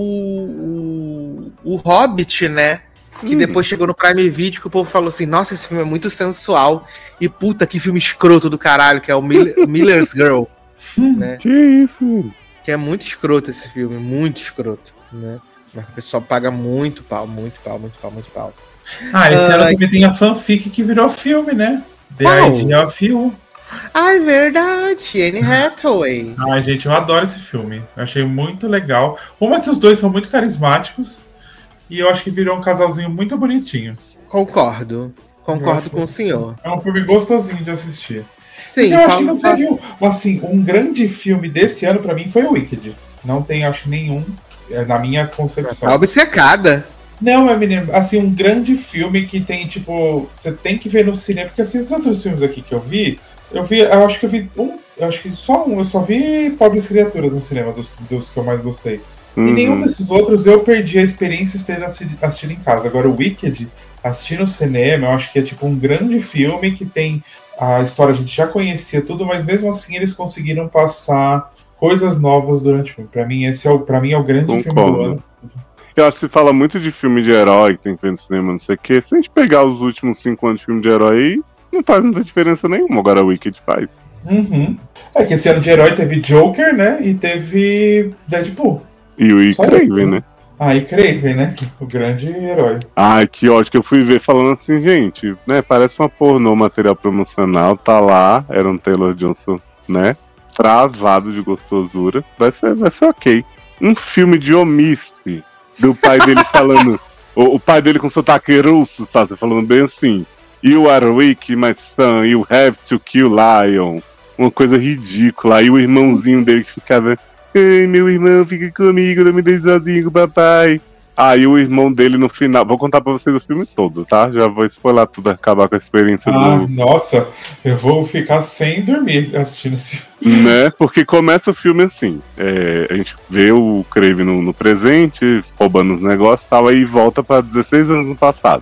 o, o, o Hobbit, né? Que hum. depois chegou no Prime Video que o povo falou assim, nossa, esse filme é muito sensual. E puta, que filme escroto do caralho, que é o Mil- Miller's Girl. Né? Que isso? Que é muito escroto esse filme, muito escroto. Né? Mas o pessoal paga muito pau, muito pau, muito pau, muito pau. Ah, esse uh, ano também tem a fanfic que virou filme, né? The oh. Idea of You. Ai, verdade, Anne Hathaway. Ai, gente, eu adoro esse filme. Eu achei muito legal. Uma que os dois são muito carismáticos. E eu acho que virou um casalzinho muito bonitinho. Concordo. Concordo com o senhor. É um filme gostosinho de assistir. Sim, eu acho que não teve um, assim, um grande filme desse ano pra mim foi o Wicked. Não tem, acho, nenhum, na minha concepção. Tá obcecada. Não, mas menino, assim, um grande filme que tem, tipo, você tem que ver no cinema. Porque esses outros filmes aqui que eu vi, eu vi, eu acho que eu vi um, eu acho que só um, eu só vi Pobres Criaturas no cinema, dos, dos que eu mais gostei. Uhum. E nenhum desses outros eu perdi a experiência de ter assistido em casa. Agora o Wicked, assistir no cinema, eu acho que é tipo um grande filme que tem a história, a gente já conhecia tudo, mas mesmo assim eles conseguiram passar coisas novas durante o filme. Pra mim, esse é o, pra mim é o grande Concordo. filme do ano. Eu acho que se fala muito de filme de herói que tem que ver no cinema, não sei o quê. Se a gente pegar os últimos cinco anos de filme de herói aí, não faz muita diferença nenhuma, agora o Wicked faz. Uhum. É que esse ano de herói teve Joker, né? E teve Deadpool. E o Craven, né? Ah, e Craven, né? O grande herói. Ai, que ótimo que eu fui ver falando assim, gente, né? Parece uma pornô material promocional, tá lá, era um Taylor Johnson, né? Travado de gostosura. Vai ser, vai ser ok. Um filme de omisse do pai dele falando. o, o pai dele com sotaque russo, sabe? Falando bem assim. You are weak, my son, you have to kill lion. Uma coisa ridícula. Aí o irmãozinho dele que ficava. Ei, meu irmão, fica comigo, não me deixe sozinho com o papai. Aí o irmão dele no final. Vou contar pra vocês o filme todo, tá? Já vou spoiler tudo, acabar com a experiência ah, do. Nossa, eu vou ficar sem dormir assistindo esse filme. Né? Porque começa o filme assim. É, a gente vê o Craven no, no presente, roubando os negócios e tal, aí volta pra dezesseis anos no passado.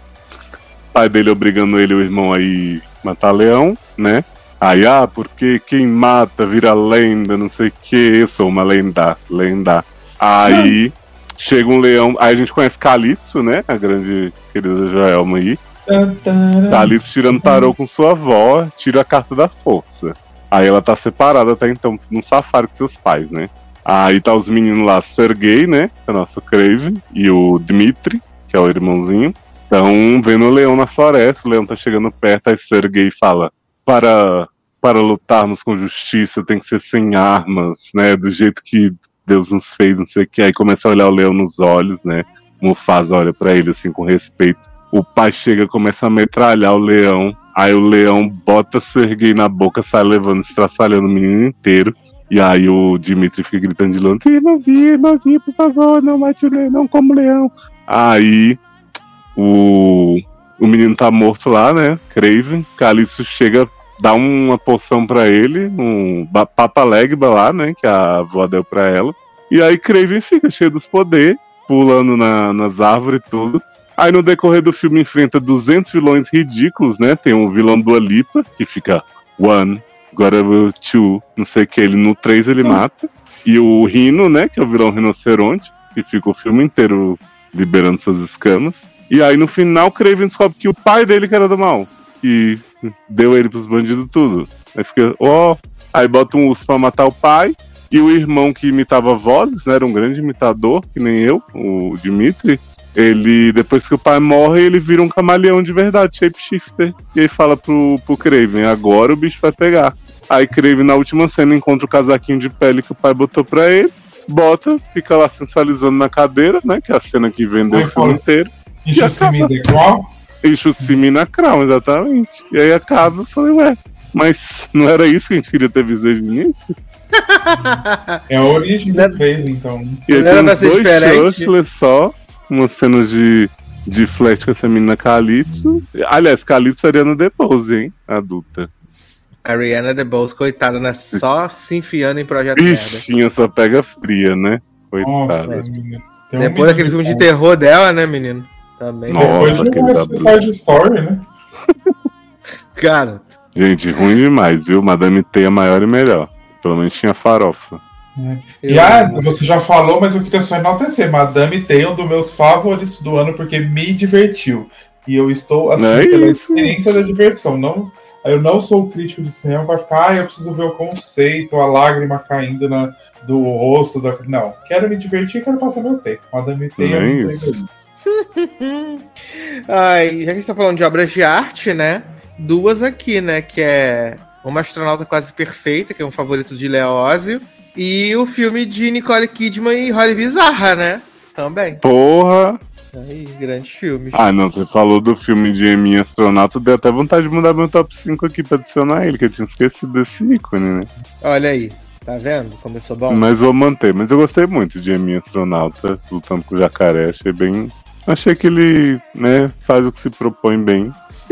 O pai dele obrigando ele e o irmão a ir matar leão, né? Aí, ah, porque quem mata vira lenda, não sei o que, eu sou uma lenda, lenda. Aí chega um leão, aí a gente conhece Calypso, né? A grande querida Joelma aí. Calypso tirando tarô com sua avó, tira a carta da força. Aí ela tá separada até então, num safari com seus pais, né? Aí tá os meninos lá, Sergei, né? Que é o nosso Kraven, e o Dmitri, que é o irmãozinho. Estão vendo o leão na floresta, o leão tá chegando perto, aí Sergei fala, para, para lutarmos com justiça tem que ser sem armas, né? Do jeito que Deus nos fez, não sei o que. Aí começa a olhar o leão nos olhos, né? Mufasa olha pra ele assim com respeito. O pai chega, começa a metralhar o leão. Aí o leão bota Sergei na boca, sai levando, estraçalhando o menino inteiro. E aí o Dmitri fica gritando de longe, irmãozinho, irmãozinho, por favor, não mate o leão, não como o leão. Aí o, o menino tá morto lá, né? Kraven. Calypso chega, dá uma poção pra ele, um Papa Legba lá, né? Que a avó deu pra ela. E aí Kraven fica cheio dos poderes, pulando na, nas árvores e tudo. Aí no decorrer do filme enfrenta duzentos vilões ridículos, né? Tem o vilão do Alipa, que fica one, agora two, não sei o que. Ele no três ele mata. E o Rhino, né? Que é o vilão rinoceronte, que fica o filme inteiro liberando suas escamas. E aí no final Kraven descobre que o pai dele que era do mal, que deu ele pros bandidos tudo. Aí fica, ó, oh. Aí bota um urso pra matar o pai. E o irmão que imitava vozes, né? Era um grande imitador, que nem eu, o Dmitri. Ele, depois que o pai morre, ele vira um camaleão de verdade, shapeshifter. E aí fala pro, pro Kraven, agora o bicho vai pegar. Aí Kraven na última cena encontra o casaquinho de pele que o pai botou pra ele. Bota, fica lá sensualizando na cadeira, né? Que é a cena que vendeu o filme inteiro. Enche o Simi da Crown? Enche o Simi na Crown, exatamente. E aí acaba, eu falei, ué, mas não era isso que a gente queria ter visto desde o início? É a origem do Kraven, então. E aí tem uns dois Shushler só, umas cenas de, de flash com essa menina Calypso. Aliás, Calypso é Ariana DeBose, hein? Adulta. Ariana DeBose, coitada, né? Só se enfiando em projeto Bichinha, merda. Só pega fria, né? Coitada. Nossa, um depois daquele filme de terror dela, né, menino? Também. Nossa, depois de Side Story, né? Cara. Gente, ruim demais, viu? Madame T é maior e melhor. Pelo menos tinha farofa. É. E ah, você já falou, mas eu queria só enaltecer. Madame T é um dos meus favoritos do ano porque me divertiu. E eu estou assim, é pela isso. experiência da diversão. Não, eu não sou crítico de cinema para ficar, ah, eu preciso ver o conceito, a lágrima caindo na, do rosto. Da... Não, quero me divertir e quero passar meu tempo. Madame T é um isso. Ai, já que a gente tá falando de obras de arte, né? Duas aqui, né? Que é Uma Astronauta Quase Perfeita, que é um favorito de Leózio. E o filme de Nicole Kidman e Holly Bizarra, né? Também. Porra! Aí, grandes filmes. Ah, não, você falou do filme de Eminha Astronauta, deu até vontade de mudar meu top cinco aqui pra adicionar ele, que eu tinha esquecido desse ícone, né? Olha aí, tá vendo? Começou bom. Mas vou manter, mas eu gostei muito de Eminha Astronauta, lutando com o jacaré, achei bem... Achei que ele, né, faz o que se propõe bem.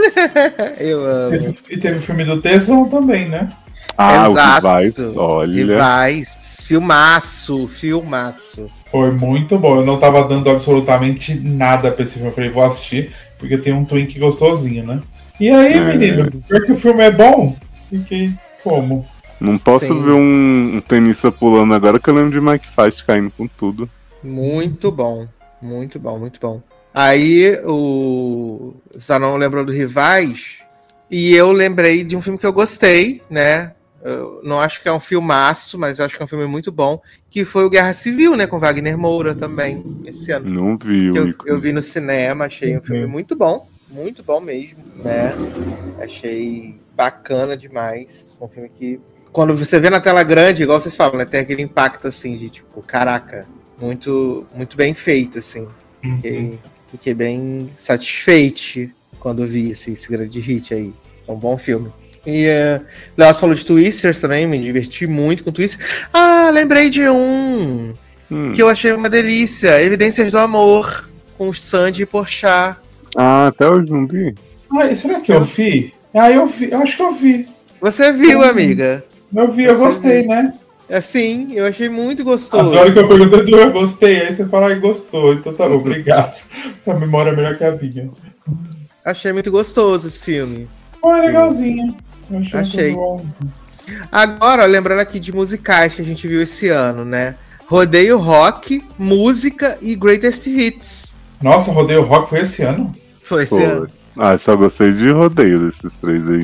Eu amo. E teve o filme do Tesão também, né? Ah, exato. o Rivais, olha. Rivais, filmaço, filmaço. Foi muito bom. Eu não tava dando absolutamente nada pra esse filme. Eu falei, vou assistir, porque tem um twink gostosinho, né? E aí, é. menino, porque o filme é bom, fiquei como? Não posso Sim. ver um, um tenista pulando agora que eu lembro de Mike Feist caindo com tudo. Muito bom, muito bom, muito bom. Aí, o... só não lembrou do Rivais, e eu lembrei de um filme que eu gostei, né? Eu não acho que é um filmaço, mas eu acho que é um filme muito bom, que foi o Guerra Civil, né? Com Wagner Moura também, esse ano. Não vi. Eu, eu vi no cinema, achei um filme muito bom, muito bom mesmo, né? Achei bacana demais. Um filme que, quando você vê na tela grande, igual vocês falam, né? Tem aquele impacto, assim, de tipo, caraca, muito, muito bem feito, assim. Fiquei, fiquei bem satisfeito quando vi esse, esse grande hit aí. É um bom filme. E uh, Léo falou de Twisters também, me diverti muito com Twisters. Ah, lembrei de um hum. que eu achei uma delícia. Evidências do Amor, com Sandy e Porchat. Ah, até hoje não vi. Ah, será que eu vi? Ah, eu vi, eu acho que eu vi. Você viu, eu amiga? Eu vi, eu gostei, viu. Né? Assim, eu achei muito gostoso. Adoro que eu perguntei do eu gostei, aí você fala que gostou, então tá bom, obrigado. A memória é melhor que a minha. Achei muito gostoso esse filme. Ah, legalzinho. Eu achei. achei. Agora, lembrando aqui de musicais que a gente viu esse ano, né? Rodeio Rock, Música e Greatest Hits. Nossa, Rodeio Rock foi esse ano? Foi esse foi. ano. Ah, só gostei de Rodeio desses três aí.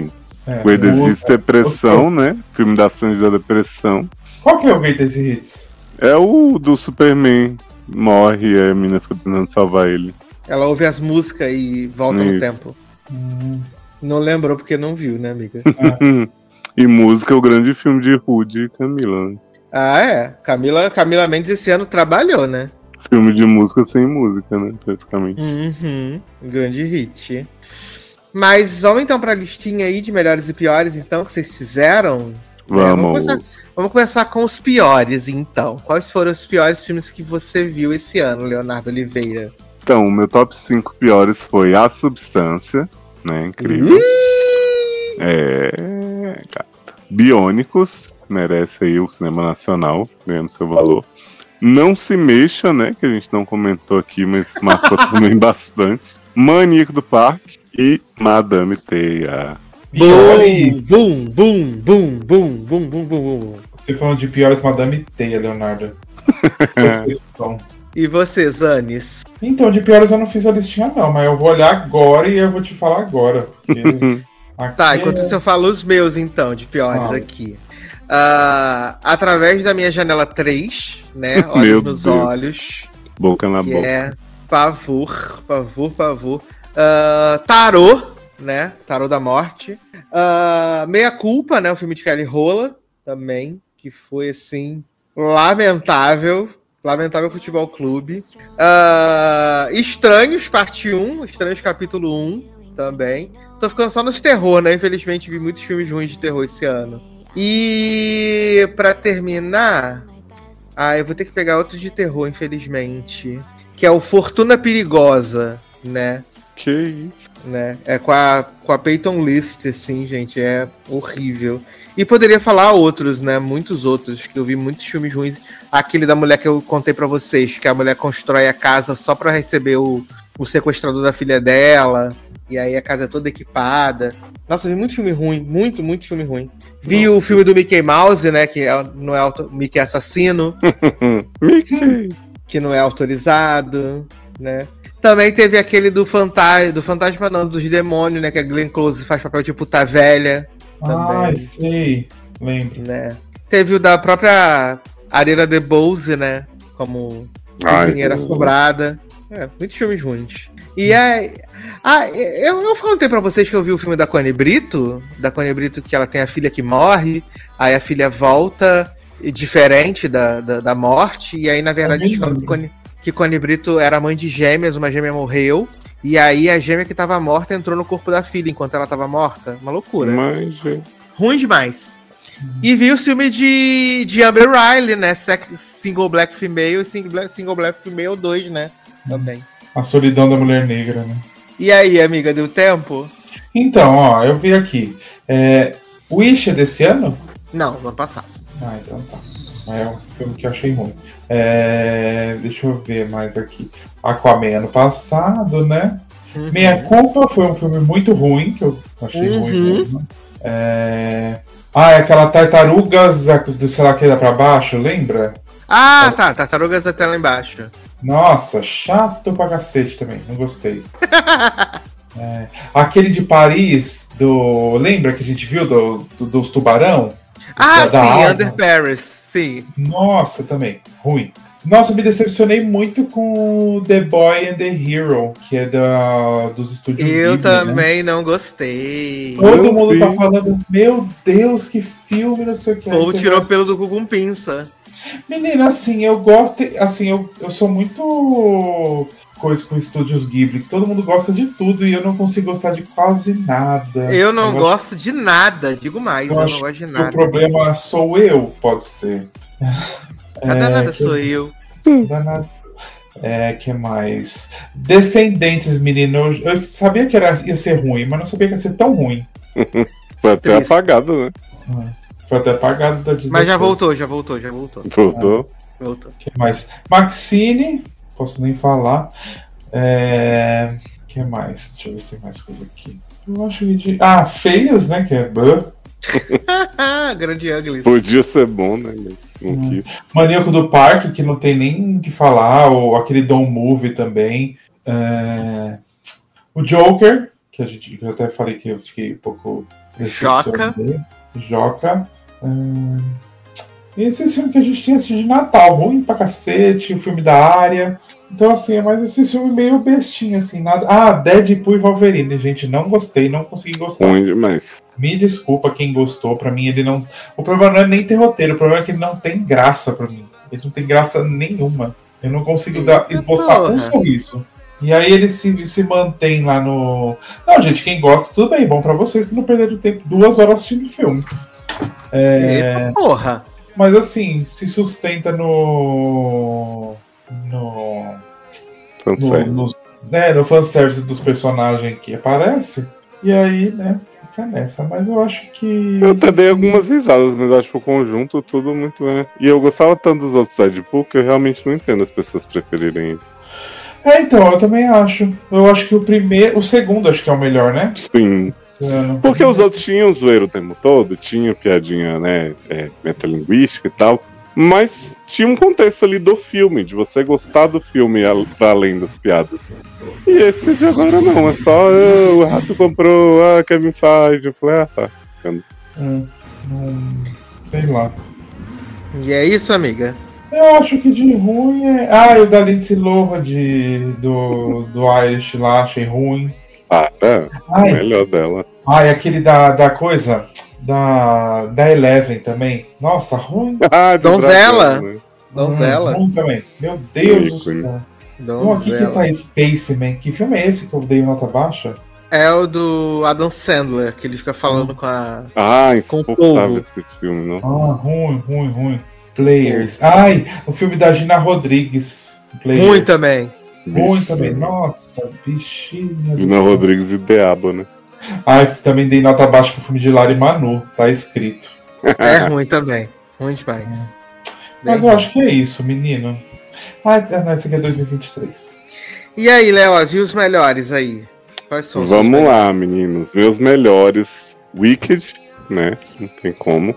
É, Greatest música- Hits Depressão, né? Filme da ação da depressão. Qual que é o Greatest Hits? É o do Superman. Morre e a menina fica tentando salvar ele. Ela ouve as músicas e volta no Isso. tempo. Hum, Não lembrou porque não viu, né, amiga? E música é o grande filme de Rudy e Camila. Né? Ah, é. Camila, Camila Mendes esse ano trabalhou, né? Filme de música sem música, né? Praticamente. Uhum. Grande hit. Mas vamos então pra listinha aí de melhores e piores, então, que vocês fizeram. É, vamos, Vamos. começar, vamos começar com os piores, então. Quais foram os piores filmes que você viu esse ano, Leonardo Oliveira? Então, o meu top cinco piores foi A Substância, né? Incrível. Ih! É. Gata. Biônicos, merece aí o cinema nacional, ganhando seu valor. Não Se Mexa, né? Que a gente não comentou aqui, mas marcou também bastante. Maníaco do Parque e Madame Teia. piores. Boom, boom, boom, boom, boom, boom, boom, boom. Você falando de piores Madame Teia, Leonardo. Vocês são. E você, Zanis? Então, de piores eu não fiz a listinha, não, mas eu vou olhar agora e eu vou te falar agora. porque aqui Tá, é- enquanto isso eu falo os meus, então, de piores Fala. aqui. Ah, através da minha janela três, né? Meu Olhos nos Deus. olhos. Boca na Que boca. é pavor, pavor, pavor. Ah, Tarô, né? Tarô da Morte. Ah, Meia Culpa, né? O filme de Kelly Rola, também, que foi, assim, lamentável. Lamentável Futebol Clube. Ah, Estranhos, parte um. Estranhos, capítulo um, também. Tô ficando só nos terror, né? Infelizmente vi muitos filmes ruins de terror esse ano. E pra terminar... Ah, eu vou ter que pegar outro de terror, infelizmente. Que é o Fortuna Perigosa, né? Que isso. né? É com a, com a Peyton List, assim, gente, é horrível. E poderia falar outros, né? Muitos outros, que eu vi muitos filmes ruins. Aquele da mulher que eu contei pra vocês, que a mulher constrói a casa só pra receber o, o sequestrador da filha dela. E aí a casa é toda equipada. Nossa, eu vi muito filme ruim, muito, muito filme ruim. Vi o filme do Mickey Mouse, né? Que é, não é auto, Mickey Assassino, Mickey. que não é autorizado, né? Também teve aquele do fantasma, do fantasma não, dos demônios, né? Que a Glenn Close faz papel de puta velha, Ai, sei. Lembro. né? Teve o da própria Ariana DeBose, né? Como Ai, cozinheira eu- assombrada. É, muitos filmes ruins. E é. Ah, eu, eu falei pra vocês que eu vi o filme da Connie Brito, da Connie Brito, que ela tem a filha que morre, aí a filha volta diferente da, da, da morte, e aí, na verdade, Também descobre que lembro. Connie, que Connie Brito era mãe de gêmeas, uma gêmea morreu, e aí a gêmea que tava morta entrou no corpo da filha enquanto ela tava morta. Uma loucura. Mas, gente, Ruim demais. E vi o filme de, de Amber Riley, né? Sex, Single Black Female e Single Black, Single Black Female dois, né? Também. A solidão da mulher negra, né? E aí, amiga, deu tempo? Então, ó, eu vi aqui. É, Wish é desse ano? Não, ano passado. Ah, então tá. É um filme que eu achei ruim. É, deixa eu ver mais aqui. Aquaman ano passado, né? Uhum. Meia Culpa foi um filme muito ruim, que eu achei Uhum. ruim mesmo. É... Ah, é aquela Tartarugas do sei lá que dá pra baixo, lembra? Ah, tá. Tartarugas até lá embaixo. Nossa, chato pra cacete também, não gostei. É, aquele de Paris, do. Lembra que a gente viu do, do- dos tubarão? Ah, Da- da sim, alma? Under Paris. Sim. Nossa, também, ruim. Nossa, eu me decepcionei muito com o The Boy and the Hero, que é da, dos estúdios Eu Ghibli, né? também não gostei. Todo Eu mundo vi. tá falando, meu Deus, que filme, não sei o que. Ou Aí você tirou vai- pelo do cu com pinça. Menina, assim, eu gosto. Assim, eu, eu sou muito coisa com estúdios Ghibli. Todo mundo gosta de tudo e eu não consigo gostar de quase nada. Eu não acho gosto de nada, digo mais, Eu eu, acho não gosto de que o nada. problema sou eu, pode ser. A danada que- sou eu. Danado. É, que mais? Descendentes, menino. Eu, eu sabia que era, ia ser ruim, mas não sabia que ia ser tão ruim. foi até Triste. apagado, né? Foi até apagado da Disney Mas já Plus. voltou, já voltou, já voltou. Voltou. Voltou. Que mais? Maxine, posso nem falar. É... que mais? Deixa eu ver se tem mais coisa aqui. Eu acho que de... Ah, Feios, né? Que é Buh. Grande Ugly. Podia ser bom, né? mas Não Hum. quis. Maníaco do Parque, que não tem nem o que falar. Ou aquele Don't Move também. É... O Joker, que a gente, eu até falei que eu fiquei um pouco... Joca. Joca. Hum, e esse filme que a gente tem assistido de Natal, ruim pra cacete, o filme da Área. Então, assim, é mais esse filme meio bestinho, assim, nada... Ah, Deadpool e Wolverine, gente, não gostei, não consegui gostar. Ruim demais. Me desculpa quem gostou, pra mim ele não... O problema não é nem ter roteiro, o problema é que ele não tem graça pra mim. Ele não tem graça nenhuma. Eu não consigo dar, esboçar porra. um sorriso. E aí ele se, se mantém lá no... Não, gente, quem gosta, tudo bem, bom pra vocês que não perderam tempo duas horas assistindo o filme. É... Eita porra! Mas assim, se sustenta no... No... No, no, né, no fanservice dos personagens que aparece. E aí, né, fica nessa. Mas eu acho que... Eu até dei algumas risadas, mas acho que o conjunto tudo muito bem. E eu gostava tanto dos outros Deadpool que eu realmente não entendo as pessoas preferirem isso. É, então, eu também acho. Eu acho que o primeiro... O segundo acho que é o melhor, né? Sim. Porque os outros tinham zoeiro o tempo todo, tinha piadinha, né, é, metalinguística e tal, mas tinha um contexto ali do filme, de você gostar do filme para além das piadas. E esse de agora não, é só ah, o rato comprou, ah, Kevin Feige, eu falei, ah, tá. Hum, hum, sei lá. E é isso, amiga? Eu acho que de ruim é... Ah, e o da Lindsay Lohan de, do, do Irish lá, achei ruim. Ah, é, Ai. o melhor dela. Ah, e aquele da, da coisa, da, da Eleven também. Nossa, ruim. Ah, Donzela. Dragão, né? Donzela. Hum, ruim também. Meu Deus do Ícone. céu. Um aqui que Donzela. tá Spaceman. Que filme é esse que eu dei nota baixa? É o do Adam Sandler, que ele fica falando com a... Ah, Com o insuportável povo. esse filme, não. Ah, ruim, ruim, ruim. Players. Ai, o filme da Gina Rodrigues. Players. Ruim também. Ruim também. Nossa, bichinha. do Dina céu. Rodrigues e Deaba, né? Ai, também dei nota baixa pro filme de Lari Manu. Tá escrito. É ruim também. Ruim demais. Mas Bem eu ruim. acho que é isso, menino. Ai, não, esse aqui é dois mil e vinte e três. E aí, Leoz, e os melhores aí? Quais são os seus Vamos melhores? lá, meninos. Meus melhores. Wicked, né? Não tem como.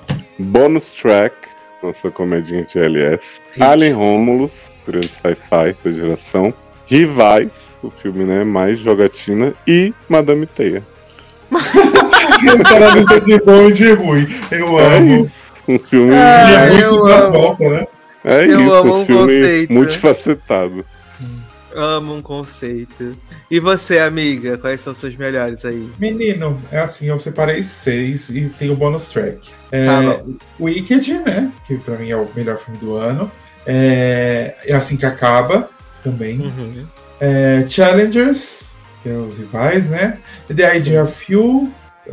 Bonus Track, nossa comedinha de L S. Hit. Alien Romulus, grande sci-fi da geração. Rivais, o filme, né? Mais jogatina. E Madame Teia. O cara me de bom e de ruim. Eu É amo. isso. Um filme. Ah, E é eu muito da amo. volta, né? É eu isso, amo um o filme conceito. multifacetado. Amo um conceito. E você, amiga, quais são os seus melhores aí? Menino, é assim, eu separei seis e tem o bonus track. É, Tá bom. Wicked, né? Que pra mim é o melhor filme do ano. É, é assim que acaba, também. Uhum. É, Challengers, que é os rivais, né? The Idea of You.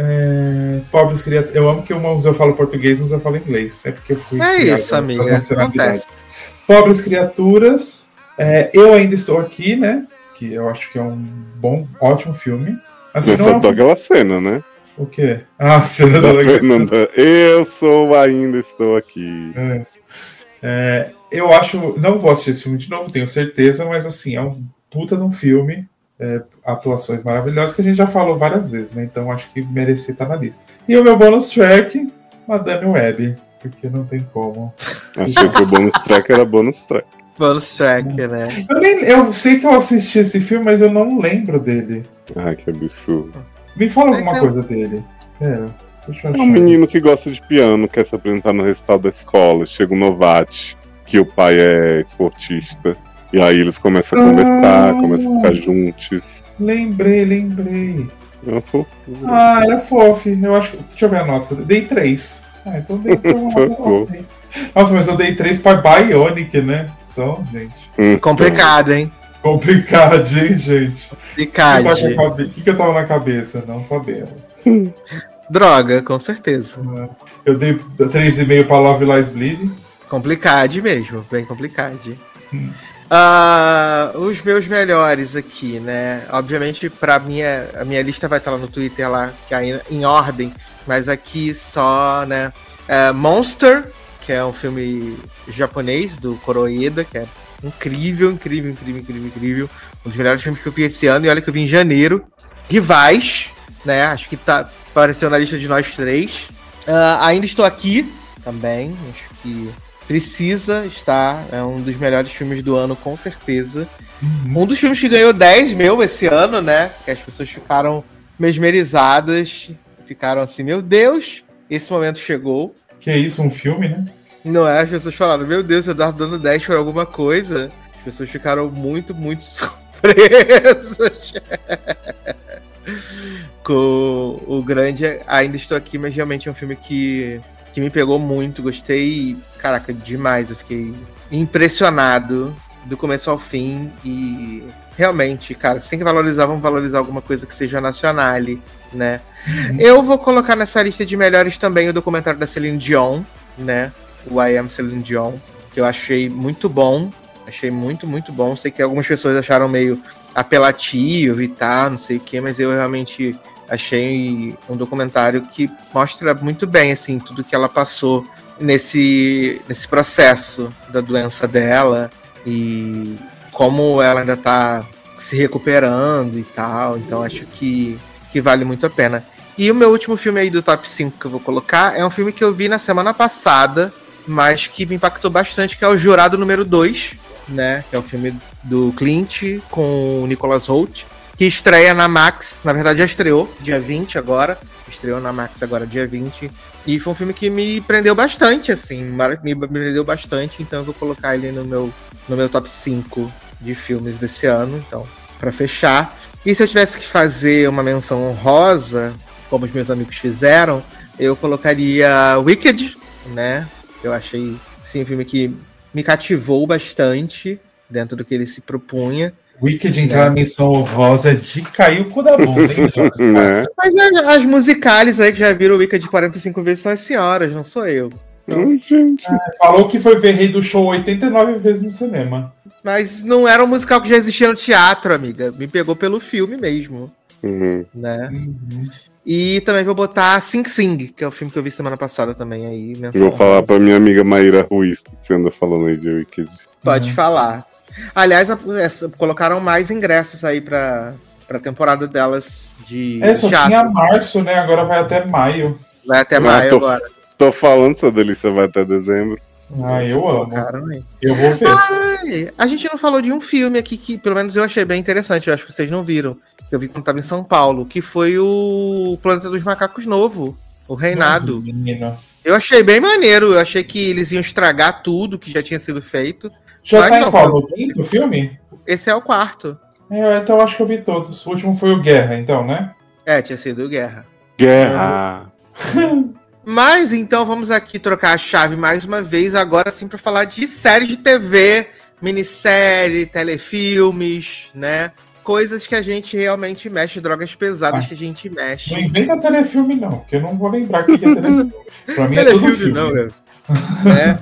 É, Pobres Criaturas. Eu amo que uns eu falo português, uns eu falo inglês. É porque eu fui. É criado isso, com amiga. essa nacionalidade. Acontece. Pobres Criaturas. É, Eu Ainda Estou Aqui, né? Que eu acho que é um bom, ótimo filme. Assim, Mas não é só um só aquela cena, né? O quê? Ah, a cena Da da Fernanda. Eu sou, ainda estou aqui. É. É, eu acho. Não vou assistir esse filme de novo, tenho certeza, mas assim, é um puta de um filme. É, atuações maravilhosas que a gente já falou várias vezes, né? Então acho que merecia estar na lista. E o meu bonus track, Madame Web, porque não tem como. Achei que o bonus track era bonus track. Bonus track, né? Eu, nem, eu sei que eu assisti esse filme, mas eu não lembro dele. Ai, que absurdo. Me fala alguma Então- coisa dele. Pera, deixa eu É achar. um menino que gosta de piano, quer se apresentar no recital da escola. Chega um novate, que o pai é esportista. E aí eles começam a conversar, Ah. começam a ficar juntos. Lembrei, lembrei. É uma fofura. Ah, é fofo. Eu acho que. Deixa eu ver a nota. Dei três. Ah, então dei pra uma Socorro. nota aí. Nossa, mas eu dei três pra Bionic, né? Então, gente. Então, Complicado, hein? Complicado, hein, gente? O que, tá com a Complicado. cabe- que, que eu tava na cabeça? Não sabemos. Droga, com certeza. Eu dei três vírgula cinco pra Love Lies Bleed. Complicado mesmo, bem complicado. Hum. Ah, os meus melhores aqui, né? Obviamente, pra minha, a minha lista vai estar lá no Twitter, lá, que é em ordem, mas aqui só, né? é, Monster, que é um filme japonês do Kuroeda, que é incrível, incrível, incrível, incrível, incrível. Um dos melhores filmes que eu vi esse ano, e olha que eu vi em janeiro. Rivais, né? Acho que tá, apareceu na lista de nós três. Ah, ainda estou aqui também, acho que precisa estar, é um dos melhores filmes do ano, com certeza. Uhum. Um dos filmes que ganhou dez mil esse ano, né? Que as pessoas ficaram mesmerizadas, ficaram assim, meu Deus, esse momento chegou. Que é isso, um filme, né? Não é? As pessoas falaram, meu Deus, o Eduardo dando dez por alguma coisa. As pessoas ficaram muito, muito surpresas. Com o grande Ainda Estou Aqui, mas realmente é um filme que, que me pegou muito. Gostei, caraca, demais. Eu fiquei impressionado do começo ao fim. E realmente, cara, se tem que valorizar, vamos valorizar alguma coisa que seja nacional, né? Uhum. Eu vou colocar nessa lista de melhores também o documentário da Celine Dion, né? O I Am Celine Dion, que eu achei muito bom. Achei muito, muito bom. Sei que algumas pessoas acharam meio apelativo e tal, não sei o que, mas eu realmente achei um documentário que mostra muito bem, assim, tudo que ela passou nesse, nesse processo da doença dela e como ela ainda tá se recuperando e tal. Então acho que, que vale muito a pena. E o meu último filme aí do top cinco que eu vou colocar é um filme que eu vi na semana passada, mas que me impactou bastante, que é o Jurado número dois, né? Que é o filme do Clint com o Nicholas Hoult, que estreia na Max. Na verdade já estreou, dia vinte agora. Estreou na Max agora, dia vinte. E foi um filme que me prendeu bastante, assim. Me prendeu bastante, então eu vou colocar ele no meu, no meu top cinco de filmes desse ano, então, pra fechar. E se eu tivesse que fazer uma menção honrosa, como os meus amigos fizeram, eu colocaria Wicked, né? Eu achei, sim, um filme que me cativou bastante dentro do que ele se propunha. Wicked entrar na menção honrosa de cair o cu da bunda, hein, Jorge? É. Mas as, as musicais aí que já viram o Wicked quarenta e cinco vezes são as senhoras, não sou eu. Hum, gente. Ah, falou que foi ver Rei do Show oitenta e nove vezes no cinema. Mas não era um musical que já existia no teatro, amiga. Me pegou pelo filme mesmo. Uhum. Né? Uhum. E também vou botar Sing Sing, que é o filme que eu vi semana passada também. Aí, Eu vou falar pra minha amiga Maíra Ruiz, que você anda falando aí de Wicked. Pode Uhum. falar. Aliás, a, a, colocaram mais ingressos aí pra, pra temporada delas de É, só teatro. tinha março, né? Agora vai até maio. Vai até Ah, maio tô- agora. Tô falando, essa delícia vai até dezembro. Ah, eu amo. Colocaram aí. Eu vou ver. Ai, a gente não falou de um filme aqui que, pelo menos, eu achei bem interessante. Eu acho que vocês não viram. Que eu vi quando tava em São Paulo. Que foi o Planeta dos Macacos Novo. O Reinado. Menino. Eu achei bem maneiro. Eu achei que eles iam estragar tudo que já tinha sido feito. Já Mas tá não, em qual? foi- No quinto filme? Esse é o quarto. É, então acho que eu vi todos. O último foi o Guerra, então, né? É, tinha sido Guerra. Guerra! Mas então vamos aqui trocar a chave mais uma vez, agora sim para falar de séries de T V, minissérie, telefilmes, né? Coisas que a gente realmente mexe, drogas pesadas Ah. que a gente mexe. Não inventa telefilme, não, porque eu não vou lembrar o que é telefilme. Pra mim é tudo Telefilme filme. não, meu. né?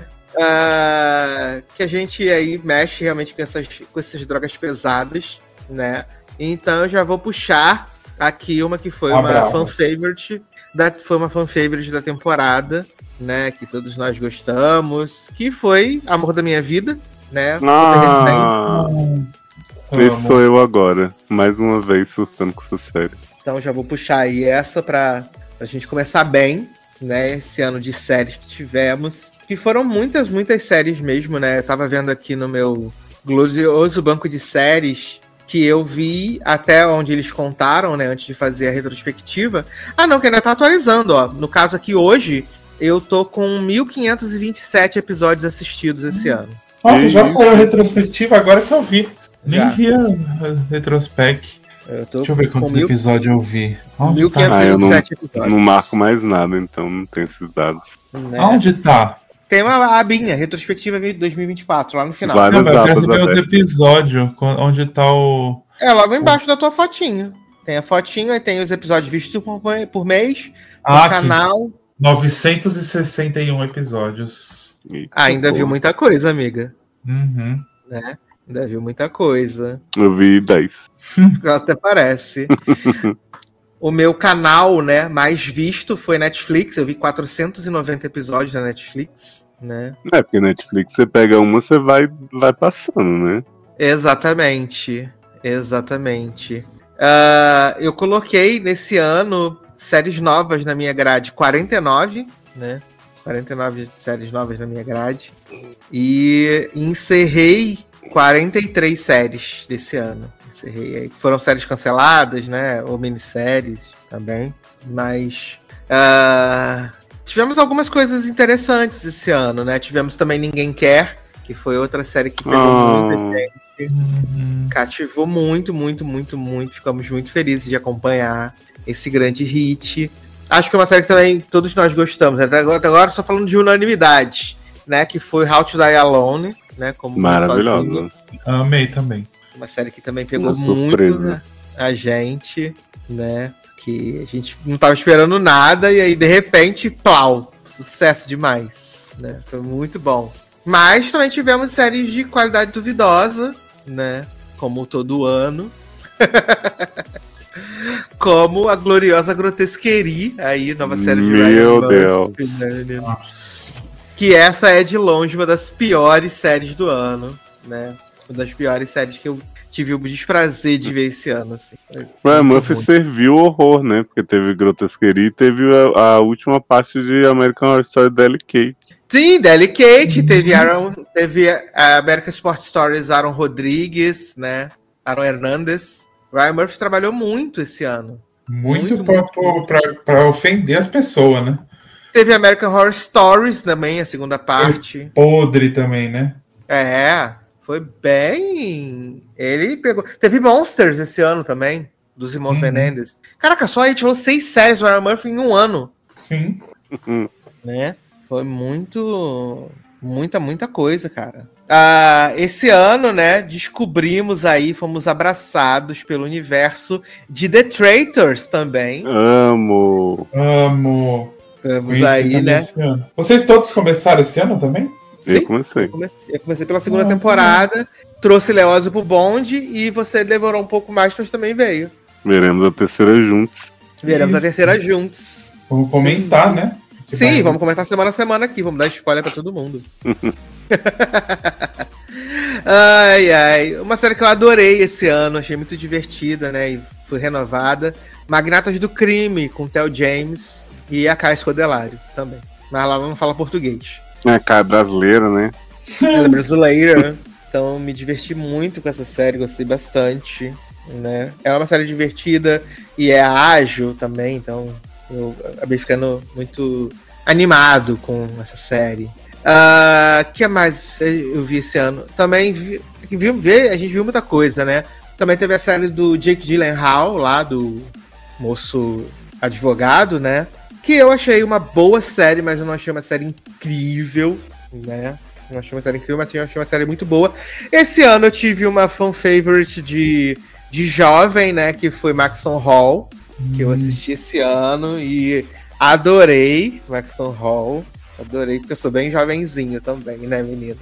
Ah, que a gente aí mexe realmente com essas, com essas drogas pesadas, né? Então eu já vou puxar aqui uma que foi Ah, uma bravo. fan favorite, da, foi uma fan favorite da temporada, né? Que todos nós gostamos, que foi Amor da Minha Vida, né? Super recente. Ah, Amo. esse sou eu agora. Mais uma vez surtando com essa série. Então já vou puxar aí essa pra, pra gente começar bem, né? Esse ano de séries que tivemos. Que foram muitas, muitas séries mesmo, né? Eu tava vendo aqui no meu glorioso banco de séries que eu vi até onde eles contaram, né? Antes de fazer a retrospectiva. Ah, não, que ainda tá atualizando, ó. No caso aqui hoje, eu tô com mil quinhentos e vinte e sete episódios assistidos esse ano. Nossa, já Isso. saiu a retrospectiva agora que eu vi. Nem Já. vi a a retrospec. Eu tô Deixa eu ver com quantos mil- episódios eu vi. Onde mil tá? quinhentos Ah, e eu vinte e sete episódios. Não marco mais nada, então não tenho esses dados. né? Onde tá? Tem uma abinha, retrospectiva dois mil e vinte e quatro, lá no final. Várias Não, mas eu quero abas saber os abertas. episódios. qu- Onde tá o. É, logo embaixo da tua fotinho. Tem a fotinho, aí tem os episódios vistos por, por mês, Ah, no aqui. canal. novecentos e sessenta e um episódios. Eita, Ainda porra. viu muita coisa, amiga. Uhum. Né? Ainda viu muita coisa. Eu vi dez. Até parece. O meu canal, né, mais visto foi Netflix. Eu vi quatrocentos e noventa episódios da Netflix, né? É, porque Netflix você pega uma, você vai, vai passando, né? Exatamente. Exatamente. Ah, eu coloquei nesse ano séries novas na minha grade quarenta e nove, né? quarenta e nove séries novas na minha grade. E encerrei quarenta e três séries desse ano. Encerrei aí. Foram séries canceladas, né? Ou minisséries também. Mas uh, tivemos algumas coisas interessantes esse ano, né? Tivemos também Ninguém Quer, que foi outra série que pegou Oh. muita gente. Cativou muito, muito, muito, muito. Ficamos muito felizes de acompanhar esse grande hit. Acho que é uma série que também todos nós gostamos. Até agora, até agora só falando de unanimidade, né? Que foi How to Die Alone, né? Como Maravilhoso. sozinho. Amei também. Uma série que também pegou Uma muito, surpresa. né, a gente, né? Que a gente não tava esperando nada e aí, de repente, plau! Sucesso demais, né? Foi muito bom. Mas também tivemos séries de qualidade duvidosa, né? Como todo ano. Como a gloriosa Grotesquerie, aí, nova série de Meu Ryan Deus. Murphy, né, menino? Que essa é de longe uma das piores séries do ano, né? Uma das piores séries que eu tive o desprazer de ver esse ano, assim. Foi Ryan muito Murphy ruim. serviu horror, né? Porque teve Grotesquerie e teve a, a última parte de American Horror Story Delicate. Sim, Delicate, teve, Aaron, teve a American Sport Stories, Aaron Rodrigues, né? Aaron Hernandez. Ryan Murphy trabalhou muito esse ano. Muito, Muito, pra, muito, pra, pra, pra ofender as pessoas, né? Teve American Horror Stories também, a segunda parte. Podre também, né? É, foi bem... Ele pegou... Teve Monsters esse ano também, dos irmãos Uhum. Menendez. Caraca, só a gente falou seis séries do Ryan Murphy em um ano, Sim. né? Foi muito... Muita, muita coisa, cara. Ah, esse ano, né, descobrimos aí, fomos abraçados pelo universo de The Traitors também. Amo. Amo. Estamos Conheci aí, também né? esse ano. Vocês todos começaram esse ano também? Eu Sim, comecei. eu comecei, eu comecei pela segunda Ah, temporada, trouxe Leózio pro bonde e você demorou um pouco mais, mas também veio. Veremos a terceira juntos. Veremos a Isso. terceira juntos. Vamos comentar, né? Que Sim, vai- vamos comentar semana a semana aqui, vamos dar spoiler pra todo mundo. Ai, ai. Uma série que eu adorei esse ano, achei muito divertida, né? E foi renovada. Magnatas do Crime, com Theo James e a Kai Scodelario também. Mas ela não fala português. É, cara, brasileira, né? Ela é brasileira. Então me diverti muito com essa série, gostei bastante. Né? Ela é uma série divertida e é ágil também, então eu acabei ficando muito animado com essa série. O uh, que mais eu vi esse ano? Também vi, vi, vi, a gente viu muita coisa, né? Também teve a série do Jake Gyllenhaal, lá do moço advogado, né? Que eu achei uma boa série, mas eu não achei uma série incrível, né? Não achei uma série incrível, mas eu achei uma série muito boa. Esse ano eu tive uma fan favorite de, de jovem, né? Que foi Maxton Hall, que eu assisti esse ano e adorei Maxton Hall. Adorei, porque eu sou bem jovenzinho também, né, menina?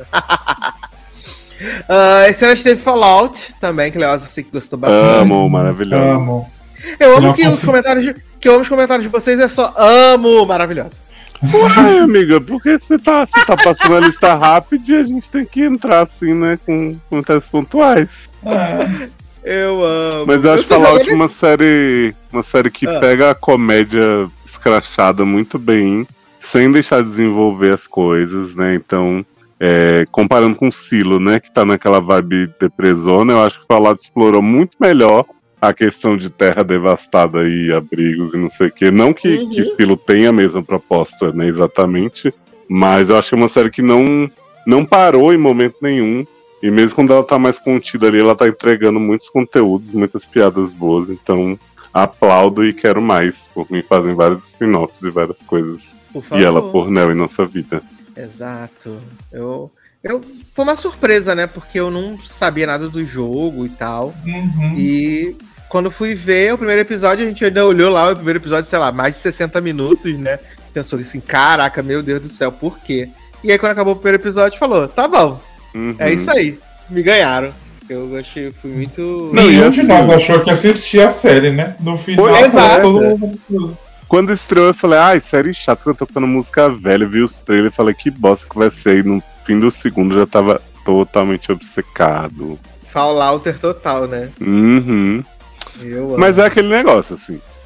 uh, esse ano a gente teve Fallout também, que Leoz, você que gostou bastante. Amo, maravilhoso. Amo. Eu amo Não que consigo. os comentários de, que eu amo os comentários de vocês é só amo, maravilhosa. Uai, amiga, porque você tá, você tá passando a lista rápida e a gente tem que entrar assim, né, com comentários pontuais. Ah, Eu amo. Mas eu acho tô Fallout jogando uma esse- série, uma série que Ah. pega a comédia escrachada muito bem, sem deixar de desenvolver as coisas, né? Então, é, comparando com o Silo, né, que tá naquela vibe depressona, eu acho que Fallout explorou muito melhor a questão de terra devastada e abrigos e não sei o quê. Não que, Uhum. que Silo tenha a mesma proposta, né, exatamente, mas eu acho que é uma série que não, não parou em momento nenhum. E mesmo quando ela tá mais contida ali, ela tá entregando muitos conteúdos, muitas piadas boas. Então, aplaudo e quero mais. Por mim, fazem vários spin-offs e várias coisas. Por favor. E ela por Nel em nossa vida. Exato. Eu, eu foi uma surpresa, né? Porque eu não sabia nada do jogo e tal. uhum. E quando fui ver o primeiro episódio, a gente ainda olhou lá o primeiro episódio, sei lá, mais de sessenta minutos, né? Pensou assim, caraca, meu Deus do céu, por quê? E aí quando acabou o primeiro episódio, falou, tá bom, Uhum. é isso aí. Me ganharam. Eu achei, fui muito... Não, e Nenhum assim- de nós achou que assistia a série, né? No final, Foi, exato. todo mundo. Quando estreou, eu falei, ai, série chata, que eu tô tocando música velha. Vi os trailers e falei, que bosta que vai ser. E no fim do segundo já tava totalmente obcecado. Fallouter total, né? Uhum. Eu amo. Mas é aquele negócio, assim.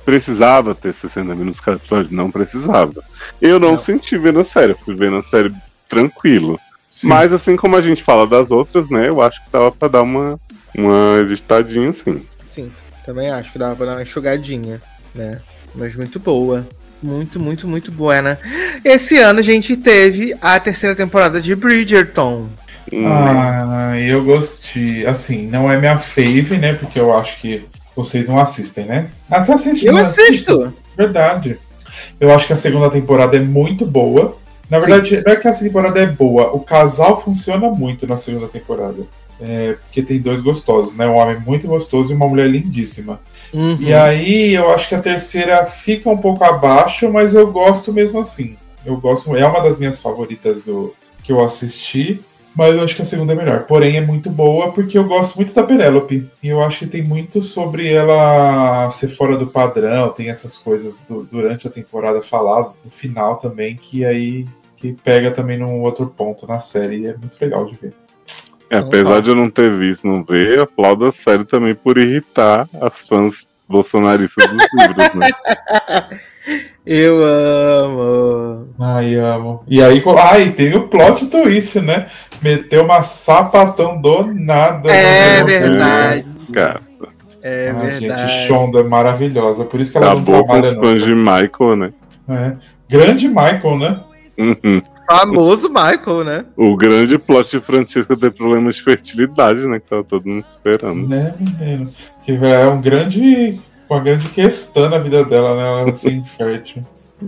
Precisava ter sessenta minutos cada episódio? Não precisava. Eu não, não. senti vendo a série, fui vendo a série tranquilo. Sim. Mas assim como a gente fala das outras, né? Eu acho que dava pra dar uma, uma editadinha, assim. Sim, também acho que dava pra dar uma enxugadinha, né? Mas muito boa. Muito, muito, muito boa, né? Esse ano a gente teve a terceira temporada de Bridgerton. Ah, né? Eu gostei. Assim, não é minha fave, né? Porque eu acho que vocês não assistem, né? Ah, você assiste? Eu assisto! Verdade. Eu acho que a segunda temporada é muito boa. Na verdade, Sim. não é que essa temporada é boa. O casal funciona muito na segunda temporada. É, porque tem dois gostosos, né? Um homem muito gostoso e uma mulher lindíssima. Uhum. E aí, eu acho que a terceira fica um pouco abaixo, mas eu gosto mesmo assim. Eu gosto, é uma das minhas favoritas do que eu assisti, mas eu acho que a segunda é melhor. Porém, é muito boa porque eu gosto muito da Penélope. E eu acho que tem muito sobre ela ser fora do padrão, tem essas coisas do, durante a temporada falado, no final também, que aí que pega também num outro ponto na série. E é muito legal de ver. É, apesar de eu não ter visto, não ver, aplaudo a série também por irritar as fãs bolsonaristas dos livros, né? Eu amo. Ai, amo. E aí, ai, tem o plot twist, né? Meteu uma sapatão do nada. É verdade. Cara. É ai, verdade. Gente, Shonda é maravilhosa. Por isso que ela acabou não trabalha com os fãs de Michael, né? É. Grande Michael, né? Uhum. Famoso Michael, né? O grande plot de Francisca ter problemas de fertilidade, né? Que tava todo mundo esperando. Né, menino? Que é um grande, uma grande questão na vida dela, né? Ela ser infértil.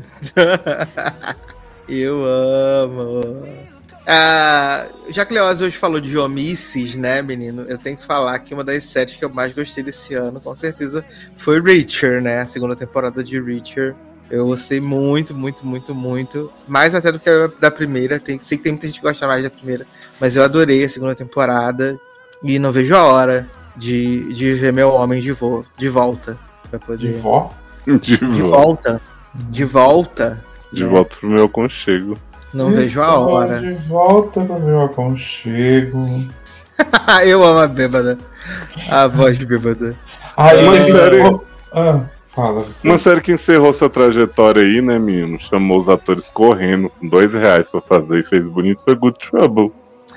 Eu amo. Ah, já que Leoz hoje falou de omisses, né, menino? Eu tenho que falar que uma das séries que eu mais gostei desse ano, com certeza, foi Reacher, né? A segunda temporada de Reacher. Eu gostei muito, muito, muito, muito. Mais até do que a da primeira. Tem, sei que tem muita gente que gosta mais da primeira. Mas eu adorei a segunda temporada. E não vejo a hora de, de ver meu homem de, vo, de volta. Pra poder... De vó? De, de volta. De volta. De né? volta pro meu aconchego. Não Estou vejo a hora. De volta pro meu aconchego. Eu amo a bêbada. A voz de bêbada. Ah, uma é... série... Ah, fala. Vocês. Uma série que encerrou sua trajetória aí, né, menino? Chamou os atores correndo com dois reais pra fazer e fez bonito. Foi Good Trouble.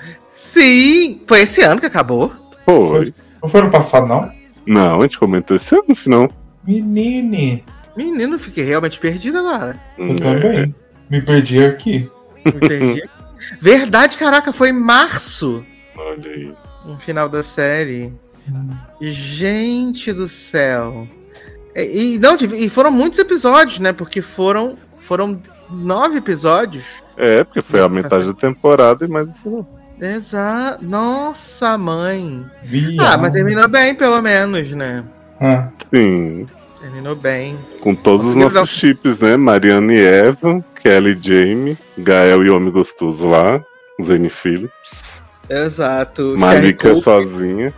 Sim! Foi esse ano que acabou? Foi. Não foi ano passado, não? Não, a gente comentou esse ano no final. Menine. Menino, fiquei realmente perdido agora. Eu é. também. Me perdi aqui. Me perdi. Verdade, caraca, foi em março. Olha aí. No final da série. Hum. Gente do céu. E, e, não, e foram muitos episódios, né? Porque foram, foram nove episódios. É, porque foi a metade da temporada e mais no final. Exato. Nossa, mãe. Viado. Ah, mas terminou bem, pelo menos, né? Ah. Sim. Terminou bem. Com todos os nossos dar... chips, né? Mariana e Eva, Kelly e Jamie, Gael e Homem Gostoso lá, Zane Phillips. Exato. Malika sozinha.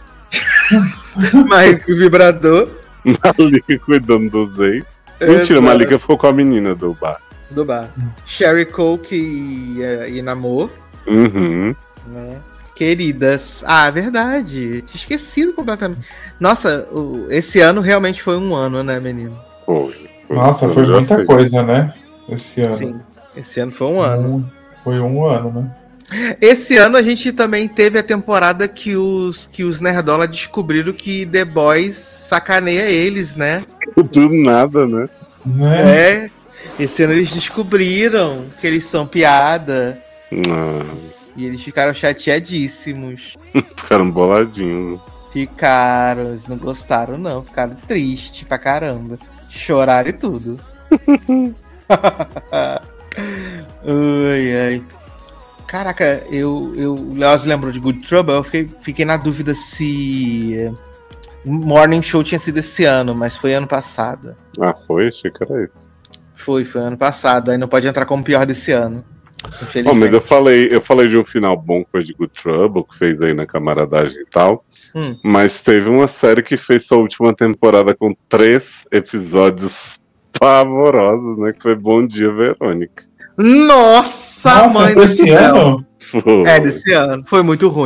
Malika o vibrador. Malika cuidando do Zay. Mentira, Malika ficou com a menina do bar. Do bar. Sherry Coke e, e Namor. Uhum. Né? Queridas. Ah, verdade. Tinha esquecido completamente. Nossa, o, esse ano realmente foi um ano, né, menino? Foi. foi Nossa, foi muita fez. coisa, né? Esse ano. Sim, esse ano foi um ano. Um, foi um ano, né? Esse ano a gente também teve a temporada que os, que os Nerdola descobriram que The Boys sacaneia eles, né? Do nada, né? É. Esse ano eles descobriram que eles são piada. Não. E eles ficaram chateadíssimos. Ficaram boladinhos. Ficaram, eles não gostaram não, ficaram tristes pra caramba. Choraram e tudo. Ai, ai. Caraca, eu, eu, o Leoz lembrou de Good Trouble, eu fiquei, fiquei na dúvida se Morning Show tinha sido esse ano, mas foi ano passado. Ah, foi? Achei que era isso. Foi, foi ano passado, aí não pode entrar como pior desse ano. Oh, mas eu falei, eu falei de um final bom que foi de Good Trouble, que fez aí na camaradagem e tal. Hum. Mas teve uma série que fez sua última temporada com três episódios pavorosos, né? Que foi Bom Dia, Verônica. Nossa, Nossa, mãe desse ano? Foi. É, desse ano. Foi muito ruim.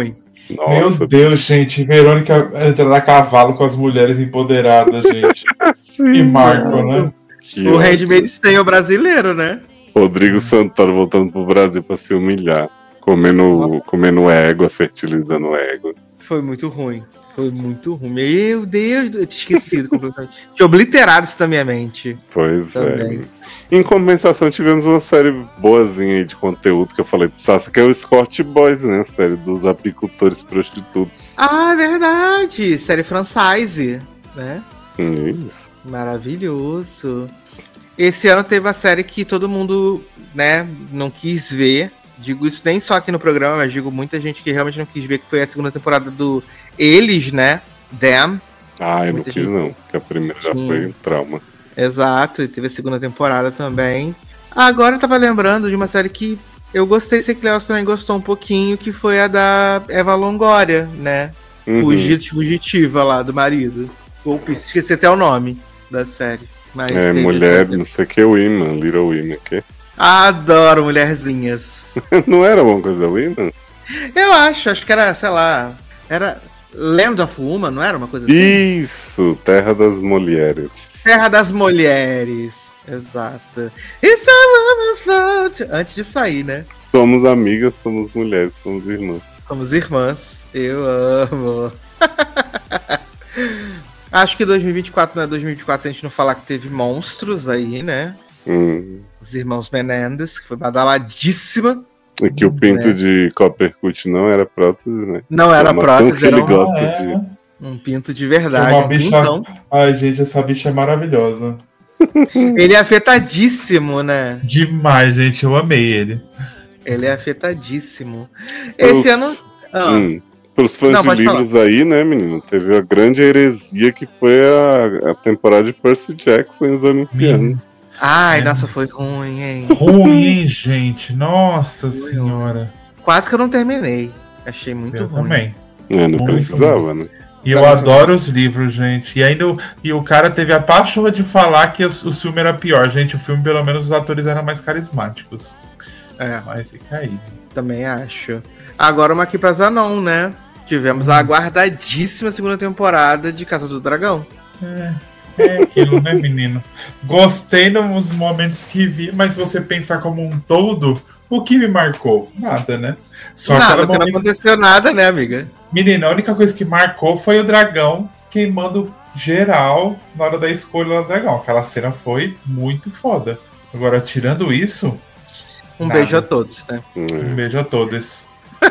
Nossa, Meu Deus, gente. Verônica entrando a cavalo com as mulheres empoderadas, gente. sim, Que marco, né? que O ódio. Handmaid's Tale brasileiro, né? Rodrigo Santoro voltando pro Brasil pra se humilhar. Comendo, comendo égua, fertilizando égua. Foi muito ruim. Foi muito ruim. Meu Deus, eu tinha esquecido completamente. Tinha obliterado isso da minha mente. Pois Também. é. Em compensação, tivemos uma série boazinha aí de conteúdo que eu falei pro Sasha, que é o Scott Boys, né? A série dos apicultores prostitutos. Ah, verdade! Série Franchise, né? Isso. Maravilhoso. Esse ano teve a série que todo mundo, né, não quis ver. Digo isso nem só aqui no programa, mas digo muita gente que realmente não quis ver, que foi a segunda temporada do Eles, né? Them. Ah, eu Muita não quis gente- não, porque a primeira já Sim. foi um trauma. Exato, e teve a segunda temporada também. Agora eu tava lembrando de uma série que eu gostei, sei que o Léo também gostou um pouquinho, que foi a da Eva Longoria, né? Uhum. Fugit- Fugitiva lá, do marido. Ou esqueci até o nome da série. Mas É, teve mulher, essa- não sei o que, Women, Little Women, que? Adoro mulherzinhas. Não era alguma coisa Women? Eu acho, acho que era, sei lá, era Land of Woman, não era uma coisa assim? Isso, Terra das Mulheres. Terra das Mulheres. Exato. E somos float. Antes de sair, né? Somos amigas, somos mulheres, somos irmãs. Somos irmãs. Eu amo. Acho que dois mil e vinte e quatro não é dois mil e vinte e quatro se a gente não falar que teve monstros aí, né? Hum. Os irmãos Menendez, que foi badaladíssima. E que o pinto É. de Coppercut não era prótese, né? Não era Informação prótese, que era ele um, gosta Ah, é. de. um pinto de verdade. Uma bicha- Então, Ai, gente, essa bicha é maravilhosa. ele é afetadíssimo, né? Demais, gente. Eu amei ele. Ele é afetadíssimo. Pros- Esse ano. Ah, Hum. Pros fãs Não, de pode livros aí, né, menino? Teve a grande heresia que foi a, a temporada de Percy Jackson e os Olimpianos. Ai, É. nossa, foi ruim, hein? Ruim, hein, gente? Nossa senhora. Quase que eu não terminei. Achei muito Eu ruim. também. É, não Muito precisava, né? E eu Também adoro os livros, gente. E ainda o- e o cara teve a pachorra de falar que o, o filme era pior. Gente, o filme, pelo menos, os atores eram mais carismáticos. É, Mas fica aí. também acho. Agora uma aqui pra Zanon, né? Tivemos a aguardadíssima segunda temporada de Casa do Dragão. É, é aquilo, né, menino? Gostei nos momentos que vi, mas se você pensar como um todo, o que me marcou? Nada, né? Só Nada, aquela porque não momento... aconteceu nada, né, amiga? Menina, a única coisa que marcou foi o dragão queimando geral na hora da escolha do dragão. Aquela cena foi muito foda. Agora, tirando isso, Um Nada. beijo a todos, né? Hum, um beijo a todos.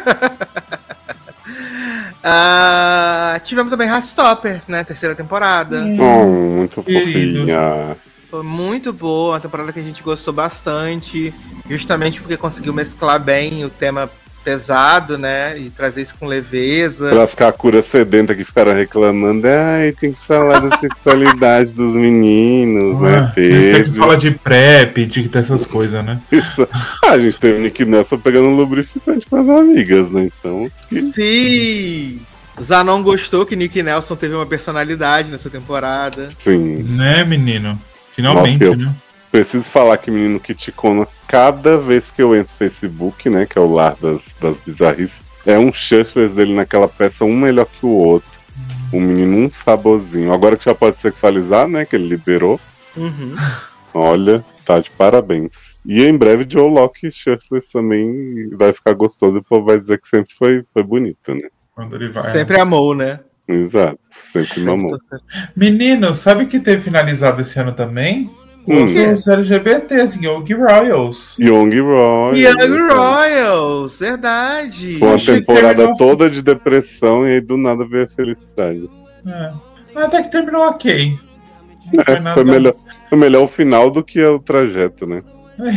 Ah, tivemos também Heartstopper, né? Terceira temporada. Oh, muito Queridos. fofinha. Foi muito boa, uma temporada que a gente gostou bastante, justamente porque conseguiu mesclar bem o tema pesado, né? E trazer isso com leveza. Aquelas kakuras sedentas que ficaram reclamando, ai, tem que falar da sexualidade dos meninos, né? Ah, por isso que a gente Teve. fala de prep, de dessas coisas, né? Isso. Ah, a gente teve o Nick Nelson pegando um lubrificante com as amigas, né? Então, Sim! Zanon gostou que Nick Nelson teve uma personalidade nessa temporada. sim. Né, menino? Finalmente, Nossa, eu- né? Preciso falar que menino Kitikona, cada vez que eu entro no Facebook, né, que é o lar das, das bizarrices, é um shirtless dele naquela peça, um melhor que o outro. O menino, um saborzinho. Agora que já pode sexualizar, né, que ele liberou, Uhum. olha, tá de parabéns. E em breve Joe Locke shirtless também vai ficar gostoso e o povo vai dizer que sempre foi, foi bonito, né? Quando ele vai. Sempre amou, né? Exato, sempre mamou. Menino, sabe que teve finalizado esse ano também? Hum. Os L G B Ts, Yogi Royals. Young Roy. Young Royals, verdade. Foi uma Achei que temporada terminou- toda de depressão e aí do nada veio a felicidade. É. Até que terminou ok. Não foi É, nada. foi, melhor, foi melhor o final do que o trajeto, né?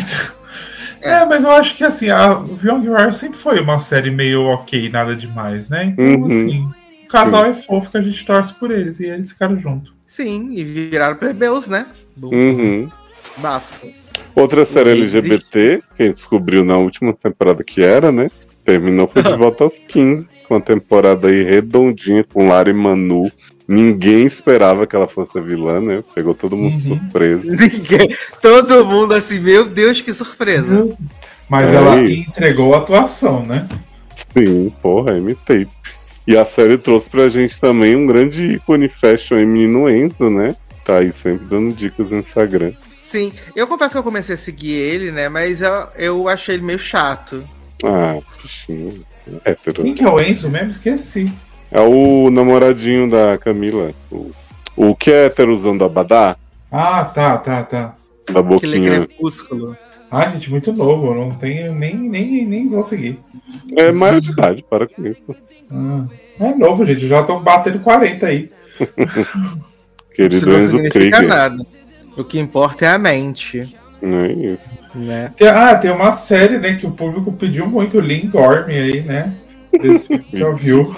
É, mas eu acho que assim, a Young Royals sempre foi uma série meio ok, nada demais, né? Então, Uhum. assim, o casal é fofo que a gente torce por eles e eles ficaram juntos. Sim, e viraram plebeus, né? Do Uhum. bafo. Outra série Existe. L G B T, que a gente descobriu na última temporada que era, né? Terminou foi de volta aos quinze, com uma temporada aí redondinha, com Lara e Manu. Ninguém esperava que ela fosse a vilã, né? Pegou todo mundo Uhum. surpreso. Ninguém, todo mundo assim, meu Deus, que surpresa. Mas É ela isso. entregou a atuação, né? Sim, porra, M-Tape. E a série trouxe pra gente também um grande ícone fashion, é menino Enzo, né? Tá aí sempre dando dicas no Instagram. Sim, eu confesso que eu comecei a seguir ele, né? Mas eu, eu achei ele meio chato. Ah, bichinho. Hétero. Quem que é o Enzo mesmo? Esqueci. É o namoradinho da Camila. O, o que é héterozão da Badá? Ah, tá, tá, tá. Da Aquele boquinha. crepúsculo. Ah, gente, muito novo. Eu não tenho nem, nem, nem vou seguir. É maior de idade, para com isso. Ah, é novo, gente. Eu já tô batendo quarenta aí. Isso Querido não Enzo significa Krieger. nada. O que importa é a mente, Não é isso. né? Tem- ah, tem uma série, né, que o público pediu muito, Link Orme aí, né? Desse que já viu.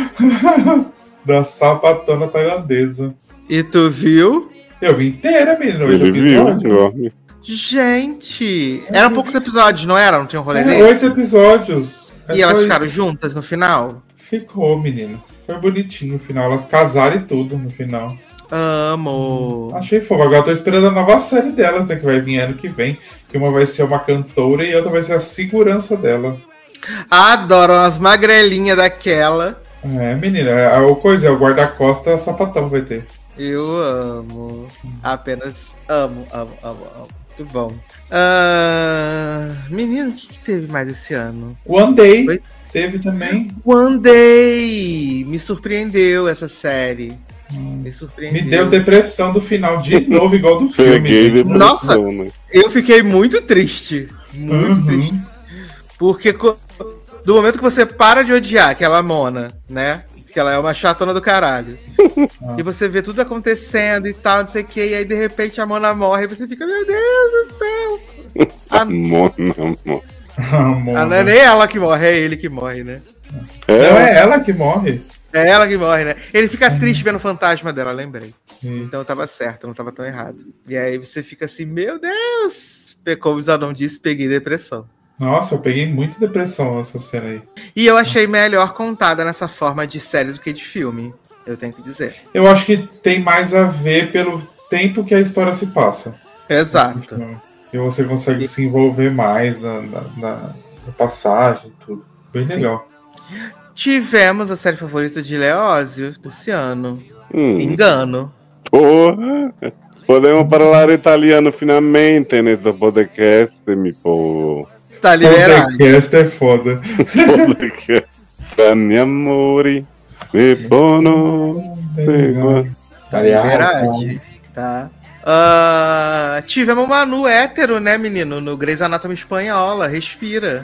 Da sapatona tailandesa. E tu viu? Eu vi inteira, menino, oito Ele viu, episódios. dorme. Gente, eram poucos episódios, não era? Não tinha um rolê É, desse? oito episódios. É E só elas isso. ficaram juntas no final? Ficou, menino. Foi bonitinho o final. Elas casaram e tudo no final. Amo. Achei fofo. Agora eu tô esperando a nova série delas, né? Que vai vir ano que vem. Que uma vai ser uma cantora e a outra vai ser a segurança dela. Adoro umas magrelinhas daquela. É, menina. A, a coisa é o guarda-costas sapatão vai ter. Eu amo. Apenas amo, amo, amo, amo. Muito bom. Ah, menino, o que, que teve mais esse ano? One Day Oi? teve também. One Day! Me surpreendeu essa série. Me surpreendeu. Me deu depressão do final de novo, igual do filme. Peguei gente. depressão, Nossa. né? Eu fiquei muito triste. Muito Uhum. triste. Porque co- do momento que você para de odiar aquela Mona, né? Que ela é uma chatona do caralho. Ah. E você vê tudo acontecendo e tal, não sei o que, e aí de repente a Mona morre e você fica, meu Deus do céu! A, Mona, amor. Amor. a, não é nem ela que morre, é ele que morre, né? Não É, é ela que morre. É ela que morre, né? Ele fica triste vendo o fantasma dela, lembrei. Isso. Então tava certo, não tava tão errado. E aí você fica assim, meu Deus! Como o Zadão disse, peguei depressão. Nossa, eu peguei muito depressão nessa cena aí. E eu achei melhor contada nessa forma de série do que de filme, eu tenho que dizer. Eu acho que tem mais a ver pelo tempo que a história se passa. Exato. E você consegue se envolver mais na, na, na, na passagem e tudo. Bem Sim. legal. Tivemos a série favorita de Leózio desse ano. hum, Engano. porra. Podemos falar italiano finalmente nesse podcast, mi po. Tá liberado. Podcast é foda. Podcast. Cani amori, me bono, segua. Tá liberado. Tá. Ah, tivemos o Manu hétero, né, menino? No Grey's Anatomy espanhola. Respira.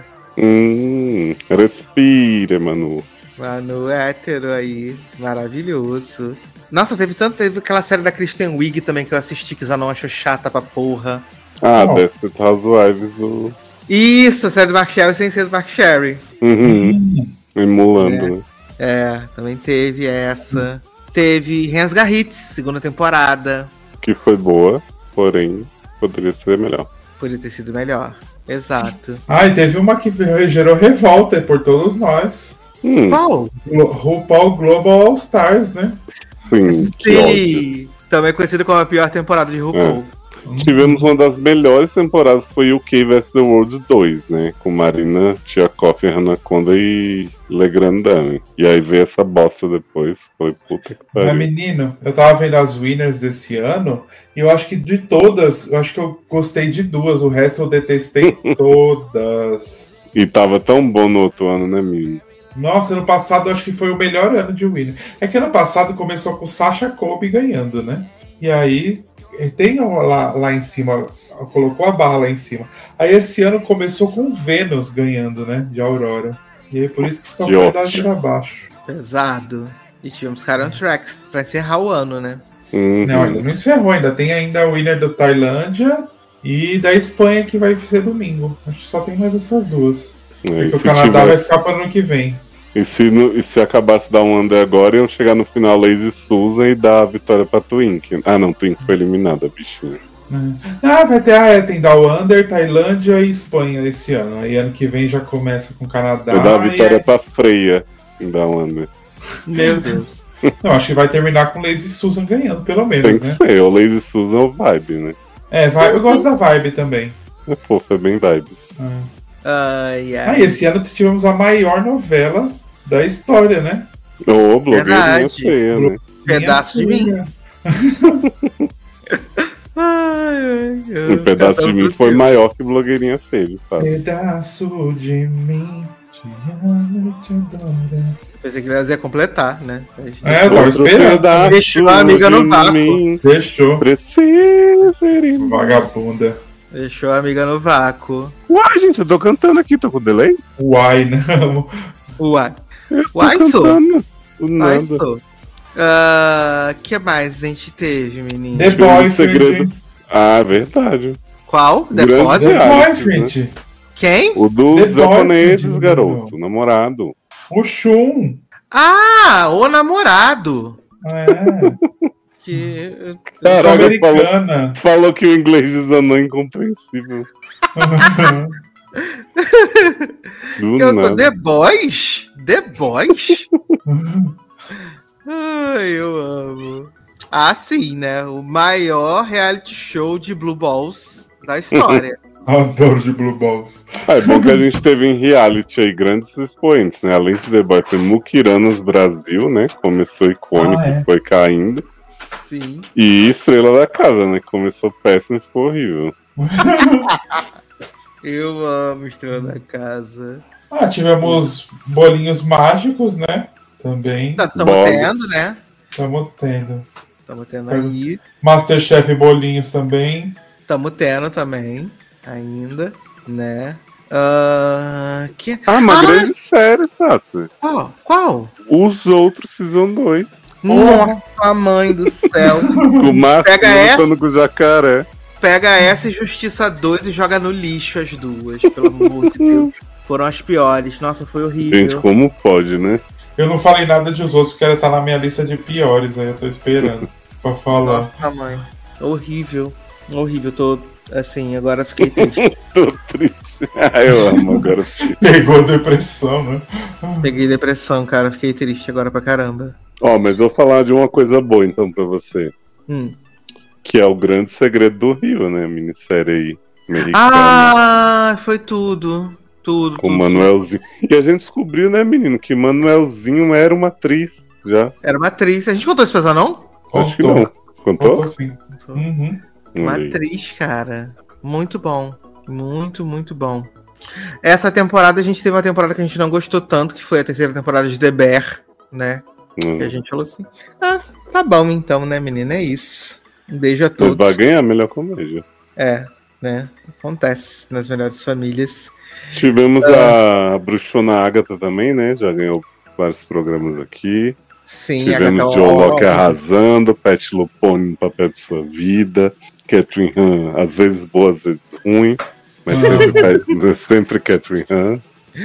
Hum, respira, Manu. Manu hétero aí. Maravilhoso. Nossa, teve tanto. Teve aquela série da Kristen Wiig também que eu assisti, que Zanon achou chata pra porra. Ah, Oh. Desperate Housewives do. Isso, a série do Mark Sherry sem ser do Mark Sherry. Uhum. Emulando, né? É, também teve essa. Teve Hans Garritz, segunda temporada. Que foi boa, porém poderia ser melhor. Podia ter sido melhor. Exato. Ah, e teve uma que gerou revolta por todos nós. Hum, Qual? Glo- RuPaul Global All Stars, né? sim, que ódio. Sim. Também conhecido como a pior temporada de RuPaul. Tivemos uma das melhores temporadas, foi o U K versus The World dois, né? Com Marina Tchaikovsky, Hannah Conda e Legrand Dame. E aí veio essa bosta depois, foi puta que Mas, pariu. menino, eu tava vendo as winners desse ano e eu acho que de todas, eu acho que eu gostei de duas, o resto eu detestei todas. E tava tão bom no outro ano, né, menino? Nossa, ano passado eu acho que foi o melhor ano de winner. É que ano passado começou com Sasha Colby ganhando, né? E aí tem lá, lá em cima, colocou a barra lá em cima. Aí esse ano começou com Vênus ganhando, né? De Aurora. E aí por isso que só Que foi ótimo. dar pra baixo. Pesado. E tivemos Karen Tracks pra encerrar o ano, né? Uhum. Não, ainda não encerrou, ainda tem ainda a winner da Tailândia e da Espanha que vai ser domingo. Acho que só tem mais essas duas. É, e, Porque o se Canadá vai tivesse- ficar para ano que vem. e, se no- e se acabasse dar um under agora, iam chegar no final Lazy Susan e dar a vitória pra Twink. Ah, não, Twink foi eliminada, bichinha. Ah, vai ter, ah, é, tem da Under, Tailândia e Espanha esse ano. Aí ano que vem já começa com o Canadá. Vai dar a e vitória aí- pra Freia em dar um under. Meu Deus. Não, acho que vai terminar com Lazy Susan ganhando, pelo Tem menos, que né? ser, o Lazy Susan é o vibe, né? É, vai, eu gosto da vibe também. É fofo, é bem vibe. Ah. Ai, ai. Ah, e esse ano tivemos a maior novela da história, né? Ô, blogueirinha Verdade. feia, né? Pedaço de mim. Minha Ai, ai, ai. Um pedaço de Cada um mim do foi seu. maior que blogueirinha feia, sabe? Pedaço de mim, te amo, te adoro. Pensei que ele ia completar, né? É, eu tava Outro esperando. pedaço Deixou a amiga no de vácuo. mim Fechou. precisa ser em mim. Vagabunda. Deixou a amiga no vácuo. Uai, gente, eu tô cantando aqui, tô com delay? Uai, não. Uai. Eu tô Uai, sou. cantando. O Ai, nada. sou. Ah, que mais a gente teve, menino? The Tivemos Boyfriend. segredo. Ah, verdade. Qual? Grande Depósito? The reality, Boyfriend. Quem? O dos The japoneses, Boyfriend, garoto. Namorado. O Shun. Ah, o namorado. É. Que... Eu sou Caraca, americana. Falou que o inglês desanou incompreensível. Do que eu tô nada. The Boys? The Boys? Ai, eu amo. Ah, sim, né? O maior reality show de Blue Balls da história. Adoro de Blue Balls. Ah, é bom que a gente teve em reality aí grandes expoentes, né? Além de The Boyfriend, Mukiranos Brasil, né? Começou icônico Ah, é. e foi caindo. Sim. E Estrela da Casa, né? Começou péssimo e ficou horrível. Eu amo Estrela da Casa. Ah, tivemos bolinhos mágicos, né? Também. Estamos Bolos. tendo, né? Estamos tendo. Estamos tendo aí. Masterchef Bolinhos também. Estamos tendo também. Ainda, né? Ah, que... Ah, uma Ah! grande série, Sassi. Qual? Qual? Os Outros Season dois. Nossa, mãe do céu. Com o Márcio Pega essa. lutando com o jacaré. Pega essa e Justiça dois e joga no lixo as duas, pelo amor de Deus. Foram as piores. Nossa, foi horrível. Gente, como pode, né? Eu não falei nada de os outros, que ela tá na minha lista de piores, aí eu tô esperando pra falar. Nossa, mãe. Horrível. Horrível. Tô, assim, agora fiquei triste. Tô triste. Ah, eu amo agora. Pegou depressão, né? Peguei depressão, cara. Fiquei triste agora pra caramba. Ó, mas eu vou falar de uma coisa boa então pra você. Hum. Que é o Grande Segredo do Rio, né? A minissérie aí. Americana. Ah, foi tudo. Tudo. Com o tudo. Manuelzinho. E a gente descobriu, né, menino, que Manuelzinho era uma atriz já. Era uma atriz. A gente contou isso pra ela, não? Acho que Contou. não. Contou? Contou sim. Uhum. Uma Olha aí. atriz, cara. Muito bom. Muito, muito bom. Essa temporada, a gente teve uma temporada que a gente não gostou tanto, que foi a terceira temporada de The Bear, né? Hum. Que a gente falou assim, ah, tá bom então, né, menina? É isso. Um beijo a Mas todos. vai ganhar a melhor comédia. É, né? Acontece nas melhores famílias. Tivemos a Bruxona Agatha também, né? Já ganhou vários programas aqui. Sim, Tivemos Agatha Joe Oro- Locke arrasando, Pat Lupone no papel de sua vida, Catherine Han, às vezes boa, às vezes ruim, mas sempre, Pat- sempre Catherine Han.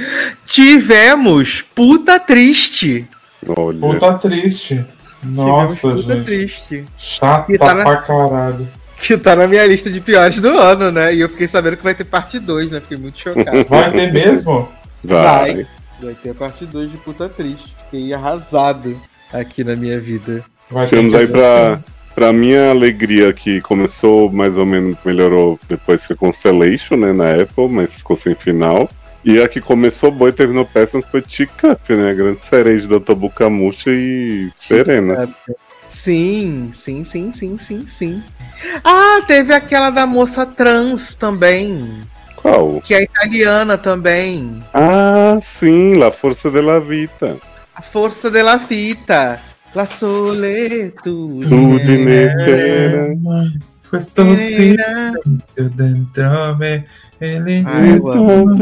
Tivemos Puta Triste. Olha, Puta triste. Nossa, Tivemos Puta gente. Triste. Chata Que tá na- pra caralho. Que tá na minha lista de piores do ano, né? E eu fiquei sabendo que vai ter parte dois, né? Fiquei muito chocado. Vai ter mesmo? vai. Vai. Vai ter a parte dois de Puta Triste. Fiquei arrasado aqui na minha vida. Vai ter Tivemos que aí assistir. pra, pra minha alegria que começou mais ou menos, melhorou depois que a Constellation, né, na Apple, mas ficou sem final. E a que começou boa e terminou péssima foi Teacup, né, a grande série de doutor Bucamucha e Serena. Sim, sim, sim, sim, sim, sim. Ah, teve aquela da moça trans também. Qual? Que é italiana também. Ah, sim, La Força della Vita. A Força della Fita. La Soletude. Tudo inetera. Questo silenzio dentro me. Ele... Ai, eu amo.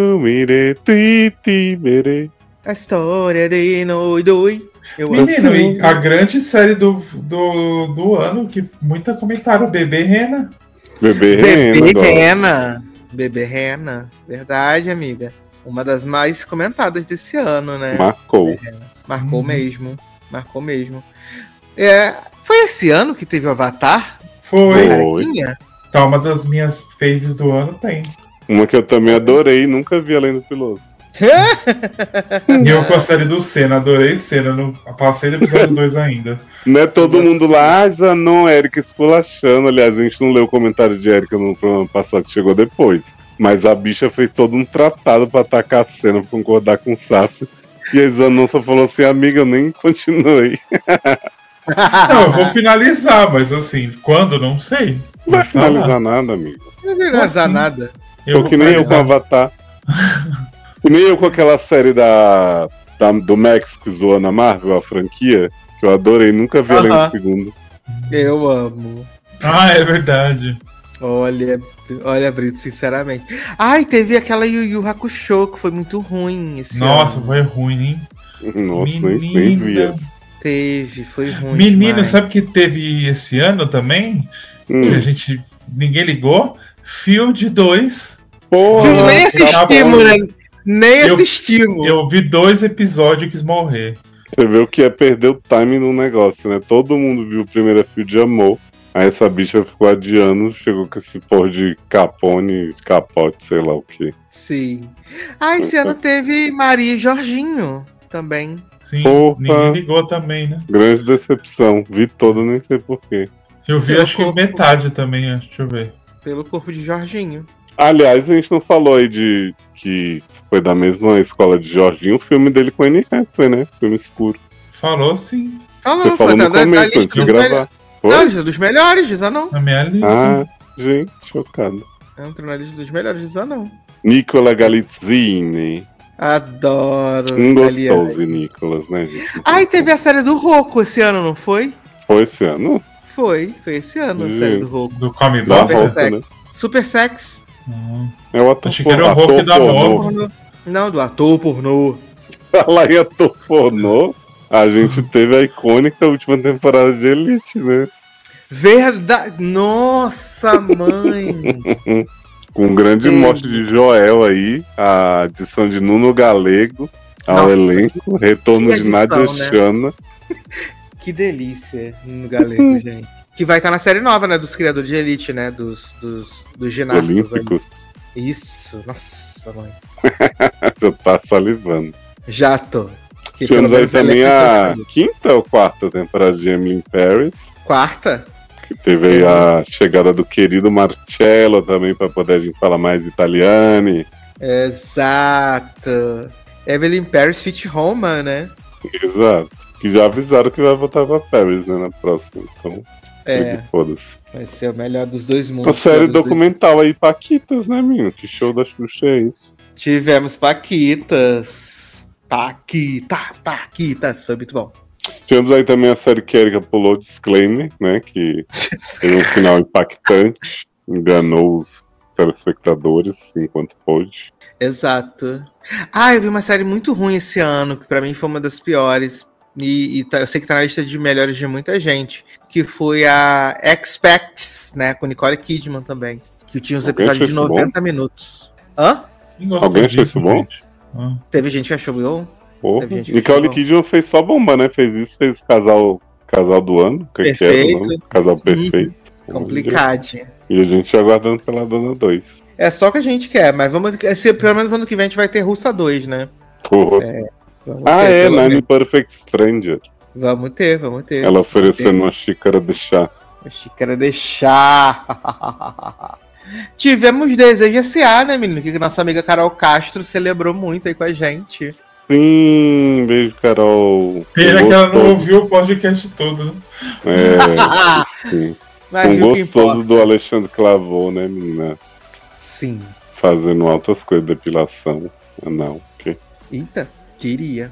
A história de nós dois. Eu amo. Menino, e a grande série do, do, do ano, que muita comentaram, Bebê Rena. Bebê Bebê Rena. adoro. Rena. Bebê Rena. Verdade, amiga. Uma das mais comentadas desse ano, né? Marcou. Marcou Uhum. mesmo. Marcou mesmo. É, foi esse ano que teve o Avatar? Foi. Foi. Carequinha? Tá, uma das minhas faves do ano tem. Uma que eu também adorei, nunca vi além do piloto. E eu com a série do Senna, adorei Senna, não passei do episódio dois ainda. Não é todo mundo lá, ah, Zanon, Erika esculachando. Aliás, a gente não leu o comentário de Erika no programa passado que chegou depois. Mas a bicha fez todo um tratado pra atacar a cena, pra concordar com o Sassi. E a Zanon só falou assim, amiga, eu nem continuei. Não, eu vou finalizar, mas assim, quando? Não sei. Não vai Mas tá finalizar lá. nada, amigo. Não vai finalizar Assim? nada. Tô vou que nem eu com finalizar. Avatar. Que nem eu com aquela série da, da- do Max que zoou na Marvel, a franquia, que eu adorei, nunca vi além Aham. do segundo. Eu amo. Ah, é verdade. Olha, olha, Brito, sinceramente. Ai, teve aquela Yu Yu Hakusho que foi muito ruim esse Nossa, ano. foi ruim, hein? Nossa, nem, nem vi Menina. essa. Teve, foi ruim. Menino, demais. sabe que teve esse ano também? Hum. Que a gente. Ninguém ligou? Field dois. Porra, Viu? Nem assistimos, né? Nem Eu- assistimos. Eu vi dois episódios e quis morrer. Você vê o que é perder o time no negócio, né? Todo mundo viu o primeiro Field e amou. Aí essa bicha ficou adiando, chegou com esse porra de capone, capote, sei lá o que. Sim. Ah, esse ano teve Maria e Jorginho também. Sim, Porra. ninguém ligou também, né? Grande decepção. Vi todo, nem sei porquê. Eu vi Seu acho que corpo. metade também, acho. Deixa eu ver. Pelo corpo de Jorginho. Aliás, a gente não falou aí de que foi da mesma escola de Jorginho, o filme dele com Anne Hathaway, né? Filme escuro. Falou sim, Falou, Você falou foi no da, da começo, lista antes de dos gravar. melhores. Foi? Não, lista dos melhores de Zanon. na minha lista. Ah, gente, chocado. Entrou na lista dos melhores de Zanon. Nicola Galitzini. Adoro. Um aliás. gostoso, Nicolas, né, gente? Ai, teve a série do Rocco esse ano, não foi? Foi esse ano? Foi, foi esse ano a Sim. série do Rocco. Do Come Da Super Bosta? roupa, Sex. né? Super Sex. Não. É o ator Achei que era o ator Hulk da pornô. Marvel. Pornô. Não, do ator pornô. Falar em ator pornô, a gente teve a icônica última temporada de Elite, né? Verdade. Nossa, mãe. Com um grande Sim. mote de Joel aí, a adição de Nuno Galego ao Nossa, elenco, retorno que de Nadia adição, né? Chana. Que delícia no galego, gente. Que vai estar na série nova, né? Dos criadores de Elite, né? Dos, dos, dos ginastas. Olímpicos. ali. Isso. Nossa, mãe. Já tá salivando. Já tô. Que Tivemos pelo aí menos ela é também a perfeita. quinta ou quarta temporada de Emily in Paris. Quarta? Que teve aí a chegada do querido Marcello também, pra poder a gente falar mais italiano. Exato. Evelyn Paris Fit Roma, né? Exato. Que já avisaram que vai voltar pra Paris, né, na próxima. Então, É, foda-se. vai ser o melhor dos dois mundos. Uma série Dos dois- documental aí, Paquitas, né, menino? Que show da Xuxa é esse? Tivemos Paquitas. Paquita, Paquitas. Foi muito bom. Tivemos aí também a série que a Erika pulou, Disclaimer, né? Que teve um final impactante, enganou os telespectadores enquanto pôde. Exato. Ah, eu vi uma série muito ruim esse ano, que pra mim foi uma das piores. E, e tá- eu sei que tá na lista de melhores de muita gente. Que foi a Expects, né? Com Nicole Kidman também. Que tinha uns Alguém episódios de achou isso noventa minutos. Hã? Quem gostou Alguém achou disso, isso bom? gente? Ah. Teve gente que achou bom. Porra. Teve gente que Nicole achou bom. Kidman fez só bomba, né? Fez isso, fez casal, casal do ano. Que que era, Perfeito. não? Casal perfeito. Complicadinho. E a gente aguardando pela Dona dois. É só o que a gente quer, mas vamos. Se, pelo menos ano que vem a gente vai ter Russa dois, né? Porra. Vamos ah, ter, é, pelo Nine menos. Perfect Stranger. Vamos ter, vamos ter. Ela oferecendo uma xícara de chá. A xícara de chá. Tivemos Desejo S A, né, menino? Que nossa amiga Carol Castro celebrou muito aí com a gente. Sim, beijo, Carol. Pena que ela não Gostoso. ouviu o podcast todo, né? É, sim. Mas Um viu o que gostoso importa. do Alexandre Clavou, né, menina? Sim. Fazendo altas coisas de depilação. Ah, não, ok. Eita, queria.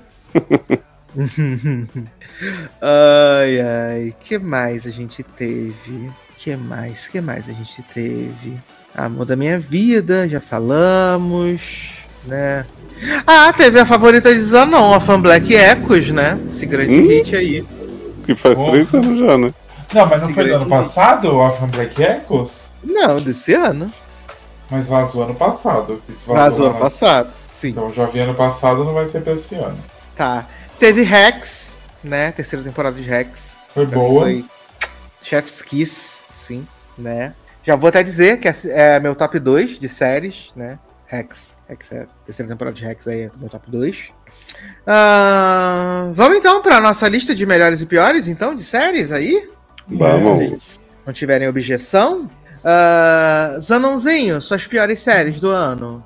Ai, ai. Que mais a gente teve? Que mais? Que mais a gente teve? Amor da Minha Vida, já falamos, né? Ah, teve a favorita de Zanon, a Fan Black Echoes, né? Esse grande Hum? hit aí. Que faz Porra. três anos já, né? Não, mas não foi do Segredo. ano passado, o Afro Black Echoes? Não, desse ano. Mas vazou ano passado. Esse Vazou ano ano- passado. Sim. Então já vi ano passado, não vai ser pra esse ano. Tá. Teve Rex, né? Terceira temporada de Rex. Foi Pra mim boa. Foi Chef's Kiss, sim, né? Já vou até dizer que é, é meu top dois de séries, né? Rex. Rex é a terceira temporada de Rex aí, é meu top dois. Ah, vamos então para nossa lista de melhores e piores, então, de séries aí? Vamos. Não tiverem objeção. Uh, Zanãozinho, suas piores séries do ano.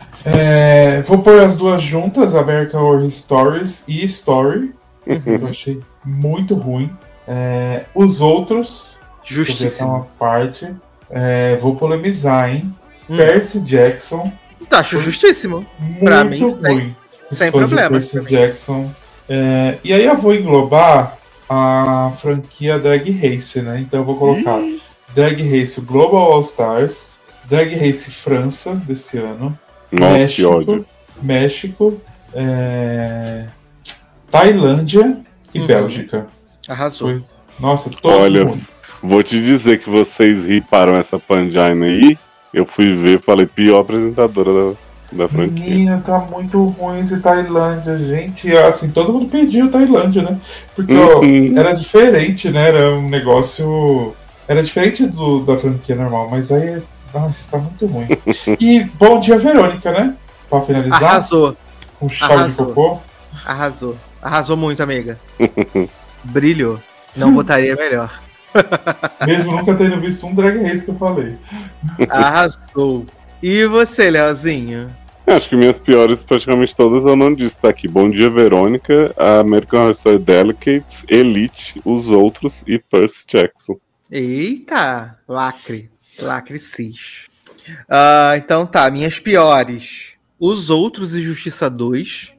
É, vou pôr as duas juntas, American Horror Stories e Story. Uhum. Eu achei muito ruim. É, os outros, Justíssimo. uma parte. É, vou polemizar, hein? Hum. Percy Jackson. Tá, acho justíssimo. Muito Pra mim, ruim. sem- Os sem fãs de problema, Percy pra mim. Jackson. É, e aí eu vou englobar a franquia Drag Race, né? Então eu vou colocar Drag Race Global All Stars, Drag Race França desse ano, Nossa, México, que ódio. México, é, Tailândia e Uhum. Bélgica. Arrasou. Foi- Nossa, todos Olha, ruins. vou te dizer que vocês riparam essa Pangina aí. Eu fui ver, falei, pior apresentadora da, da franquia. Menina, tá muito ruim esse Tailândia, gente. Assim, todo mundo pediu Tailândia, né? Porque ó, Uhum. era diferente, né? Era um negócio. Era diferente do, da franquia normal, mas aí. Nossa, tá muito ruim. E Bom Dia Verônica, né? Pra finalizar, Arrasou, com chave de Arrasou. cocô. arrasou. Arrasou muito, amiga. Brilhou. Não botaria melhor. Mesmo nunca tendo visto um Drag Race que eu falei. Arrasou. E você, Leozinho? Acho que minhas piores, praticamente todas, eu não disse. Tá aqui: Bom Dia Verônica, a American Horror Story Delicates, Elite, Os Outros e Percy Jackson. Eita, lacre. Lacre cis. Ah, então tá, minhas piores. Os Outros e Justiça dois.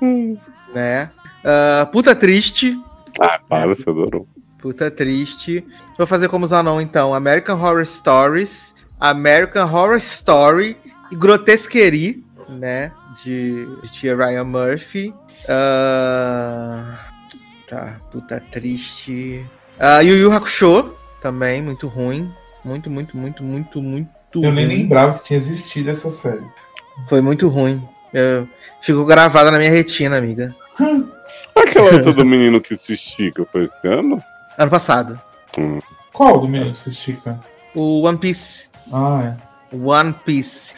Né? Ah, Puta Triste. Ah, para, você adorou. Puta Triste. Vou fazer como Zanon, então. American Horror Stories, American Horror Story e Grotesquerie, né? De, de tia Ryan Murphy. Ah, tá, Puta Triste. Ah, Yu Yu Hakusho, também, muito ruim. Muito, muito, muito, muito, muito Eu nem ruim. lembrava que tinha existido essa série. Foi muito ruim. Eu, ficou gravada na minha retina, amiga. Aquela outra do menino que se estica foi esse ano? Ano passado. Hum. Qual do menino que se estica? O One Piece. Ah, é. One Piece.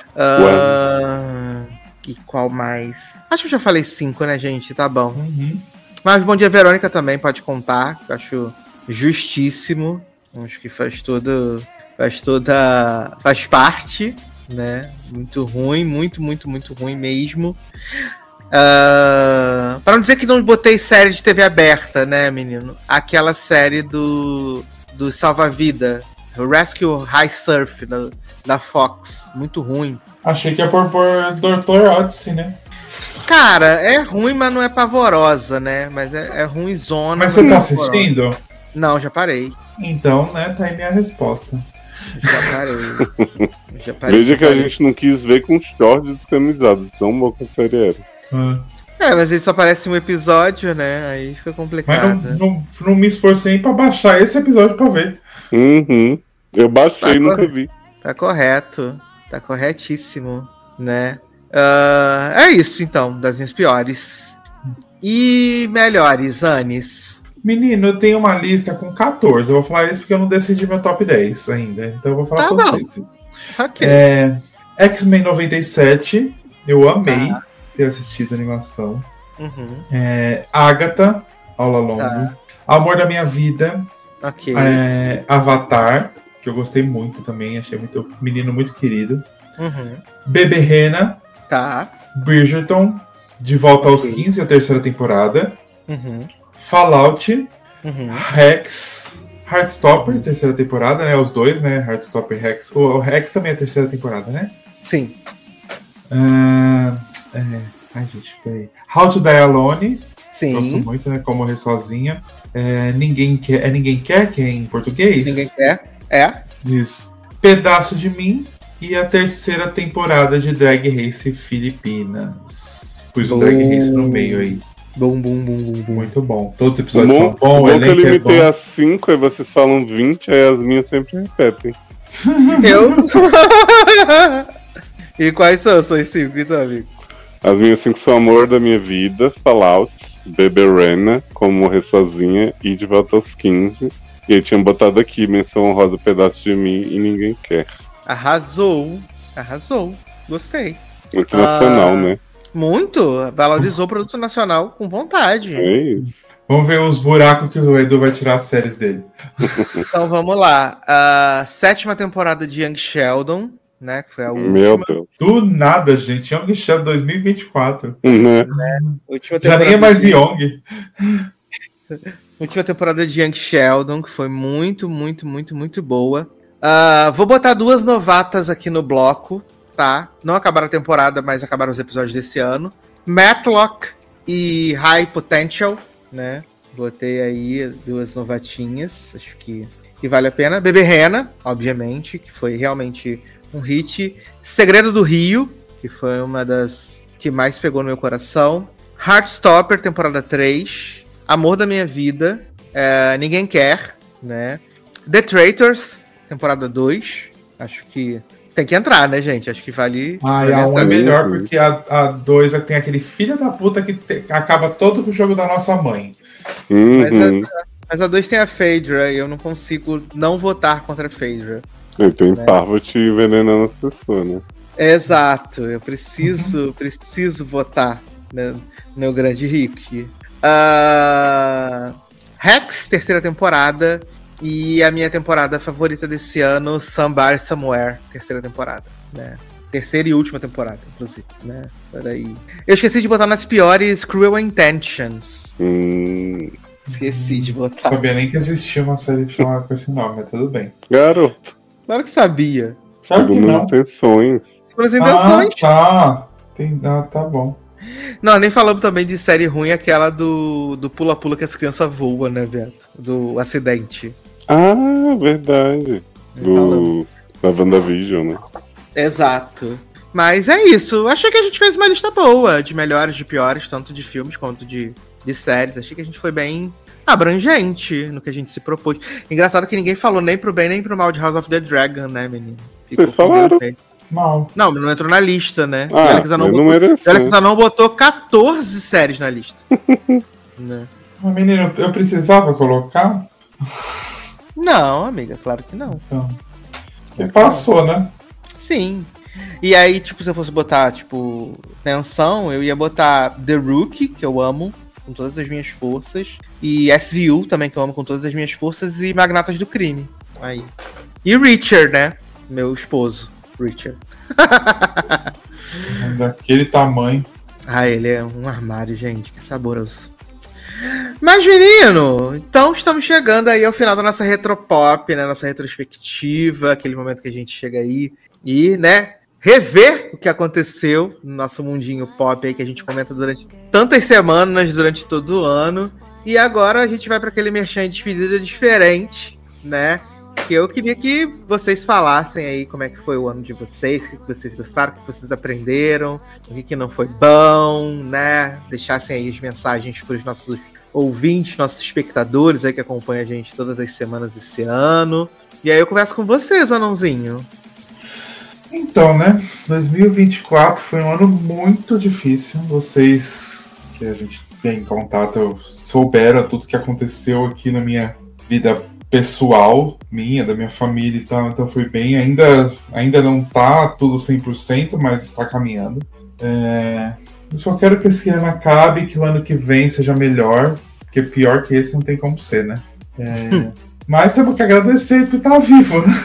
Ah, e qual mais? Acho que eu já falei cinco, né, gente? Tá bom. Uhum. Mas Bom Dia Verônica também pode contar. Eu acho justíssimo. Acho que faz todo. Faz toda. Faz parte, né? Muito ruim, muito, muito, muito ruim mesmo. Uh, para não dizer que não botei série de T V aberta, né, menino? Aquela série do, do Salva-Vida, o Rescue High Surf da, da Fox, muito ruim. Achei que ia pôr por doutor Odyssey, né? Cara, é ruim, mas não é pavorosa, né? Mas é, é ruimzona. Mas você não tá é pavorosa. assistindo? Não, já parei. Então, né, tá aí minha resposta. Já parei. Já parei Veja já que a parei. gente não quis ver com short descamisado, tão boa que a série era. Ah. É, mas ele só aparece um episódio, né? Aí fica Mas complicado. não, não, não me esforcei pra baixar esse episódio pra ver. Uhum. Eu baixei e Tá nunca correto. vi. Tá correto. Tá corretíssimo, né? Ah, é isso, então, das minhas piores. E melhores, Anis? Menino, eu tenho uma lista com quatorze. Eu vou falar isso porque eu não decidi meu top dez ainda. Então eu vou falar Tá todos bom. esses. Ok. É, X-Men noventa e sete. Eu amei Tá. ter assistido a animação. Uhum. É, Agatha, All Along. Tá. Amor da Minha Vida. Ok. É, Avatar, que eu gostei muito também. Achei muito menino muito querido. Uhum. Bebê Rena. Tá. Bridgerton. De Volta aos Ok. quinze, a terceira temporada. Uhum. Fallout. Uhum. Rex. Heartstopper, terceira temporada, né? Os dois, né? Heartstopper e Rex. O Rex também é a terceira temporada, né? Sim. Ah, é... Ai, gente, peraí. How to Die Alone. Gosto Sim. muito, né? Como Morrer Sozinha. É, ninguém quer, é Ninguém Quer, que é em português? Ninguém quer? É. Isso. Pedaço de Mim. E a terceira temporada de Drag Race Filipinas. Pus o Drag Race no meio aí. Bum, bum, bum, bum, bum. Muito bom. Todos os O episódios bom, são bons, o o bom que eu elenco é limitei bom. a cinco, aí vocês falam vinte, aí as minhas sempre repetem. Eu? E quais são suas cinco, então, amigo? As minhas cinco são Amor da Minha Vida, Fallout, Bebê Rena, Como Morrer Sozinha e De Volta aos quinze. E aí tinha botado aqui, menção honrosa, Pedaço de Mim e Ninguém Quer. Arrasou. Arrasou. Gostei. Muito nacional, Ah. né? Muito. Valorizou o produto nacional com vontade. É isso. Vamos ver os buracos que o Edu vai tirar as séries dele. Então vamos lá. A sétima temporada de Young Sheldon, né? Que foi a última. Meu Deus. Do nada, gente. Young Sheldon dois mil e vinte e quatro. Né? Última Já nem é mais de... Young. Última temporada de Young Sheldon, que foi muito, muito, muito, muito boa. Uh, vou botar duas novatas aqui no bloco, tá? Não acabaram a temporada, mas acabaram os episódios desse ano. Matlock e High Potential, né? Botei aí duas novatinhas, acho que, que vale a pena. Bebê Rena, obviamente, que foi realmente um hit. Segredo do Rio, que foi uma das que mais pegou no meu coração. Heartstopper, temporada três. Amor da Minha Vida, é, Ninguém Quer, né? The Traitors, temporada dois. Acho que tem que entrar, né, gente? Acho que vale... Ah, vale e a um é entrar. melhor, porque a dois tem aquele filho da puta que te, acaba todo o jogo da nossa mãe. Mas Uhum. a, mas a dois tem a Phaedra e eu não consigo não votar contra a Phaedra. E tem né? Parvati envenenando as pessoas, né? Exato, eu preciso, preciso votar no meu grande Rick. Uh, Rex, terceira temporada. E a minha temporada favorita desse ano, Somebody Somewhere, terceira temporada, né? Terceira e última temporada, inclusive, né? Peraí. Eu esqueci de botar nas piores Cruel Intentions. Hum, Esqueci de Não botar. sabia nem que existia uma série chamada com esse nome, mas tudo bem. garoto, Claro que sabia. Sabe que segundo não. intenções. Pelas Ah, intenções. tá. Tem, ah, tá bom. Não, nem falamos também de série ruim, aquela do do pula-pula que as crianças voam, né, Beto? Do acidente. Ah, verdade. Falamos. Do, da WandaVision, né? Exato. Mas é isso. Achei que a gente fez uma lista boa de melhores, de piores, tanto de filmes quanto de, de séries. Achei que a gente foi bem abrangente no que a gente se propôs. Engraçado que ninguém falou nem pro bem nem pro mal de House of the Dragon, né, menino? Ficou Vocês falaram. com medo. Mal. Não, não entrou na lista, né? Ah, Olha que Zanon mas não botou, mereceu. olha que Zanon botou catorze séries na lista. Né? Mas, menino, eu precisava colocar? Não, amiga, claro que não. Então. E passou, né? Sim. E aí, tipo, se eu fosse botar, tipo, menção, eu ia botar The Rookie, que eu amo com todas as minhas forças, e S V U também, que eu amo com todas as minhas forças, e Magnatas do Crime. Aí. E Richard, né? Meu esposo, Richard. Daquele tamanho. Ah, ele é um armário, gente, que saboroso. Mas, menino, então estamos chegando aí ao final da nossa retropop, né? Nossa retrospectiva, aquele momento que a gente chega aí e, né, rever o que aconteceu no nosso mundinho pop aí que a gente comenta durante tantas semanas, durante todo o ano. E agora a gente vai para aquele merchan de despedida diferente, né? Que eu queria que vocês falassem aí como é que foi o ano de vocês, o que vocês gostaram, o que vocês aprenderam, o que, que não foi bom, né? Deixassem aí as mensagens para os nossos ouvintes, nossos espectadores aí que acompanham a gente todas as semanas desse ano. E aí eu converso com vocês, Anãozinho. Então, né? dois mil e vinte e quatro foi um ano muito difícil. Vocês que a gente tem em contato souberam tudo que aconteceu aqui na minha vida pessoal, minha, da minha família e tal. Então foi bem. Ainda, ainda não tá tudo cem por cento, mas está caminhando. É... Eu só quero que esse ano acabe, que o ano que vem seja melhor, porque pior que esse não tem como ser, né? É... Mas temos que agradecer por estar vivo, né?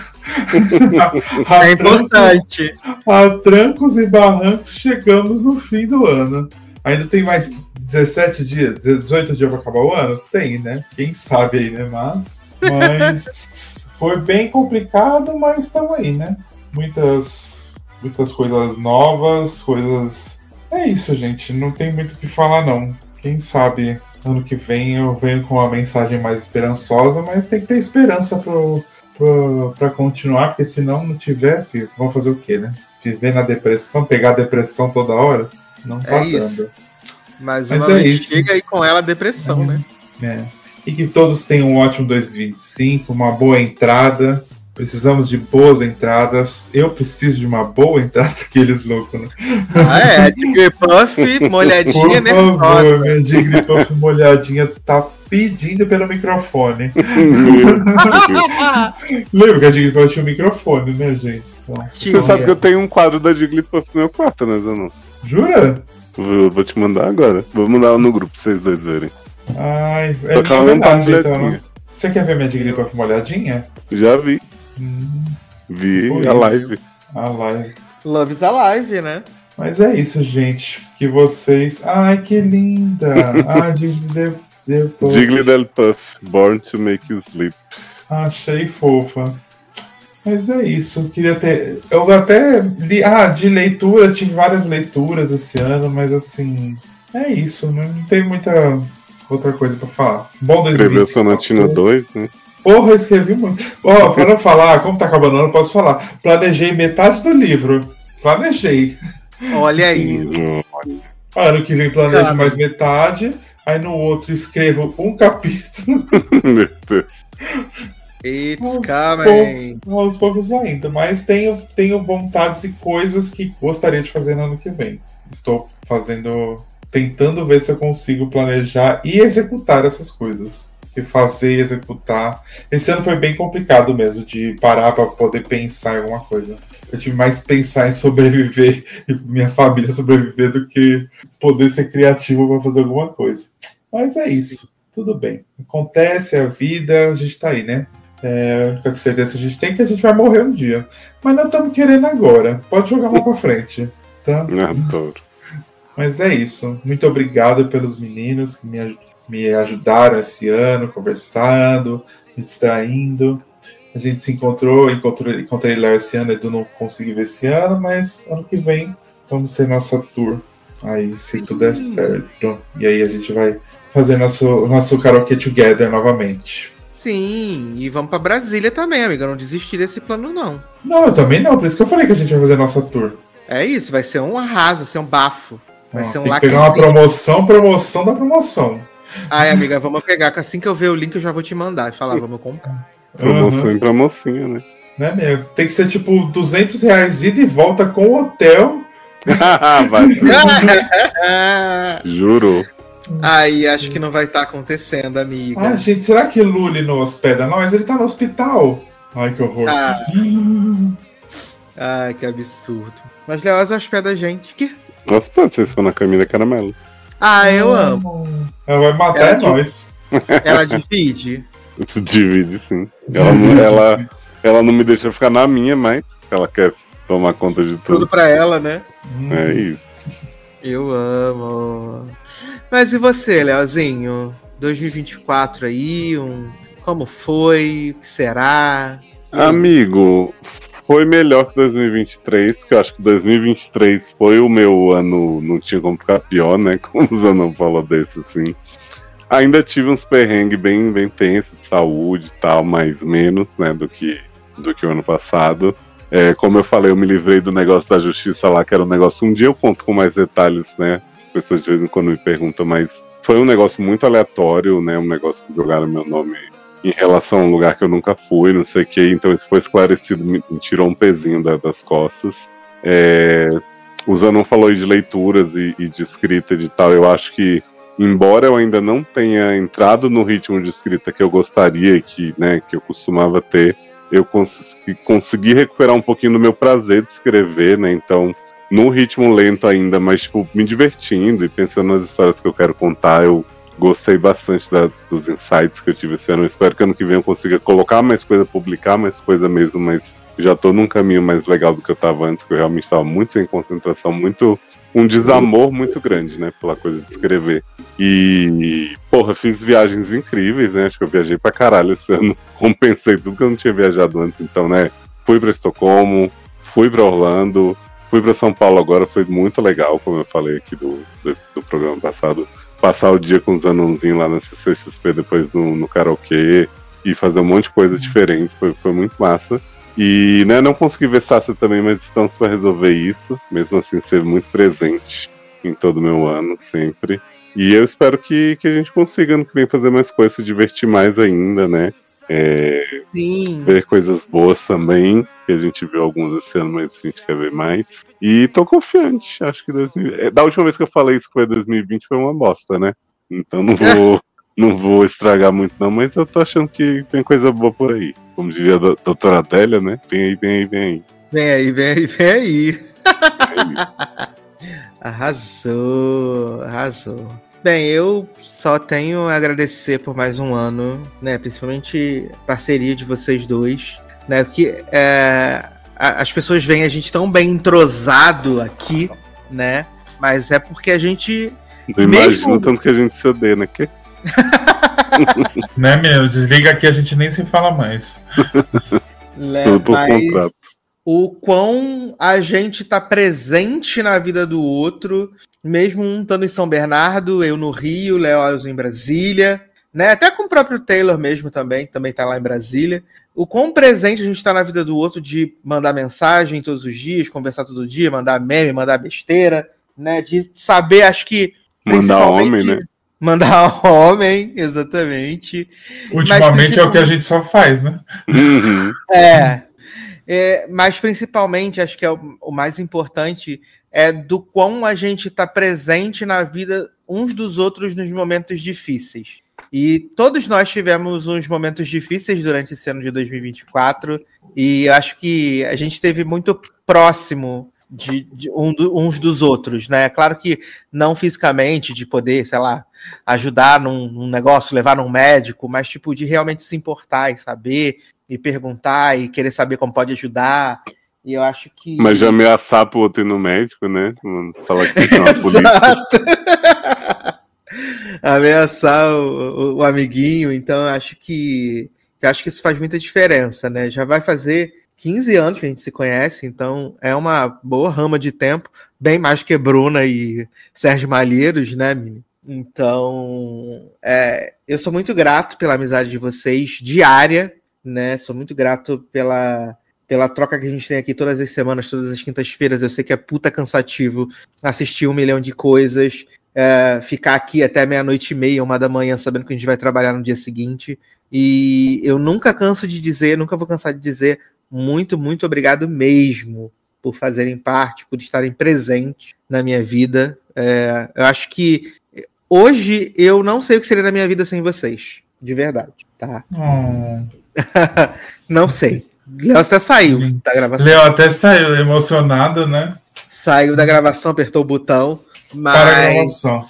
a, a É importante. Trancos, a trancos e barrancos chegamos no fim do ano. Ainda tem mais dezessete dias, dezoito dias para acabar o ano? Tem, né? Quem sabe aí, né? Mas, mas foi bem complicado, mas estamos aí, né? Muitas, muitas coisas novas, coisas... É isso, gente. Não tem muito o que falar, não. Quem sabe ano que vem eu venho com uma mensagem mais esperançosa, mas tem que ter esperança pro... Pra, pra continuar, porque se não, não tiver, filho, vamos fazer o quê, né? Viver na depressão, pegar a depressão toda hora? Não tá É dando. isso. Mas Mas uma é vez isso. chega aí com ela a depressão, né? É. E que todos tenham um ótimo dois mil e vinte e cinco, uma boa entrada. Precisamos de boas entradas. Eu preciso de uma boa entrada, aqueles loucos, né? Ah, é. Jigglypuff, molhadinha, Por né? favor, minha Jigglypuff molhadinha tá pedindo pelo microfone. Lembra que a Jigglypuff tinha um microfone, né, gente? Então, Você sabe que eu tenho um quadro da Jigglypuff no meu quarto, né, Zanon? jura? Vou, vou te mandar agora. Vou mandar no grupo pra vocês dois verem. Ai, é Só que minha ela não tá homenagem, então, né? molhadinha. Você quer ver minha digna pra uma olhadinha? Já vi. Hum, Vi Por a isso. live. a live. Love is Alive, né? Mas é isso, gente. Que vocês. Ai, que linda! Ai, de, de, de, Jigglypuff, Born to Make You Sleep. Achei fofa. Mas é isso. Queria ter. Eu até li. Ah, de leitura, tive várias leituras esse ano, mas assim. É isso. Não tem muita outra coisa pra falar. Bom dois mil e vinte e Escreveu cinco. Sonatina dois, né? Porra, escrevi muito. Ó, para não falar, como tá acabando o ano, eu posso falar. Planejei metade do livro. Planejei. Olha aí. Hum, Ano que vem planejo Cara. mais metade. Aí no outro escrevo um capítulo. Meu Deus. It's Aos coming. pou- Aos poucos ainda. Mas tenho, tenho vontades e coisas que gostaria de fazer no ano que vem. Estou fazendo. Tentando ver se eu consigo planejar e executar essas coisas. E fazer e executar. Esse ano foi bem complicado mesmo, de parar para poder pensar em alguma coisa. Eu tive mais pensar em sobreviver e minha família sobreviver do que poder ser criativo para fazer alguma coisa. Mas é isso. Tudo bem. Acontece, é a vida, a gente tá aí, né? É, a única certeza que a gente tem é que a gente vai morrer um dia. Mas não estamos querendo agora. Pode jogar lá para frente. Tá? Adoro. Mas é isso. Muito obrigado pelos meninos que me, aj- me ajudaram esse ano, conversando, me distraindo. A gente se encontrou, encontrou encontrei lá esse ano, Edu não consegui ver esse ano, mas ano que vem vamos ter nossa tour. Aí, se tudo der certo. E aí a gente vai fazer nosso, nosso karaokê together novamente. Sim, e vamos pra Brasília também, amiga. Eu não desisti desse plano, não. Não, eu também não, por isso que eu falei que a gente vai fazer nossa tour. É isso, vai ser um arraso, vai ser um bafo. Vai Ó, ser um tem que pegar uma lacrezinho. promoção, promoção da promoção. Ai, amiga, vamos pegar, que assim que eu ver o link eu já vou te mandar e falar, vamos comprar. Promoção Uhum. pra mocinha, né? Né, meu? Tem que ser tipo duzentos reais ida e volta com o hotel. Vai ser. Jurou. Ai, acho que não vai estar acontecendo, amiga. Ah, gente, será que Lully não hospeda nós? Ele tá no hospital. Ai, que horror. Ah. Ai, que absurdo. Mas Leoz hospeda a gente. Que? Nossa, pode ser se for na Camila Caramelo. Ah, eu amo. Ela vai matar Ela é de- nós. Ela divide. Divide, sim. Ela, não- ela, ela não me deixa ficar na minha, mas ela quer tomar conta de Tudo tudo. pra ela, né? Hum. É isso. Eu amo. Mas e você, Leozinho? dois mil e vinte e quatro aí, um... como foi? O que será? Amigo, foi melhor que dois mil e vinte e três, que eu acho que dois mil e vinte e três foi o meu ano, não tinha como ficar pior, né? Como o Zanon falou desse, assim. Ainda tive uns perrengues bem, bem tensos de saúde e tal, mas menos, né, do que, do que o ano passado. É, como eu falei, eu me livrei do negócio da justiça lá, que era um negócio. Um dia eu conto com mais detalhes, né? As pessoas de vez em quando me perguntam, mas foi um negócio muito aleatório, né? Um negócio que jogaram meu nome em relação a um lugar que eu nunca fui, não sei o que. Então isso foi esclarecido, me, me tirou um pezinho da- das costas. É, o Zanon falou aí de leituras e, e de escrita e de tal. Eu acho que, embora eu ainda não tenha entrado no ritmo de escrita que eu gostaria, que, né, que eu costumava ter, eu cons consegui recuperar um pouquinho do meu prazer de escrever, né? Então, num ritmo lento ainda, mas tipo, me divertindo e pensando nas histórias que eu quero contar, eu gostei bastante da, dos insights que eu tive esse ano. Eu espero que ano que vem eu consiga colocar mais coisa, publicar mais coisa mesmo, mas já tô num caminho mais legal do que eu tava antes, que eu realmente tava muito sem concentração, muito um desamor muito grande, né, pela coisa de escrever. E, porra, fiz viagens incríveis, né? Acho que eu viajei pra caralho esse ano. Compensei tudo que eu não tinha viajado antes. Então, né, fui pra Estocolmo, fui pra Orlando, fui pra São Paulo agora. Foi muito legal, como eu falei aqui do, do, do programa passado. Passar o dia com os anãozinhos lá na C C X P, depois no, no karaokê, e fazer um monte de coisa diferente. Foi, foi muito massa. E, né, não consegui ver Sácia também, mas estamos para resolver isso. Mesmo assim, ser muito presente em todo o meu ano, sempre. E eu espero que, que a gente consiga ano que vem fazer mais coisas, se divertir mais ainda, né? É, Sim. ver coisas boas também, que a gente viu algumas esse ano, mas a gente quer ver mais. E tô confiante, acho que dois mil... é, da última vez que eu falei isso, que foi dois mil e vinte, foi uma bosta, né? Então não vou, não vou estragar muito não, mas eu tô achando que tem coisa boa por aí. Como diria a do- doutora Adélia, né? Vem aí, vem aí, vem aí. Vem aí, vem aí, vem aí. É isso. Arrasou, arrasou. Bem, eu só tenho a agradecer por mais um ano, né? Principalmente a parceria de vocês dois, né? Porque é, a, as pessoas veem a gente tão bem entrosado aqui, né? Mas é porque a gente... Não imagino mesmo... tanto que a gente se odeia, né? Que? Né, menino? Desliga aqui, a gente nem se fala mais. Né? Tudo por Mas contrato. o quão a gente tá presente na vida do outro, mesmo um estando em São Bernardo, eu no Rio, Léo em Brasília, né? Até com o próprio Taylor mesmo também, que também tá lá em Brasília. O quão presente a gente tá na vida do outro de mandar mensagem todos os dias, conversar todo dia, mandar meme, mandar besteira, né? De saber, acho que... Mandar homem, né? Mandar homem, exatamente. Ultimamente é o que a gente só faz, né? Uhum. É, é, mas principalmente, acho que é o, o mais importante é do quão a gente está presente na vida uns dos outros nos momentos difíceis. E todos nós tivemos uns momentos difíceis durante esse ano de dois mil e vinte e quatro, e acho que a gente esteve muito próximo de, de um do, uns dos outros, né? Claro que não fisicamente, de poder, sei lá, ajudar num, num negócio, levar num médico, mas tipo de realmente se importar e saber, e perguntar, e querer saber como pode ajudar. E eu acho que... Mas de ameaçar pro outro ir no médico, né? Falar que tem uma polícia. Ameaçar o, o, o amiguinho. Então eu acho que eu acho que isso faz muita diferença, né? Já vai fazer quinze anos que a gente se conhece, então é uma boa rama de tempo, bem mais que Bruna e Sérgio Malheiros, né, Mini? Então, é, eu sou muito grato pela amizade de vocês, diária, né? Sou muito grato pela, pela troca que a gente tem aqui todas as semanas, todas as quintas-feiras. Eu sei que é puta cansativo assistir um milhão de coisas, é, ficar aqui até meia-noite e meia, uma da manhã, sabendo que a gente vai trabalhar no dia seguinte. E eu nunca canso de dizer, nunca vou cansar de dizer, muito, muito obrigado mesmo por fazerem parte, por estarem presentes na minha vida. É, eu acho que hoje eu não sei o que seria da minha vida sem vocês, de verdade, tá? Hum. Não sei. Léo até saiu da gravação. Léo até saiu emocionado, né? Saiu da gravação, apertou o botão, mas... Para a gravação.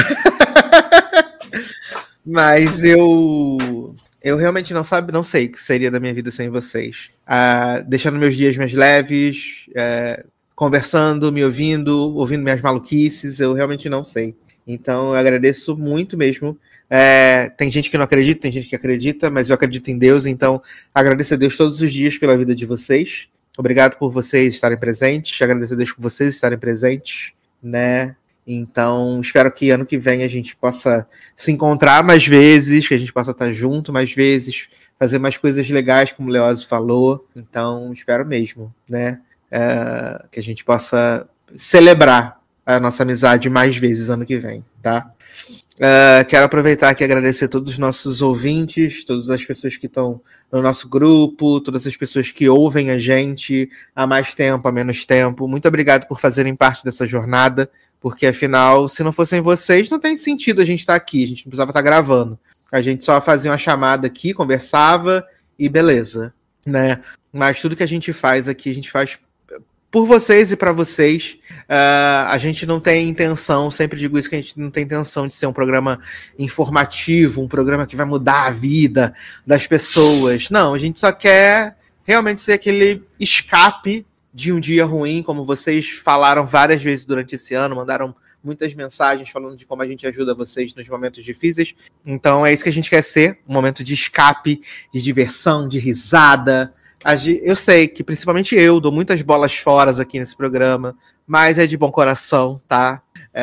Mas eu... Eu realmente não sabe, não sei o que seria da minha vida sem vocês. Ah, deixando meus dias mais leves, é, conversando, me ouvindo, ouvindo minhas maluquices, eu realmente não sei. Então eu agradeço muito mesmo. É, tem gente que não acredita, tem gente que acredita, mas eu acredito em Deus, então agradeço a Deus todos os dias pela vida de vocês. Obrigado por vocês estarem presentes, agradeço a Deus por vocês estarem presentes, né? Então, espero que ano que vem a gente possa se encontrar mais vezes, que a gente possa estar junto mais vezes, fazer mais coisas legais, como o Leózio falou. Então, espero mesmo, né? É, que a gente possa celebrar a nossa amizade mais vezes ano que vem, tá? É, quero aproveitar aqui e agradecer a todos os nossos ouvintes, todas as pessoas que estão no nosso grupo, todas as pessoas que ouvem a gente há mais tempo, há menos tempo. Muito obrigado por fazerem parte dessa jornada. Porque, afinal, se não fossem vocês, não tem sentido a gente estar aqui. A gente não precisava estar gravando. A gente só fazia uma chamada aqui, conversava e beleza, né? Mas tudo que a gente faz aqui, a gente faz por vocês e para vocês. Uh, a gente não tem intenção, sempre digo isso, que a gente não tem intenção de ser um programa informativo, um programa que vai mudar a vida das pessoas. Não, a gente só quer realmente ser aquele escape de um dia ruim, como vocês falaram várias vezes durante esse ano, mandaram muitas mensagens falando de como a gente ajuda vocês nos momentos difíceis. Então é isso que a gente quer ser, um momento de escape, de diversão, de risada. Eu sei que principalmente eu dou muitas bolas fora aqui nesse programa, mas é de bom coração, tá? É...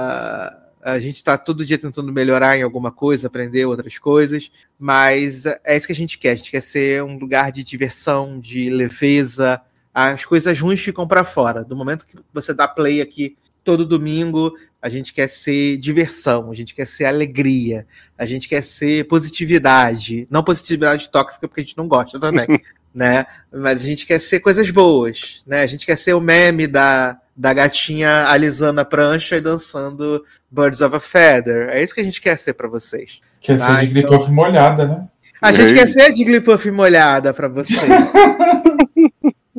A gente está todo dia tentando melhorar em alguma coisa, aprender outras coisas, mas é isso que a gente quer. A gente quer ser um lugar de diversão, de leveza. As coisas ruins ficam para fora. Do momento que você dá play aqui todo domingo, a gente quer ser diversão, a gente quer ser alegria, a gente quer ser positividade. Não positividade tóxica, porque a gente não gosta também, né? Mas a gente quer ser coisas boas, né? A gente quer ser o meme da, da gatinha alisando a prancha e dançando Birds of a Feather. É isso que a gente quer ser para vocês. Quer tá? ser Jigglypuff então... molhada, né? A gente Ei. quer ser Jigglypuff molhada para vocês.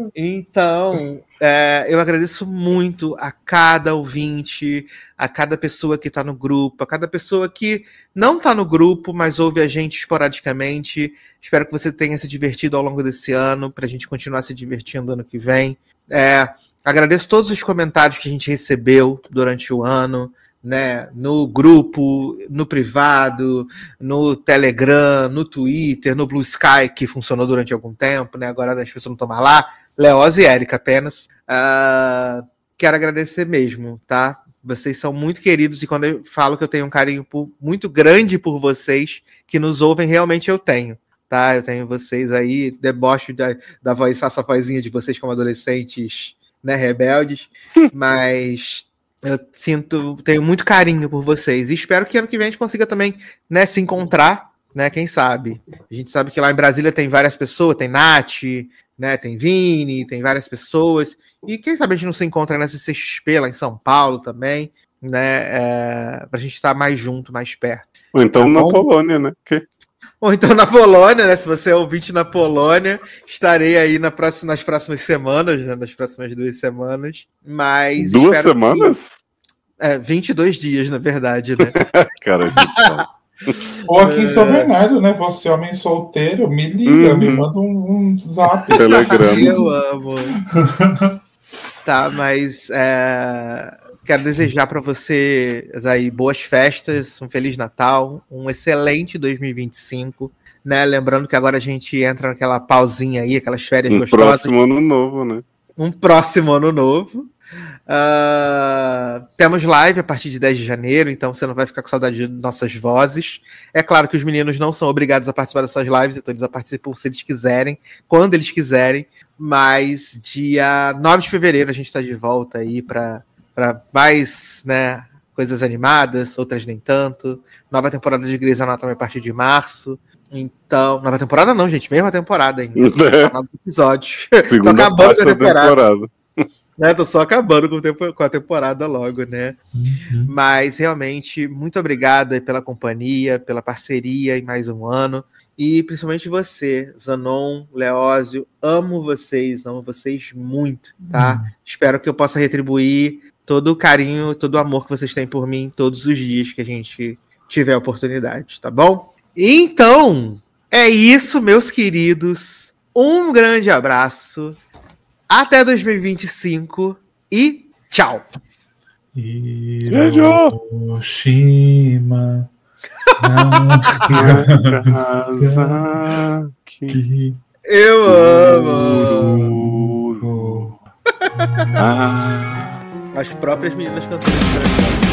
Então, é, eu agradeço muito a cada ouvinte, a cada pessoa que tá no grupo, a cada pessoa que não tá no grupo, mas ouve a gente esporadicamente. Espero que você tenha se divertido ao longo desse ano, pra gente continuar se divertindo ano que vem. É, agradeço todos os comentários que a gente recebeu durante o ano, né, no grupo, no privado, no Telegram, no Twitter, no Blue Sky, que funcionou durante algum tempo, né? Agora as pessoas não estão mais lá. Leoz e Érica apenas. Uh, quero agradecer mesmo, tá? Vocês são muito queridos e quando eu falo que eu tenho um carinho por, muito grande por vocês, que nos ouvem, realmente eu tenho, tá? Eu tenho vocês aí, debocho da, da voz, faço a vozinha de vocês como adolescentes, né, rebeldes, mas... eu sinto, tenho muito carinho por vocês. E espero que ano que vem a gente consiga também, né, se encontrar, né? Quem sabe? A gente sabe que lá em Brasília tem várias pessoas, tem Nath, né? Tem Vini, tem várias pessoas. E quem sabe a gente não se encontra nessa C X P lá em São Paulo também, né? É, pra gente estar mais junto, mais perto. Ou então Tá na bom? Polônia, né? Que... Ou então na Polônia, né? Se você é ouvinte na Polônia, estarei aí na próxima, nas próximas semanas, né? Nas próximas duas semanas. Mas Duas espero semanas? Que... É, vinte e dois dias, na verdade, né? Cara, gente, Ou aqui em São Bernardo, né? Você, homem solteiro, me liga, Uhum. me manda um, um zap. Telegram. Eu amo. Tá, mas é, quero desejar para vocês aí boas festas, um Feliz Natal, um excelente dois mil e vinte e cinco, né? Lembrando que agora a gente entra naquela pausinha aí, aquelas férias Um gostosas. próximo ano novo, né? Um próximo ano novo. Uh, temos live a partir de dez de janeiro, então você não vai ficar com saudade de nossas vozes. É claro que os meninos não são obrigados a participar dessas lives, então eles participam se eles quiserem, quando eles quiserem. Mas dia nove de fevereiro a gente está de volta aí para mais, né, coisas animadas, outras nem tanto. Nova temporada de Grey's Anatomy a partir de março. Então, nova temporada não, gente, mesma temporada ainda. É. Novos episódios. Segunda Tô acabando parte com a da temporada. temporada. Né, tô só acabando com, o tempo, com a temporada logo, né? Uhum. Mas realmente, muito obrigado aí pela companhia, pela parceria em mais um ano. E principalmente você, Zanon, Leózio, amo vocês, amo vocês muito, tá? Uhum. Espero que eu possa retribuir todo o carinho, todo o amor que vocês têm por mim todos os dias que a gente tiver a oportunidade, tá bom? Então, é isso, meus queridos. Um grande abraço. Até dois mil e vinte e cinco e tchau! Hiroshima. Nagasaki. Eu amo! Ah. As próprias meninas cantando.